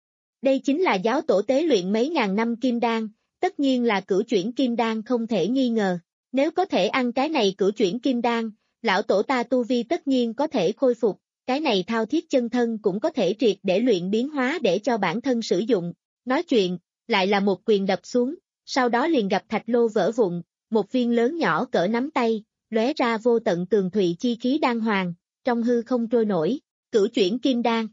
Đây chính là giáo tổ tế luyện mấy ngàn năm kim đan, tất nhiên là cửu chuyển kim đan không thể nghi ngờ. Nếu có thể ăn cái này cửu chuyển kim đan, lão tổ ta tu vi tất nhiên có thể khôi phục, cái này thao thiết chân thân cũng có thể triệt để luyện biến hóa để cho bản thân sử dụng. Nói chuyện, lại là một quyền đập xuống, sau đó liền gặp thạch lô vỡ vụn, một viên lớn nhỏ cỡ nắm tay, lóe ra vô tận tường thụy chi khí đan hoàng, trong hư không trôi nổi, cửu chuyển kim đan.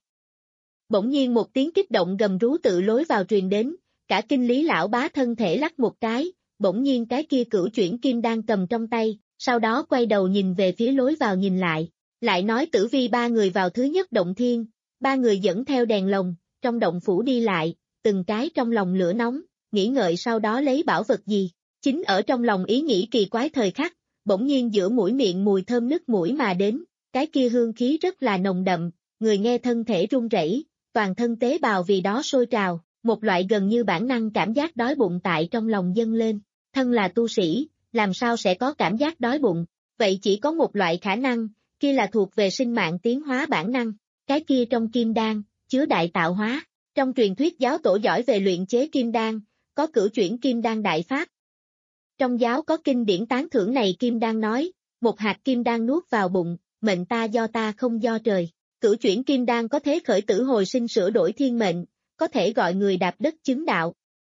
Bỗng nhiên một tiếng kích động gầm rú tự lối vào truyền đến, cả kinh Lý lão bá thân thể lắc một cái, bỗng nhiên cái kia cửu chuyển kim đan cầm trong tay, sau đó quay đầu nhìn về phía lối vào nhìn lại, lại nói Tử Vi ba người vào thứ nhất động thiên, ba người dẫn theo đèn lồng, trong động phủ đi lại, từng cái trong lòng lửa nóng, nghĩ ngợi sau đó lấy bảo vật gì, chính ở trong lòng ý nghĩ kỳ quái thời khắc, bỗng nhiên giữa mũi miệng mùi thơm nức mũi mà đến, cái kia hương khí rất là nồng đậm, người nghe thân thể run rẩy, toàn thân tế bào vì đó sôi trào, một loại gần như bản năng cảm giác đói bụng tại trong lòng dâng lên, thân là tu sĩ, làm sao sẽ có cảm giác đói bụng, vậy chỉ có một loại khả năng, kia là thuộc về sinh mạng tiến hóa bản năng, cái kia trong kim đan, chứa đại tạo hóa, trong truyền thuyết giáo tổ giỏi về luyện chế kim đan, có cửu chuyển kim đan đại pháp. Trong giáo có kinh điển tán thưởng này kim đan nói, một hạt kim đan nuốt vào bụng, mệnh ta do ta không do trời. Cửu chuyển kim đan có thế khởi tử hồi sinh sửa đổi thiên mệnh, có thể gọi người đạp đất chứng đạo.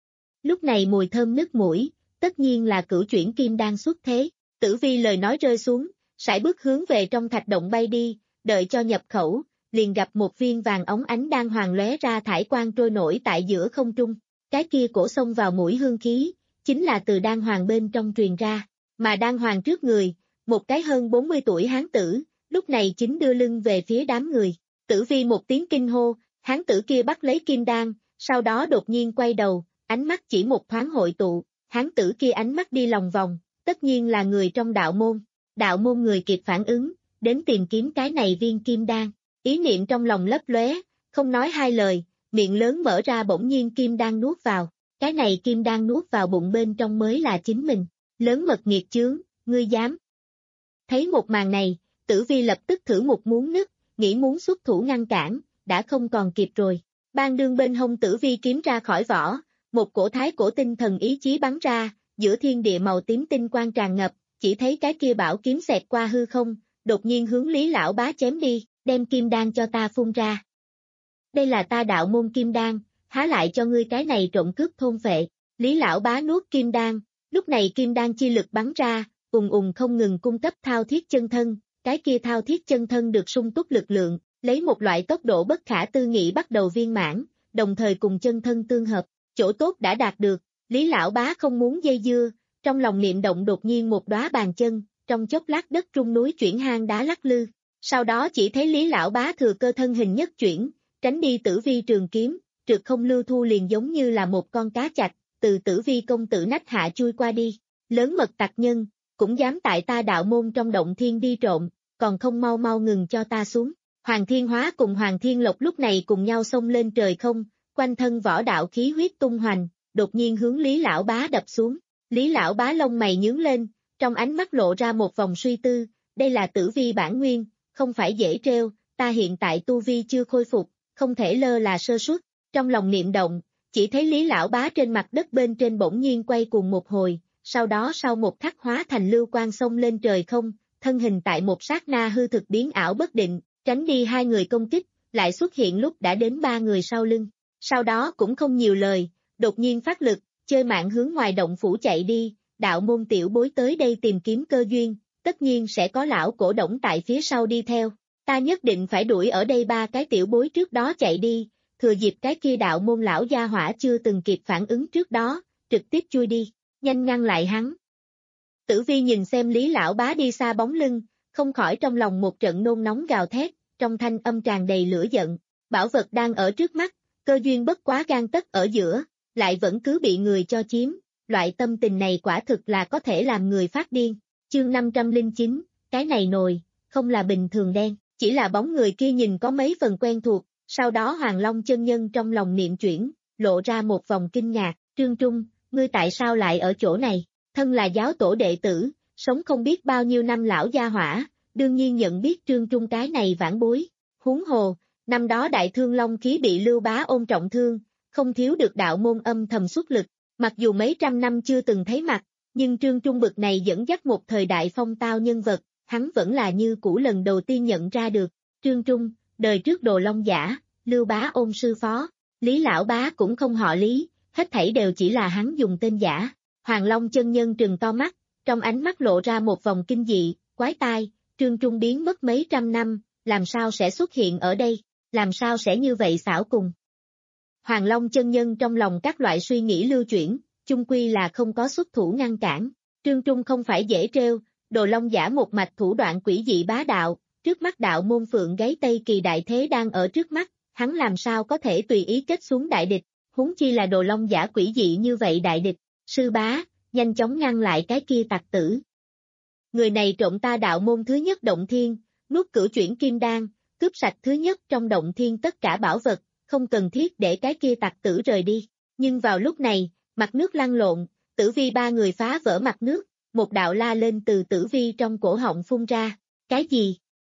Lúc này mùi thơm nức mũi, tất nhiên là cửu chuyển kim đan xuất thế, Tử Vi lời nói rơi xuống, sải bước hướng về trong thạch động bay đi, đợi cho nhập khẩu, liền gặp một viên vàng óng ánh đan hoàng lóe ra thải quang trôi nổi tại giữa không trung, cái kia cổ xông vào mũi hương khí, chính là từ đan hoàng bên trong truyền ra, mà đan hoàng trước người, một cái hơn bốn mươi tuổi hán tử, lúc này chính đưa lưng về phía đám người, Tử Vi một tiếng kinh hô, hán tử kia bắt lấy kim đan, sau đó đột nhiên quay đầu, ánh mắt chỉ một thoáng hội tụ, hán tử kia ánh mắt đi lòng vòng, tất nhiên là người trong đạo môn, đạo môn người kịp phản ứng, đến tìm kiếm cái này viên kim đan, ý niệm trong lòng lấp lóe, không nói hai lời, miệng lớn mở ra bỗng nhiên kim đan nuốt vào, cái này kim đan nuốt vào bụng bên trong mới là chính mình, lớn mật nghiệt chướng, ngươi dám. Thấy một màn này, Tử Vi lập tức thử một muốn nứt, nghĩ muốn xuất thủ ngăn cản, đã không còn kịp rồi. Ban đương bên hông Tử Vi kiếm ra khỏi vỏ, một cổ thái cổ tinh thần ý chí bắn ra, giữa thiên địa màu tím tinh quang tràn ngập, chỉ thấy cái kia bảo kiếm xẹt qua hư không, đột nhiên hướng Lý lão bá chém đi, đem kim đan cho ta phun ra. Đây là ta đạo môn kim đan, há lại cho ngươi cái này trộm cướp thôn phệ. Lý lão bá nuốt kim đan, lúc này kim đan chi lực bắn ra, ùng ùng không ngừng cung cấp thao thiết chân thân, cái kia thao thiết chân thân được sung túc lực lượng, lấy một loại tốc độ bất khả tư nghị bắt đầu viên mãn, đồng thời cùng chân thân tương hợp, chỗ tốt đã đạt được, Lý lão bá không muốn dây dưa, trong lòng niệm động đột nhiên một đóa bàn chân, trong chốc lát đất rung núi chuyển hang đá lắc lư, sau đó chỉ thấy Lý lão bá thừa cơ thân hình nhất chuyển, tránh đi Tử Vi trường kiếm, trượt không lưu thu liền giống như là một con cá chạch, từ Tử Vi công tử nách hạ chui qua đi, lớn mật tặc nhân, cũng dám tại ta đạo môn trong động thiên đi trộm, còn không mau mau ngừng cho ta xuống. Hoàng Thiên Hóa cùng Hoàng Thiên Lộc lúc này cùng nhau xông lên trời không, quanh thân võ đạo khí huyết tung hoành, đột nhiên hướng Lý lão bá đập xuống. Lý lão bá lông mày nhướng lên, trong ánh mắt lộ ra một vòng suy tư, đây là tử vi bản nguyên, không phải dễ trêu, ta hiện tại tu vi chưa khôi phục, không thể lơ là sơ suất, trong lòng niệm động, chỉ thấy Lý lão bá trên mặt đất bên trên bỗng nhiên quay cuồng một hồi, sau đó sau một khắc hóa thành lưu quang xông lên trời không, thân hình tại một sát na hư thực biến ảo bất định, tránh đi hai người công kích, lại xuất hiện lúc đã đến ba người sau lưng, sau đó cũng không nhiều lời, đột nhiên phát lực, chơi mạng hướng ngoài động phủ chạy đi, đạo môn tiểu bối tới đây tìm kiếm cơ duyên, tất nhiên sẽ có lão cổ Đổng tại phía sau đi theo, ta nhất định phải đuổi ở đây ba cái tiểu bối trước đó chạy đi, thừa dịp cái kia đạo môn lão gia hỏa chưa từng kịp phản ứng trước đó, trực tiếp chui đi, nhanh ngăn lại hắn. Tử vi nhìn xem Lý lão bá đi xa bóng lưng, không khỏi trong lòng một trận nôn nóng gào thét, trong thanh âm tràn đầy lửa giận, bảo vật đang ở trước mắt, cơ duyên bất quá gan tất ở giữa, lại vẫn cứ bị người cho chiếm, loại tâm tình này quả thực là có thể làm người phát điên. Chương năm trăm lẻ chín, cái này nồi, không là bình thường đen, chỉ là bóng người kia nhìn có mấy phần quen thuộc, sau đó Hoàng Long chân nhân trong lòng niệm chuyển, lộ ra một vòng kinh ngạc, Trương Trung, ngươi tại sao lại ở chỗ này, thân là giáo tổ đệ tử, sống không biết bao nhiêu năm lão gia hỏa, đương nhiên nhận biết Trương Trung cái này vãn bối, huống hồ, năm đó đại thương long khí bị Lưu Bá ôn trọng thương, không thiếu được đạo môn âm thầm xuất lực, mặc dù mấy trăm năm chưa từng thấy mặt, nhưng Trương Trung bực này dẫn dắt một thời đại phong tao nhân vật, hắn vẫn là như cũ lần đầu tiên nhận ra được, Trương Trung, đời trước Đồ Long giả, Lưu Bá ôn sư phó, Lý lão bá cũng không họ Lý, hết thảy đều chỉ là hắn dùng tên giả. Hoàng Long chân nhân trừng to mắt, trong ánh mắt lộ ra một vòng kinh dị, quái tai, Trương Trung biến mất mấy trăm năm, làm sao sẽ xuất hiện ở đây, làm sao sẽ như vậy xảo cùng. Hoàng Long chân nhân trong lòng các loại suy nghĩ lưu chuyển, chung quy là không có xuất thủ ngăn cản, Trương Trung không phải dễ trêu, Đồ Long giả một mạch thủ đoạn quỷ dị bá đạo, trước mắt đạo môn phượng gáy Tây Kỳ đại thế đang ở trước mắt, hắn làm sao có thể tùy ý kết xuống đại địch, huống chi là Đồ Long giả quỷ dị như vậy đại địch. Sư bá, nhanh chóng ngăn lại cái kia tặc tử. Người này trộm ta đạo môn thứ nhất động thiên, nuốt cửu chuyển kim đan, cướp sạch thứ nhất trong động thiên tất cả bảo vật, không cần thiết để cái kia tặc tử rời đi. Nhưng vào lúc này, mặt nước lăn lộn, Tử Vi ba người phá vỡ mặt nước, một đạo la lên từ Tử Vi trong cổ họng phun ra. Cái gì?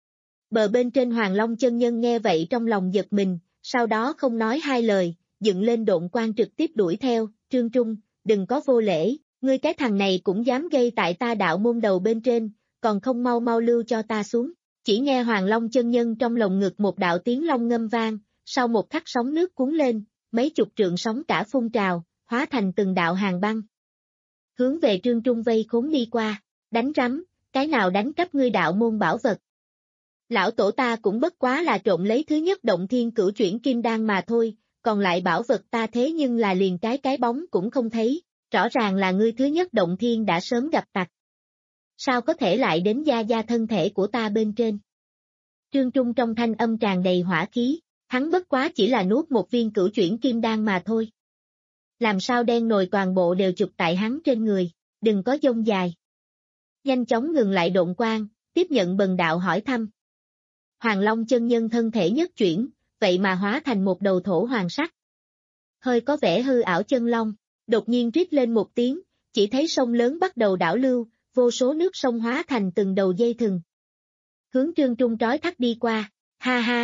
Bờ bên trên Hoàng Long chân nhân nghe vậy trong lòng giật mình, sau đó không nói hai lời, dựng lên độn quang trực tiếp đuổi theo, Trương Trung. Đừng có vô lễ, ngươi cái thằng này cũng dám gây tại ta đạo môn đầu bên trên, còn không mau mau lưu cho ta xuống. Chỉ nghe Hoàng Long chân nhân trong lồng ngực một đạo tiếng long ngâm vang, sau một khắc sóng nước cuốn lên, mấy chục trượng sóng cả phun trào, hóa thành từng đạo hàng băng. Hướng về Trương Trung vây khốn đi qua, đánh rắm, cái nào đánh cắp ngươi đạo môn bảo vật. Lão tổ ta cũng bất quá là trộm lấy thứ nhất động thiên cửu chuyển kim đan mà thôi. Còn lại bảo vật ta thế nhưng là liền cái cái bóng cũng không thấy, rõ ràng là ngươi thứ nhất động thiên đã sớm gặp tặc. Sao có thể lại đến gia gia thân thể của ta bên trên? Trương Trung trong thanh âm tràn đầy hỏa khí, hắn bất quá chỉ là nuốt một viên cửu chuyển kim đan mà thôi. Làm sao đen nồi toàn bộ đều chụp tại hắn trên người, đừng có dông dài. Nhanh chóng ngừng lại độn quang, tiếp nhận bần đạo hỏi thăm. Hoàng Long chân nhân thân thể nhất chuyển, vậy mà hóa thành một đầu thổ hoàng sắc. Hơi có vẻ hư ảo chân long, đột nhiên rít lên một tiếng, chỉ thấy sông lớn bắt đầu đảo lưu, vô số nước sông hóa thành từng đầu dây thừng. Hướng Trương Trung trói thắt đi qua, ha ha.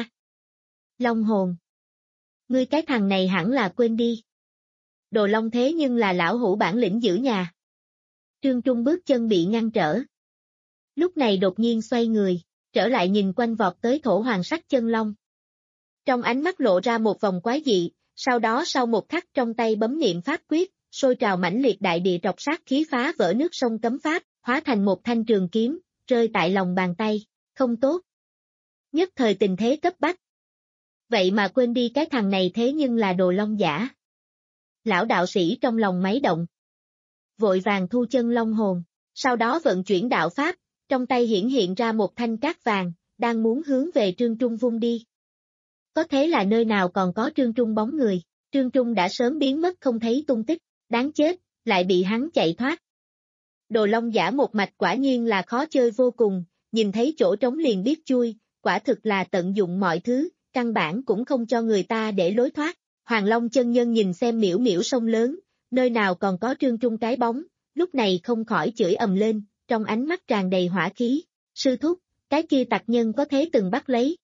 Long hồn. Ngươi cái thằng này hẳn là quên đi. Đồ Long thế nhưng là lão hủ bản lĩnh giữ nhà. Trương Trung bước chân bị ngăn trở. Lúc này đột nhiên xoay người, trở lại nhìn quanh vọt tới thổ hoàng sắc chân long. Trong ánh mắt lộ ra một vòng quái dị, sau đó sau một khắc trong tay bấm niệm pháp quyết, sôi trào mãnh liệt đại địa trọc sát khí phá vỡ nước sông cấm pháp, hóa thành một thanh trường kiếm, rơi tại lòng bàn tay, không tốt. Nhất thời tình thế cấp bách. Vậy mà quên đi cái thằng này thế nhưng là Đồ Long giả. Lão đạo sĩ trong lòng máy động. Vội vàng thu chân long hồn, sau đó vận chuyển đạo pháp, trong tay hiển hiện ra một thanh cát vàng, đang muốn hướng về Trương Trung vung đi. Có thế là nơi nào còn có Trương Trung bóng người, Trương Trung đã sớm biến mất không thấy tung tích, đáng chết, lại bị hắn chạy thoát. Đồ Long giả một mạch quả nhiên là khó chơi vô cùng, nhìn thấy chỗ trống liền biết chui, quả thực là tận dụng mọi thứ, căn bản cũng không cho người ta để lối thoát. Hoàng Long chân nhân nhìn xem miễu miễu sông lớn, nơi nào còn có Trương Trung cái bóng, lúc này không khỏi chửi ầm lên, trong ánh mắt tràn đầy hỏa khí, sư thúc, cái kia tặc nhân có thế từng bắt lấy.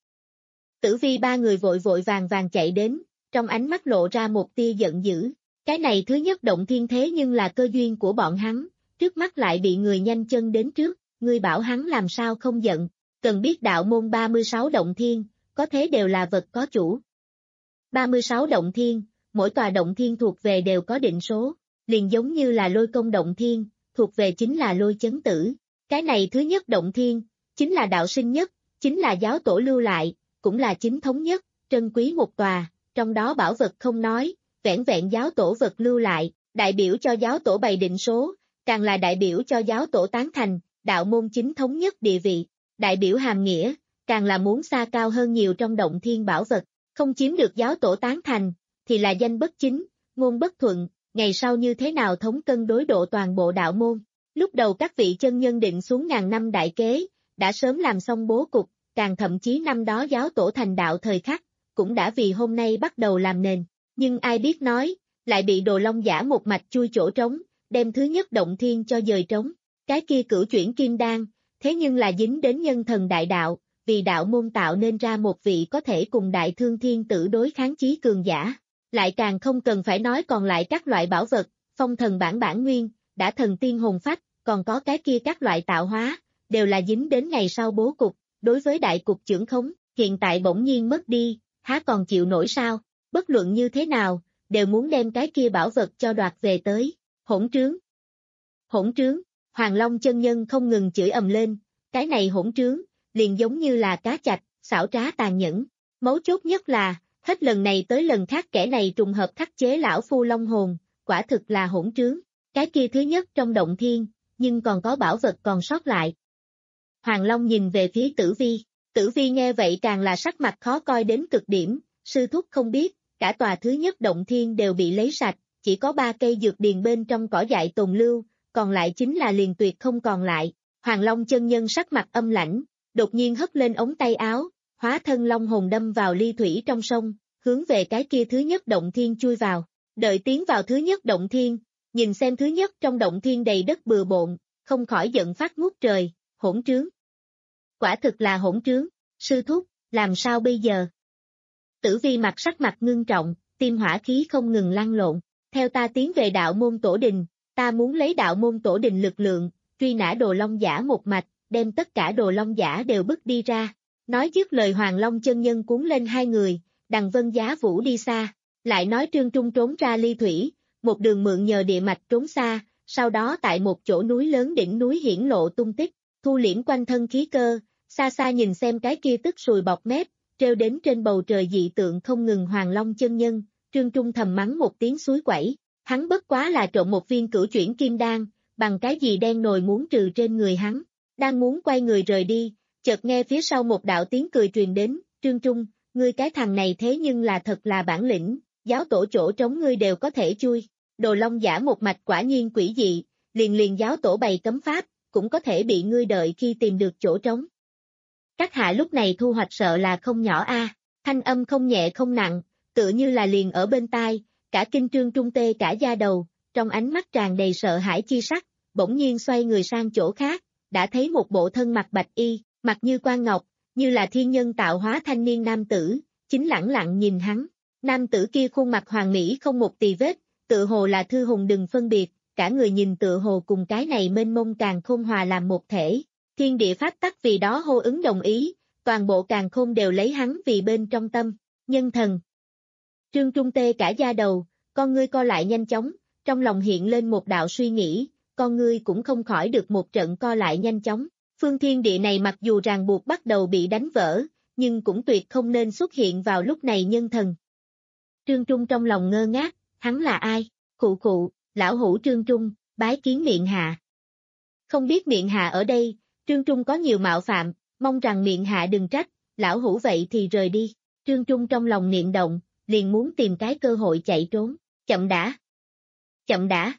Tử Vi ba người vội vội vàng vàng chạy đến, trong ánh mắt lộ ra một tia giận dữ, cái này thứ nhất động thiên thế nhưng là cơ duyên của bọn hắn, trước mắt lại bị người nhanh chân đến trước, ngươi bảo hắn làm sao không giận, cần biết đạo môn ba mươi sáu động thiên, có thế đều là vật có chủ. ba mươi sáu động thiên, mỗi tòa động thiên thuộc về đều có định số, liền giống như là lôi công động thiên, thuộc về chính là lôi chấn tử, cái này thứ nhất động thiên, chính là đạo sinh nhất, chính là giáo tổ lưu lại, cũng là chính thống nhất, trân quý một tòa, trong đó bảo vật không nói, vẻn vẹn giáo tổ vật lưu lại, đại biểu cho giáo tổ bày định số, càng là đại biểu cho giáo tổ tán thành, đạo môn chính thống nhất địa vị, đại biểu hàm nghĩa, càng là muốn xa cao hơn nhiều trong động thiên bảo vật, không chiếm được giáo tổ tán thành, thì là danh bất chính, ngôn bất thuận, ngày sau như thế nào thống cân đối độ toàn bộ đạo môn. Lúc đầu các vị chân nhân định xuống ngàn năm đại kế, đã sớm làm xong bố cục, càng thậm chí năm đó giáo tổ thành đạo thời khắc, cũng đã vì hôm nay bắt đầu làm nền, nhưng ai biết nói, lại bị Đồ Long giả một mạch chui chỗ trống, đem thứ nhất động thiên cho dời trống, cái kia cửu chuyển kim đan, thế nhưng là dính đến nhân thần đại đạo, vì đạo môn tạo nên ra một vị có thể cùng đại thương thiên tử đối kháng chí cường giả, lại càng không cần phải nói còn lại các loại bảo vật, phong thần bản bản nguyên, đã thần tiên hồn phách, còn có cái kia các loại tạo hóa, đều là dính đến ngày sau bố cục, đối với đại cục trưởng khống, hiện tại bỗng nhiên mất đi, há còn chịu nổi sao, bất luận như thế nào, đều muốn đem cái kia bảo vật cho đoạt về tới, hỗn trướng. Hỗn trướng, Hoàng Long chân nhân không ngừng chửi ầm lên, cái này hỗn trướng, liền giống như là cá chạch, xảo trá tàn nhẫn, mấu chốt nhất là, hết lần này tới lần khác kẻ này trùng hợp khắc chế lão phu long hồn, quả thực là hỗn trướng, cái kia thứ nhất trong động thiên, nhưng còn có bảo vật còn sót lại. Hoàng Long nhìn về phía Tử Vi, Tử Vi nghe vậy càng là sắc mặt khó coi đến cực điểm, sư thúc không biết, cả tòa thứ nhất động thiên đều bị lấy sạch, chỉ có ba cây dược điền bên trong cỏ dại tồn lưu, còn lại chính là liền tuyệt không còn lại. Hoàng Long chân nhân sắc mặt âm lãnh, đột nhiên hất lên ống tay áo, hóa thân long hồn đâm vào ly thủy trong sông, hướng về cái kia thứ nhất động thiên chui vào. Đợi tiến vào thứ nhất động thiên, nhìn xem thứ nhất trong động thiên đầy đất bừa bộn, không khỏi giận phát ngút trời, hỗn trướng. Quả thực là hỗn trướng, sư thúc, làm sao bây giờ? Tử Vi mặt sắc mặt ngưng trọng, tim hỏa khí không ngừng lăn lộn, theo ta tiến về đạo môn tổ đình, ta muốn lấy đạo môn tổ đình lực lượng, truy nã Đồ Long giả một mạch, đem tất cả Đồ Long giả đều bức đi ra. Nói dứt lời Hoàng Long chân nhân cuốn lên hai người, đằng Vân Giá Vũ đi xa, lại nói Trương Trung trốn ra ly thủy, một đường mượn nhờ địa mạch trốn xa, sau đó tại một chỗ núi lớn đỉnh núi hiển lộ tung tích, thu liễm quanh thân khí cơ, xa xa nhìn xem cái kia tức sùi bọt mép, treo đến trên bầu trời dị tượng không ngừng Hoàng Long chân nhân, Trương Trung thầm mắng một tiếng suối quẩy, hắn bất quá là trộn một viên cửu chuyển kim đan, bằng cái gì đen nồi muốn trừ trên người hắn, đang muốn quay người rời đi, chợt nghe phía sau một đạo tiếng cười truyền đến, Trương Trung, ngươi cái thằng này thế nhưng là thật là bản lĩnh, giáo tổ chỗ trống ngươi đều có thể chui, Đồ Long giả một mạch quả nhiên quỷ dị, liền liền giáo tổ bày cấm pháp, cũng có thể bị ngươi đợi khi tìm được chỗ trống. Các hạ lúc này thu hoạch sợ là không nhỏ a, thanh âm không nhẹ không nặng, tựa như là liền ở bên tai, cả kinh Trương Trung tê cả da đầu, trong ánh mắt tràn đầy sợ hãi chi sắc, bỗng nhiên xoay người sang chỗ khác, đã thấy một bộ thân mặc bạch y, mặt như quan ngọc, như là thiên nhân tạo hóa thanh niên nam tử, chính lẳng lặng nhìn hắn. Nam tử kia khuôn mặt hoàng mỹ không một tì vết, tựa hồ là thư hùng đừng phân biệt, cả người nhìn tựa hồ cùng cái này mênh mông càn khôn hòa làm một thể. Thiên địa pháp tắc vì đó hô ứng đồng ý, toàn bộ càn khôn đều lấy hắn vì bên trong tâm, nhân thần. Trương Trung tê cả da đầu, con ngươi co lại nhanh chóng, trong lòng hiện lên một đạo suy nghĩ, con ngươi cũng không khỏi được một trận co lại nhanh chóng. Phương thiên địa này mặc dù ràng buộc bắt đầu bị đánh vỡ, nhưng cũng tuyệt không nên xuất hiện vào lúc này nhân thần. Trương Trung trong lòng ngơ ngác, hắn là ai? Khụ khụ, lão hủ Trương Trung, bái kiến miện hạ. Không biết miện hạ ở đây, Trương Trung có nhiều mạo phạm, mong rằng miện hạ đừng trách, lão hủ vậy thì rời đi. Trương Trung trong lòng niệm động, liền muốn tìm cái cơ hội chạy trốn, chậm đã. Chậm đã.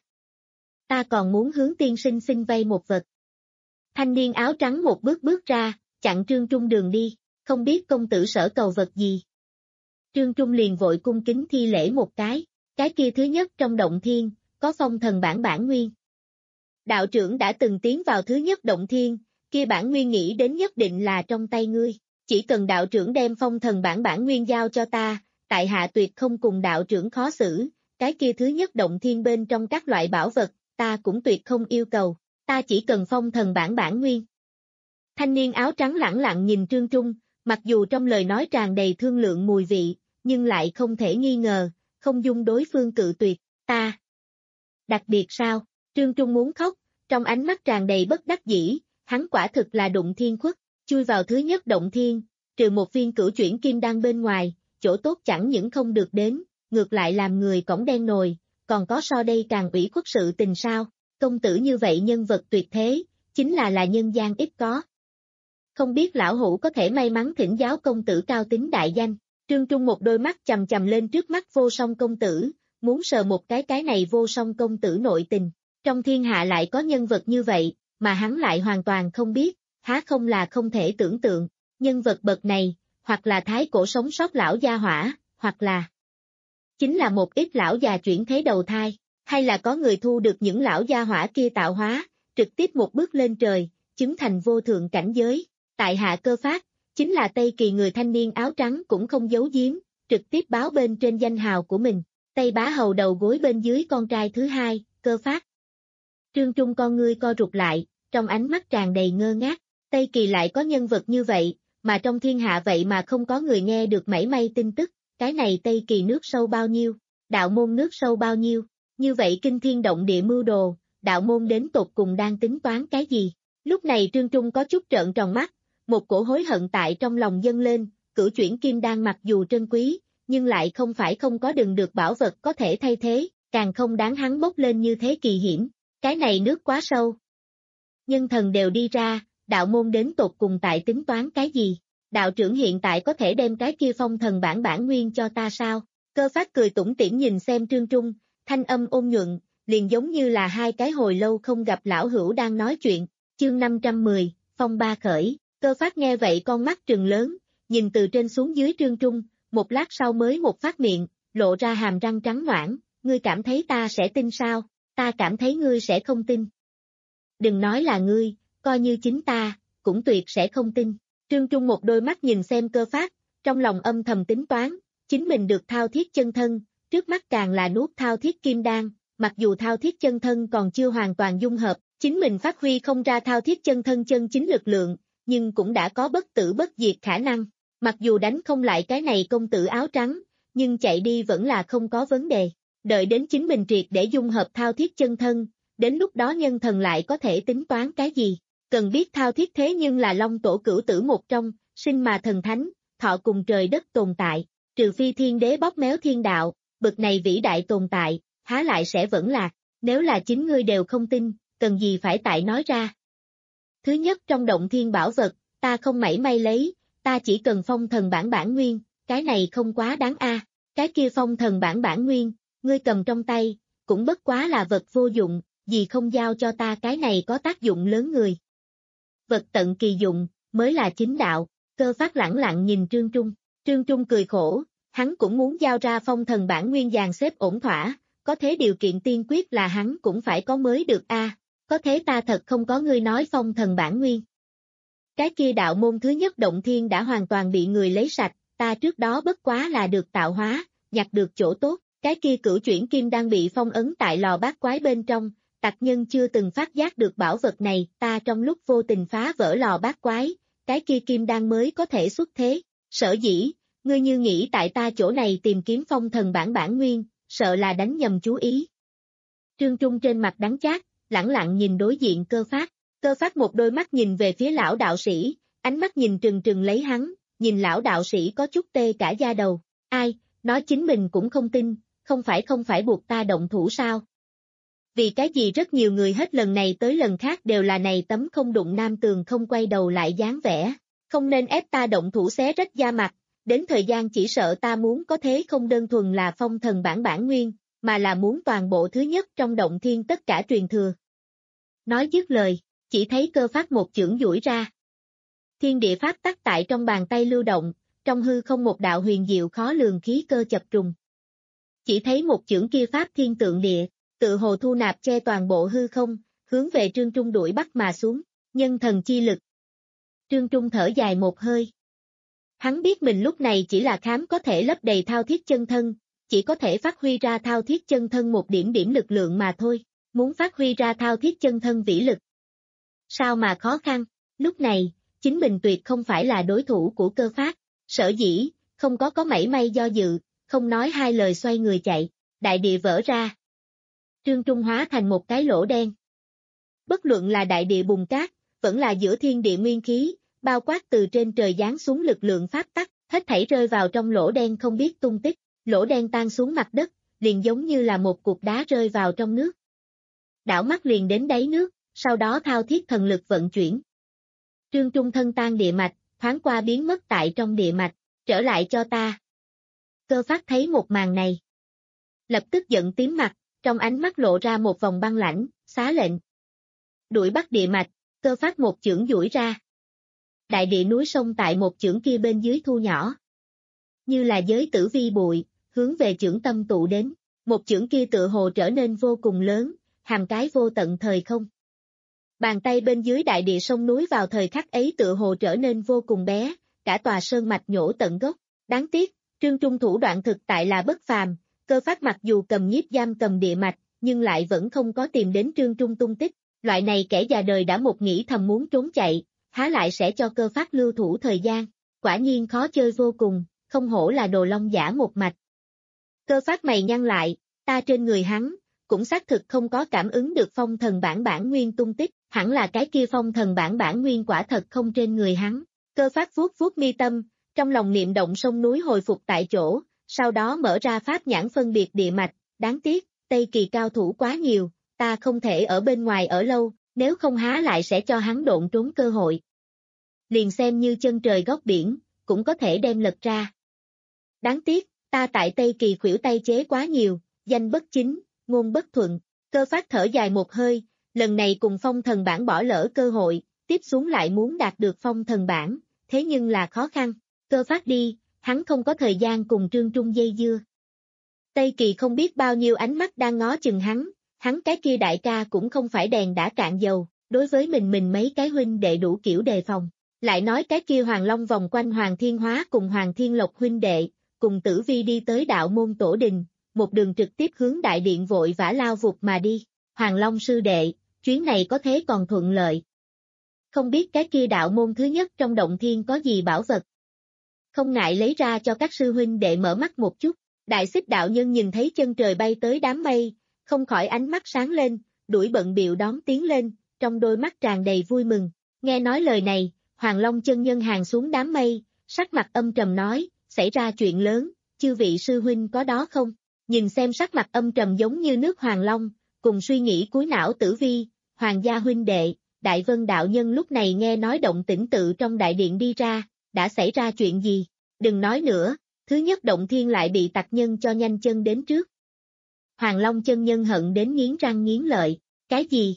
Ta còn muốn hướng tiên sinh xin vay một vật. Thanh niên áo trắng một bước bước ra, chặn Trương Trung đường đi, không biết công tử sở cầu vật gì. Trương Trung liền vội cung kính thi lễ một cái, cái kia thứ nhất trong động thiên, có phong thần bản bản nguyên. đạo trưởng đã từng tiến vào thứ nhất động thiên, kia bản nguyên nghĩ đến nhất định là trong tay ngươi, chỉ cần đạo trưởng đem phong thần bản bản nguyên giao cho ta, tại hạ tuyệt không cùng đạo trưởng khó xử, cái kia thứ nhất động thiên bên trong các loại bảo vật, ta cũng tuyệt không yêu cầu, ta chỉ cần phong thần bản bản nguyên. Thanh niên áo trắng lẳng lặng nhìn Trương Trung, mặc dù trong lời nói tràn đầy thương lượng mùi vị, nhưng lại không thể nghi ngờ, không dung đối phương cự tuyệt, ta. Đặc biệt sao, Trương Trung muốn khóc, trong ánh mắt tràn đầy bất đắc dĩ, hắn quả thực là đụng thiên khuất, chui vào thứ nhất động thiên, trừ một viên cửu chuyển kim đan bên ngoài, chỗ tốt chẳng những không được đến, ngược lại làm người cổng đen nồi, còn có so đây càng ủy khuất sự tình sao, công tử như vậy nhân vật tuyệt thế, chính là là nhân gian ít có. Không biết lão hữu có thể may mắn thỉnh giáo công tử cao tính đại danh, Trương Trung một đôi mắt chầm chầm lên trước mắt vô song công tử, muốn sờ một cái cái này vô song công tử nội tình, trong thiên hạ lại có nhân vật như vậy, mà hắn lại hoàn toàn không biết, há không là không thể tưởng tượng, nhân vật bậc này, hoặc là thái cổ sống sót lão gia hỏa, hoặc là chính là một ít lão già chuyển thế đầu thai, hay là có người thu được những lão gia hỏa kia tạo hóa, trực tiếp một bước lên trời, chứng thành vô thượng cảnh giới, tại hạ Cơ Phát, chính là Tây Kỳ người thanh niên áo trắng cũng không giấu giếm, trực tiếp báo bên trên danh hào của mình, Tây Bá Hầu đầu gối bên dưới con trai thứ hai, Cơ Phát. Trương Trung con ngươi co rụt lại, trong ánh mắt tràn đầy ngơ ngác, Tây Kỳ lại có nhân vật như vậy, mà trong thiên hạ vậy mà không có người nghe được mảy may tin tức, cái này Tây Kỳ nước sâu bao nhiêu, đạo môn nước sâu bao nhiêu, như vậy kinh thiên động địa mưu đồ, đạo môn đến tột cùng đang tính toán cái gì, lúc này Trương Trung có chút trợn tròn mắt, một cổ hối hận tại trong lòng dâng lên, cửu chuyển kim đan mặc dù trân quý, nhưng lại không phải không có đừng được bảo vật có thể thay thế, càng không đáng hắn bốc lên như thế kỳ hiểm, cái này nước quá sâu. Nhân thần đều đi ra, đạo môn đến tột cùng tại tính toán cái gì, đạo trưởng hiện tại có thể đem cái kia phong thần bản bản nguyên cho ta sao, Cơ Phát cười tủm tỉm nhìn xem Trương Trung, thanh âm ôn nhuận, liền giống như là hai cái hồi lâu không gặp lão hữu đang nói chuyện, chương năm trăm mười, phong ba khởi. Cơ Phát nghe vậy con mắt trừng lớn, nhìn từ trên xuống dưới Trương Trung, một lát sau mới một phát miệng, lộ ra hàm răng trắng noãn, ngươi cảm thấy ta sẽ tin sao, ta cảm thấy ngươi sẽ không tin. Đừng nói là ngươi, coi như chính ta, cũng tuyệt sẽ không tin. Trương Trung một đôi mắt nhìn xem Cơ Phát, trong lòng âm thầm tính toán, chính mình được thao thiết chân thân, trước mắt càng là nuốt thao thiết kim đan, mặc dù thao thiết chân thân còn chưa hoàn toàn dung hợp, chính mình phát huy không ra thao thiết chân thân chân chính lực lượng, nhưng cũng đã có bất tử bất diệt khả năng, mặc dù đánh không lại cái này công tử áo trắng, nhưng chạy đi vẫn là không có vấn đề, đợi đến chính mình triệt để dung hợp thao thiết chân thân, đến lúc đó nhân thần lại có thể tính toán cái gì, cần biết thao thiết thế nhưng là long tổ cửu tử một trong, sinh mà thần thánh, thọ cùng trời đất tồn tại, trừ phi thiên đế bóp méo thiên đạo, bực này vĩ đại tồn tại, há lại sẽ vẫn lạc, nếu là chính ngươi đều không tin, cần gì phải tại nói ra. Thứ nhất trong động thiên bảo vật, ta không mảy may lấy, ta chỉ cần phong thần bản bản nguyên, cái này không quá đáng a. Cái kia phong thần bản bản nguyên, ngươi cầm trong tay, cũng bất quá là vật vô dụng, gì không giao cho ta cái này có tác dụng lớn người. Vật tận kỳ dụng, mới là chính đạo, Cơ Phát lẳng lặng nhìn Trương Trung, Trương Trung cười khổ, hắn cũng muốn giao ra phong thần bản nguyên dàn xếp ổn thỏa, có thế điều kiện tiên quyết là hắn cũng phải có mới được a. Có thế ta thật không có ngươi nói phong thần bản nguyên. Cái kia đạo môn thứ nhất động thiên đã hoàn toàn bị người lấy sạch, ta trước đó bất quá là được tạo hóa, nhặt được chỗ tốt, cái kia cửu chuyển kim đang bị phong ấn tại lò bát quái bên trong, tặc nhân chưa từng phát giác được bảo vật này, ta trong lúc vô tình phá vỡ lò bát quái, cái kia kim đan mới có thể xuất thế, sở dĩ, ngươi như nghĩ tại ta chỗ này tìm kiếm phong thần bản bản nguyên, sợ là đánh nhầm chú ý. Trương Trung trên mặt đắng chát, lẳng lặng nhìn đối diện Cơ Phát, Cơ Phát một đôi mắt nhìn về phía lão đạo sĩ, ánh mắt nhìn trừng trừng lấy hắn, nhìn lão đạo sĩ có chút tê cả da đầu, ai, nói chính mình cũng không tin, không phải không phải buộc ta động thủ sao? Vì cái gì rất nhiều người hết lần này tới lần khác đều là này tấm không đụng nam tường không quay đầu lại dáng vẻ, không nên ép ta động thủ xé rách da mặt, đến thời gian chỉ sợ ta muốn có thế không đơn thuần là phong thần bản bản nguyên, mà là muốn toàn bộ thứ nhất trong động thiên tất cả truyền thừa. Nói dứt lời, chỉ thấy Cơ Phát một chưởng duỗi ra. Thiên địa pháp tắc tại trong bàn tay lưu động, trong hư không một đạo huyền diệu khó lường khí cơ chập trùng. Chỉ thấy một chưởng kia pháp thiên tượng địa, tự hồ thu nạp che toàn bộ hư không, hướng về Trương Trung đuổi bắt mà xuống, nhân thần chi lực. Trương Trung thở dài một hơi. Hắn biết mình lúc này chỉ là khám có thể lấp đầy thao thiết chân thân, chỉ có thể phát huy ra thao thiết chân thân một điểm điểm lực lượng mà thôi, muốn phát huy ra thao thiết chân thân vĩ lực. Sao mà khó khăn, lúc này, chính mình tuyệt không phải là đối thủ của Cơ Phát, sở dĩ, không có có mảy may do dự, không nói hai lời xoay người chạy, đại địa vỡ ra. Trương Trung hóa thành một cái lỗ đen. Bất luận là đại địa bùng cát, vẫn là giữa thiên địa nguyên khí, bao quát từ trên trời giáng xuống lực lượng pháp tắc, hết thảy rơi vào trong lỗ đen không biết tung tích, lỗ đen tan xuống mặt đất, liền giống như là một cục đá rơi vào trong nước. Đảo mắt liền đến đáy nước, sau đó thao thiết thần lực vận chuyển. Trương Trung thân tan địa mạch, thoáng qua biến mất tại trong địa mạch, trở lại cho ta. Cơ Phát thấy một màn này. Lập tức giận tím mặt, trong ánh mắt lộ ra một vòng băng lãnh, xá lệnh. Đuổi bắt địa mạch, Cơ Phát một chưởng duỗi ra. Đại địa núi sông tại một chưởng kia bên dưới thu nhỏ. Như là giới tử vi bụi, hướng về chưởng tâm tụ đến, một chưởng kia tựa hồ trở nên vô cùng lớn, hàm cái vô tận thời không. Bàn tay bên dưới đại địa sông núi vào thời khắc ấy tựa hồ trở nên vô cùng bé, cả tòa sơn mạch nhổ tận gốc. Đáng tiếc, Trương Trung thủ đoạn thực tại là bất phàm, Cơ Phát mặc dù cầm nhiếp giam cầm địa mạch, nhưng lại vẫn không có tìm đến Trương Trung tung tích. Loại này kẻ già đời đã một nghĩ thầm muốn trốn chạy, há lại sẽ cho Cơ Phát lưu thủ thời gian, quả nhiên khó chơi vô cùng, không hổ là đồ long giả một mạch. Cơ Phát mày nhăn lại, ta trên người hắn, cũng xác thực không có cảm ứng được phong thần bản bản nguyên tung tích, hẳn là cái kia phong thần bản bản nguyên quả thật không trên người hắn. Cơ Phát vuốt vuốt mi tâm, trong lòng niệm động sông núi hồi phục tại chỗ, sau đó mở ra pháp nhãn phân biệt địa mạch, đáng tiếc, Tây Kỳ cao thủ quá nhiều, ta không thể ở bên ngoài ở lâu, nếu không há lại sẽ cho hắn độn trốn cơ hội. Liền xem như chân trời góc biển, cũng có thể đem lật ra. Đáng tiếc, ta tại Tây Kỳ khuỷu tay chế quá nhiều, danh bất chính, ngôn bất thuận. Cơ Phát thở dài một hơi, lần này cùng phong thần bản bỏ lỡ cơ hội, tiếp xuống lại muốn đạt được phong thần bản, thế nhưng là khó khăn. Cơ Phát đi, hắn không có thời gian cùng Trương Trung dây dưa. Tây Kỳ không biết bao nhiêu ánh mắt đang ngó chừng hắn, hắn cái kia đại ca cũng không phải đèn đã cạn dầu, đối với mình mình mấy cái huynh đệ đủ kiểu đề phòng. Lại nói cái kia Hoàng Long vòng quanh Hoàng Thiên Hóa cùng Hoàng Thiên Lộc huynh đệ, cùng Tử Vi đi tới đạo môn tổ đình, một đường trực tiếp hướng đại điện vội vã lao vụt mà đi. Hoàng Long sư đệ, chuyến này có thế còn thuận lợi. Không biết cái kia đạo môn thứ nhất trong động thiên có gì bảo vật. Không ngại lấy ra cho các sư huynh đệ mở mắt một chút. Đại Xích đạo nhân nhìn thấy chân trời bay tới đám mây, không khỏi ánh mắt sáng lên, đuổi bận bịu đón tiến lên, trong đôi mắt tràn đầy vui mừng. Nghe nói lời này, Hoàng Long chân nhân hàng xuống đám mây, sắc mặt âm trầm nói, xảy ra chuyện lớn, chư vị sư huynh có đó không? Nhìn xem sắc mặt âm trầm giống như nước Hoàng Long, cùng suy nghĩ cuối não Tử Vi, Hoàng gia huynh đệ, Đại Vân đạo nhân lúc này nghe nói động tĩnh tự trong đại điện đi ra, đã xảy ra chuyện gì? Đừng nói nữa, thứ nhất động thiên lại bị tặc nhân cho nhanh chân đến trước. Hoàng Long chân nhân hận đến nghiến răng nghiến lợi, cái gì?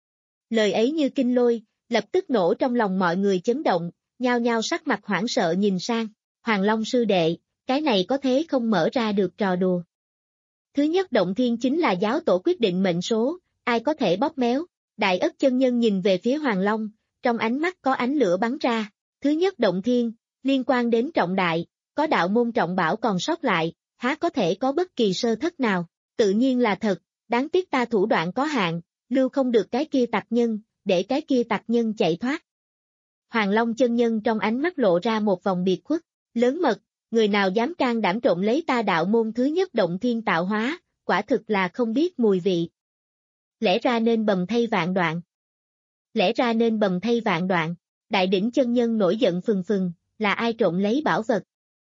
Lời ấy như kinh lôi, lập tức nổ trong lòng mọi người chấn động, nhao nhao sắc mặt hoảng sợ nhìn sang, Hoàng Long sư đệ, cái này có thế không mở ra được trò đùa. Thứ nhất động thiên chính là giáo tổ quyết định mệnh số, ai có thể bóp méo, Đại Ất chân nhân nhìn về phía Hoàng Long, trong ánh mắt có ánh lửa bắn ra, thứ nhất động thiên, liên quan đến trọng đại, có đạo môn trọng bảo còn sót lại, há có thể có bất kỳ sơ thất nào, tự nhiên là thật, đáng tiếc ta thủ đoạn có hạn, lưu không được cái kia tặc nhân, để cái kia tặc nhân chạy thoát. Hoàng Long chân nhân trong ánh mắt lộ ra một vòng biệt khuất, lớn mật, người nào dám can đảm trộm lấy ta đạo môn thứ nhất động thiên tạo hóa, quả thực là không biết mùi vị. Lẽ ra nên bầm thay vạn đoạn. Lẽ ra nên bầm thay vạn đoạn, đại đỉnh chân nhân nổi giận phừng phừng, là ai trộm lấy bảo vật.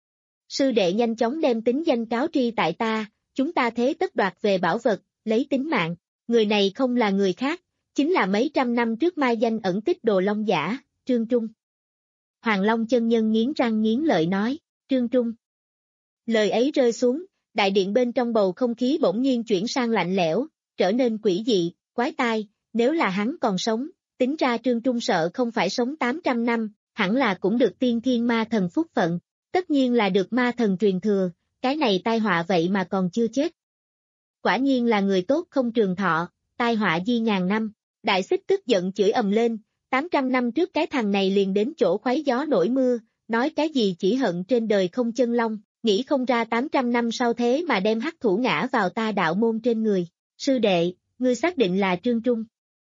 Sư đệ nhanh chóng đem tính danh cáo tri tại ta, chúng ta thế tất đoạt về bảo vật, lấy tính mạng, người này không là người khác, chính là mấy trăm năm trước mai danh ẩn tích đồ long giả, Trương Trung. Hoàng Long chân nhân nghiến răng nghiến lợi nói, Trương Trung. Lời ấy rơi xuống, đại điện bên trong bầu không khí bỗng nhiên chuyển sang lạnh lẽo, trở nên quỷ dị, quái tai, nếu là hắn còn sống, tính ra Trương Trung sợ không phải sống tám trăm năm, hẳn là cũng được tiên thiên ma thần phúc phận, tất nhiên là được ma thần truyền thừa, cái này tai họa vậy mà còn chưa chết. Quả nhiên là người tốt không trường thọ, tai họa di ngàn năm, Đại Xích tức giận chửi ầm lên, tám trăm năm trước cái thằng này liền đến chỗ khuấy gió nổi mưa, nói cái gì chỉ hận trên đời không chân long, nghĩ không ra tám trăm năm sau thế mà đem hắc thủ ngã vào ta đạo môn trên người. Sư đệ, ngươi xác định là Trương Trung.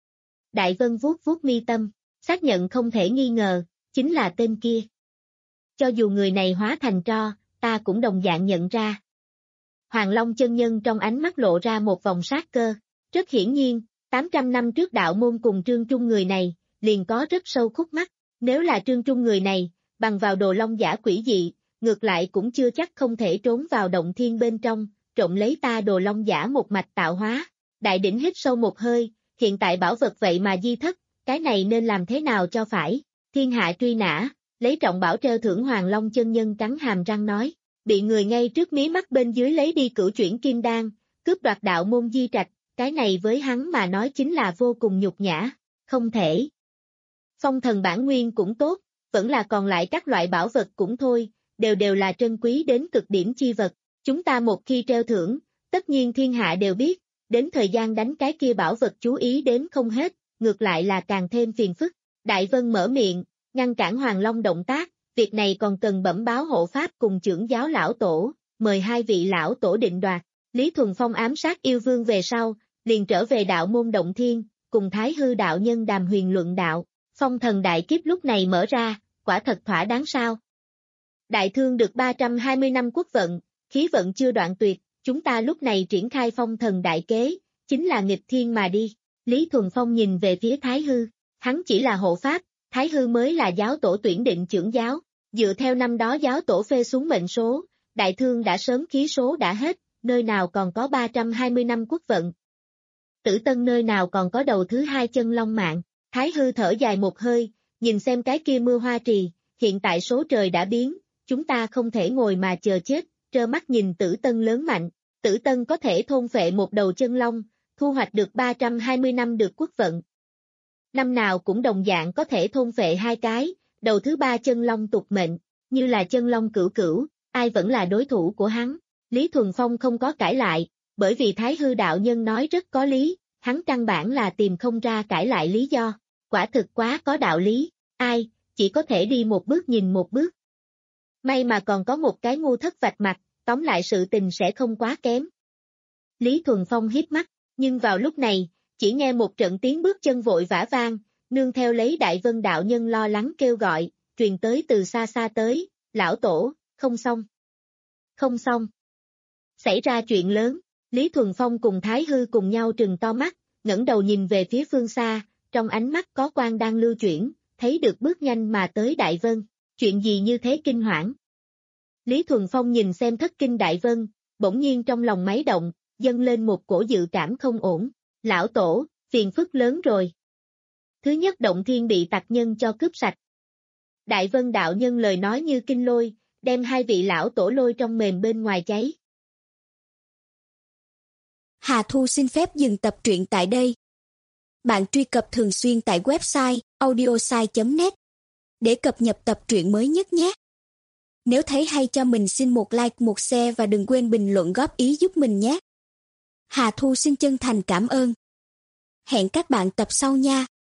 Đại Vân vuốt vuốt mi tâm, xác nhận không thể nghi ngờ, chính là tên kia. Cho dù người này hóa thành tro, ta cũng đồng dạng nhận ra. Hoàng Long chân nhân trong ánh mắt lộ ra một vòng sát cơ. Rất hiển nhiên, tám trăm năm trước đạo môn cùng Trương Trung người này, liền có rất sâu khúc mắc. Nếu là Trương Trung người này, bằng vào đồ long giả quỷ dị, ngược lại cũng chưa chắc không thể trốn vào động thiên bên trong, trộm lấy ta đồ long giả một mạch tạo hóa. Đại đỉnh hít sâu một hơi, hiện tại bảo vật vậy mà di thất, cái này nên làm thế nào cho phải? Thiên hạ truy nã, lấy trọng bảo treo thưởng Hoàng Long chân nhân cắn hàm răng nói, bị người ngay trước mí mắt bên dưới lấy đi cửu chuyển kim đan, cướp đoạt đạo môn di trạch, cái này với hắn mà nói chính là vô cùng nhục nhã, không thể. Phong thần bản nguyên cũng tốt, vẫn là còn lại các loại bảo vật cũng thôi, đều đều là trân quý đến cực điểm chi vật, chúng ta một khi treo thưởng, tất nhiên thiên hạ đều biết, đến thời gian đánh cái kia bảo vật chú ý đến không hết, ngược lại là càng thêm phiền phức. Đại Vân mở miệng, ngăn cản Hoàng Long động tác, việc này còn cần bẩm báo hộ pháp cùng trưởng giáo lão tổ, mời hai vị lão tổ định đoạt. Lý Thuần Phong ám sát yêu vương về sau, liền trở về đạo môn động thiên, cùng Thái Hư đạo nhân đàm huyền luận đạo, phong thần đại kiếp lúc này mở ra, quả thật thỏa đáng sao. Đại thương được ba trăm hai mươi năm quốc vận, khí vận chưa đoạn tuyệt, chúng ta lúc này triển khai phong thần đại kế, chính là nghịch thiên mà đi. Lý Thuần Phong nhìn về phía Thái Hư, hắn chỉ là hộ pháp, Thái Hư mới là giáo tổ tuyển định trưởng giáo, dựa theo năm đó giáo tổ phê xuống mệnh số, đại thương đã sớm khí số đã hết, nơi nào còn có ba trăm hai mươi năm quốc vận. Tử Tân nơi nào còn có đầu thứ hai chân long mạng, Thái Hư thở dài một hơi, nhìn xem cái kia mưa hoa trì, hiện tại số trời đã biến, chúng ta không thể ngồi mà chờ chết, trơ mắt nhìn Tử Tân lớn mạnh, Tử Tân có thể thôn phệ một đầu chân long, thu hoạch được ba trăm hai mươi năm được quốc vận. Năm nào cũng đồng dạng có thể thôn phệ hai cái, đầu thứ ba chân long tục mệnh, như là chân long cửu cửu, ai vẫn là đối thủ của hắn. Lý Thuần Phong không có cãi lại, bởi vì Thái Hư đạo nhân nói rất có lý, hắn căn bản là tìm không ra cãi lại lý do, quả thực quá có đạo lý, ai, chỉ có thể đi một bước nhìn một bước. May mà còn có một cái ngu thất vạch mặt, tóm lại sự tình sẽ không quá kém. Lý Thuần Phong híp mắt, nhưng vào lúc này, chỉ nghe một trận tiếng bước chân vội vã vang, nương theo lấy Đại Vân đạo nhân lo lắng kêu gọi, truyền tới từ xa xa tới, lão tổ, không xong. Không xong. Xảy ra chuyện lớn, Lý Thuần Phong cùng Thái Hư cùng nhau trừng to mắt, ngẩng đầu nhìn về phía phương xa, trong ánh mắt có quang đang lưu chuyển, thấy được bước nhanh mà tới Đại Vân, chuyện gì như thế kinh hoảng. Lý Thuần Phong nhìn xem thất kinh Đại Vân, bỗng nhiên trong lòng máy động, dâng lên một cổ dự cảm không ổn, lão tổ, phiền phức lớn rồi. Thứ nhất động thiên bị tặc nhân cho cướp sạch. Đại Vân đạo nhân lời nói như kinh lôi, đem hai vị lão tổ lôi trong mềm bên ngoài cháy. Hà Thu xin phép dừng tập truyện tại đây. Bạn truy cập thường xuyên tại website audiosai chấm net để cập nhật tập truyện mới nhất nhé. Nếu thấy hay cho mình xin một like, một share và đừng quên bình luận góp ý giúp mình nhé. Hà Thu xin chân thành cảm ơn. Hẹn các bạn tập sau nha.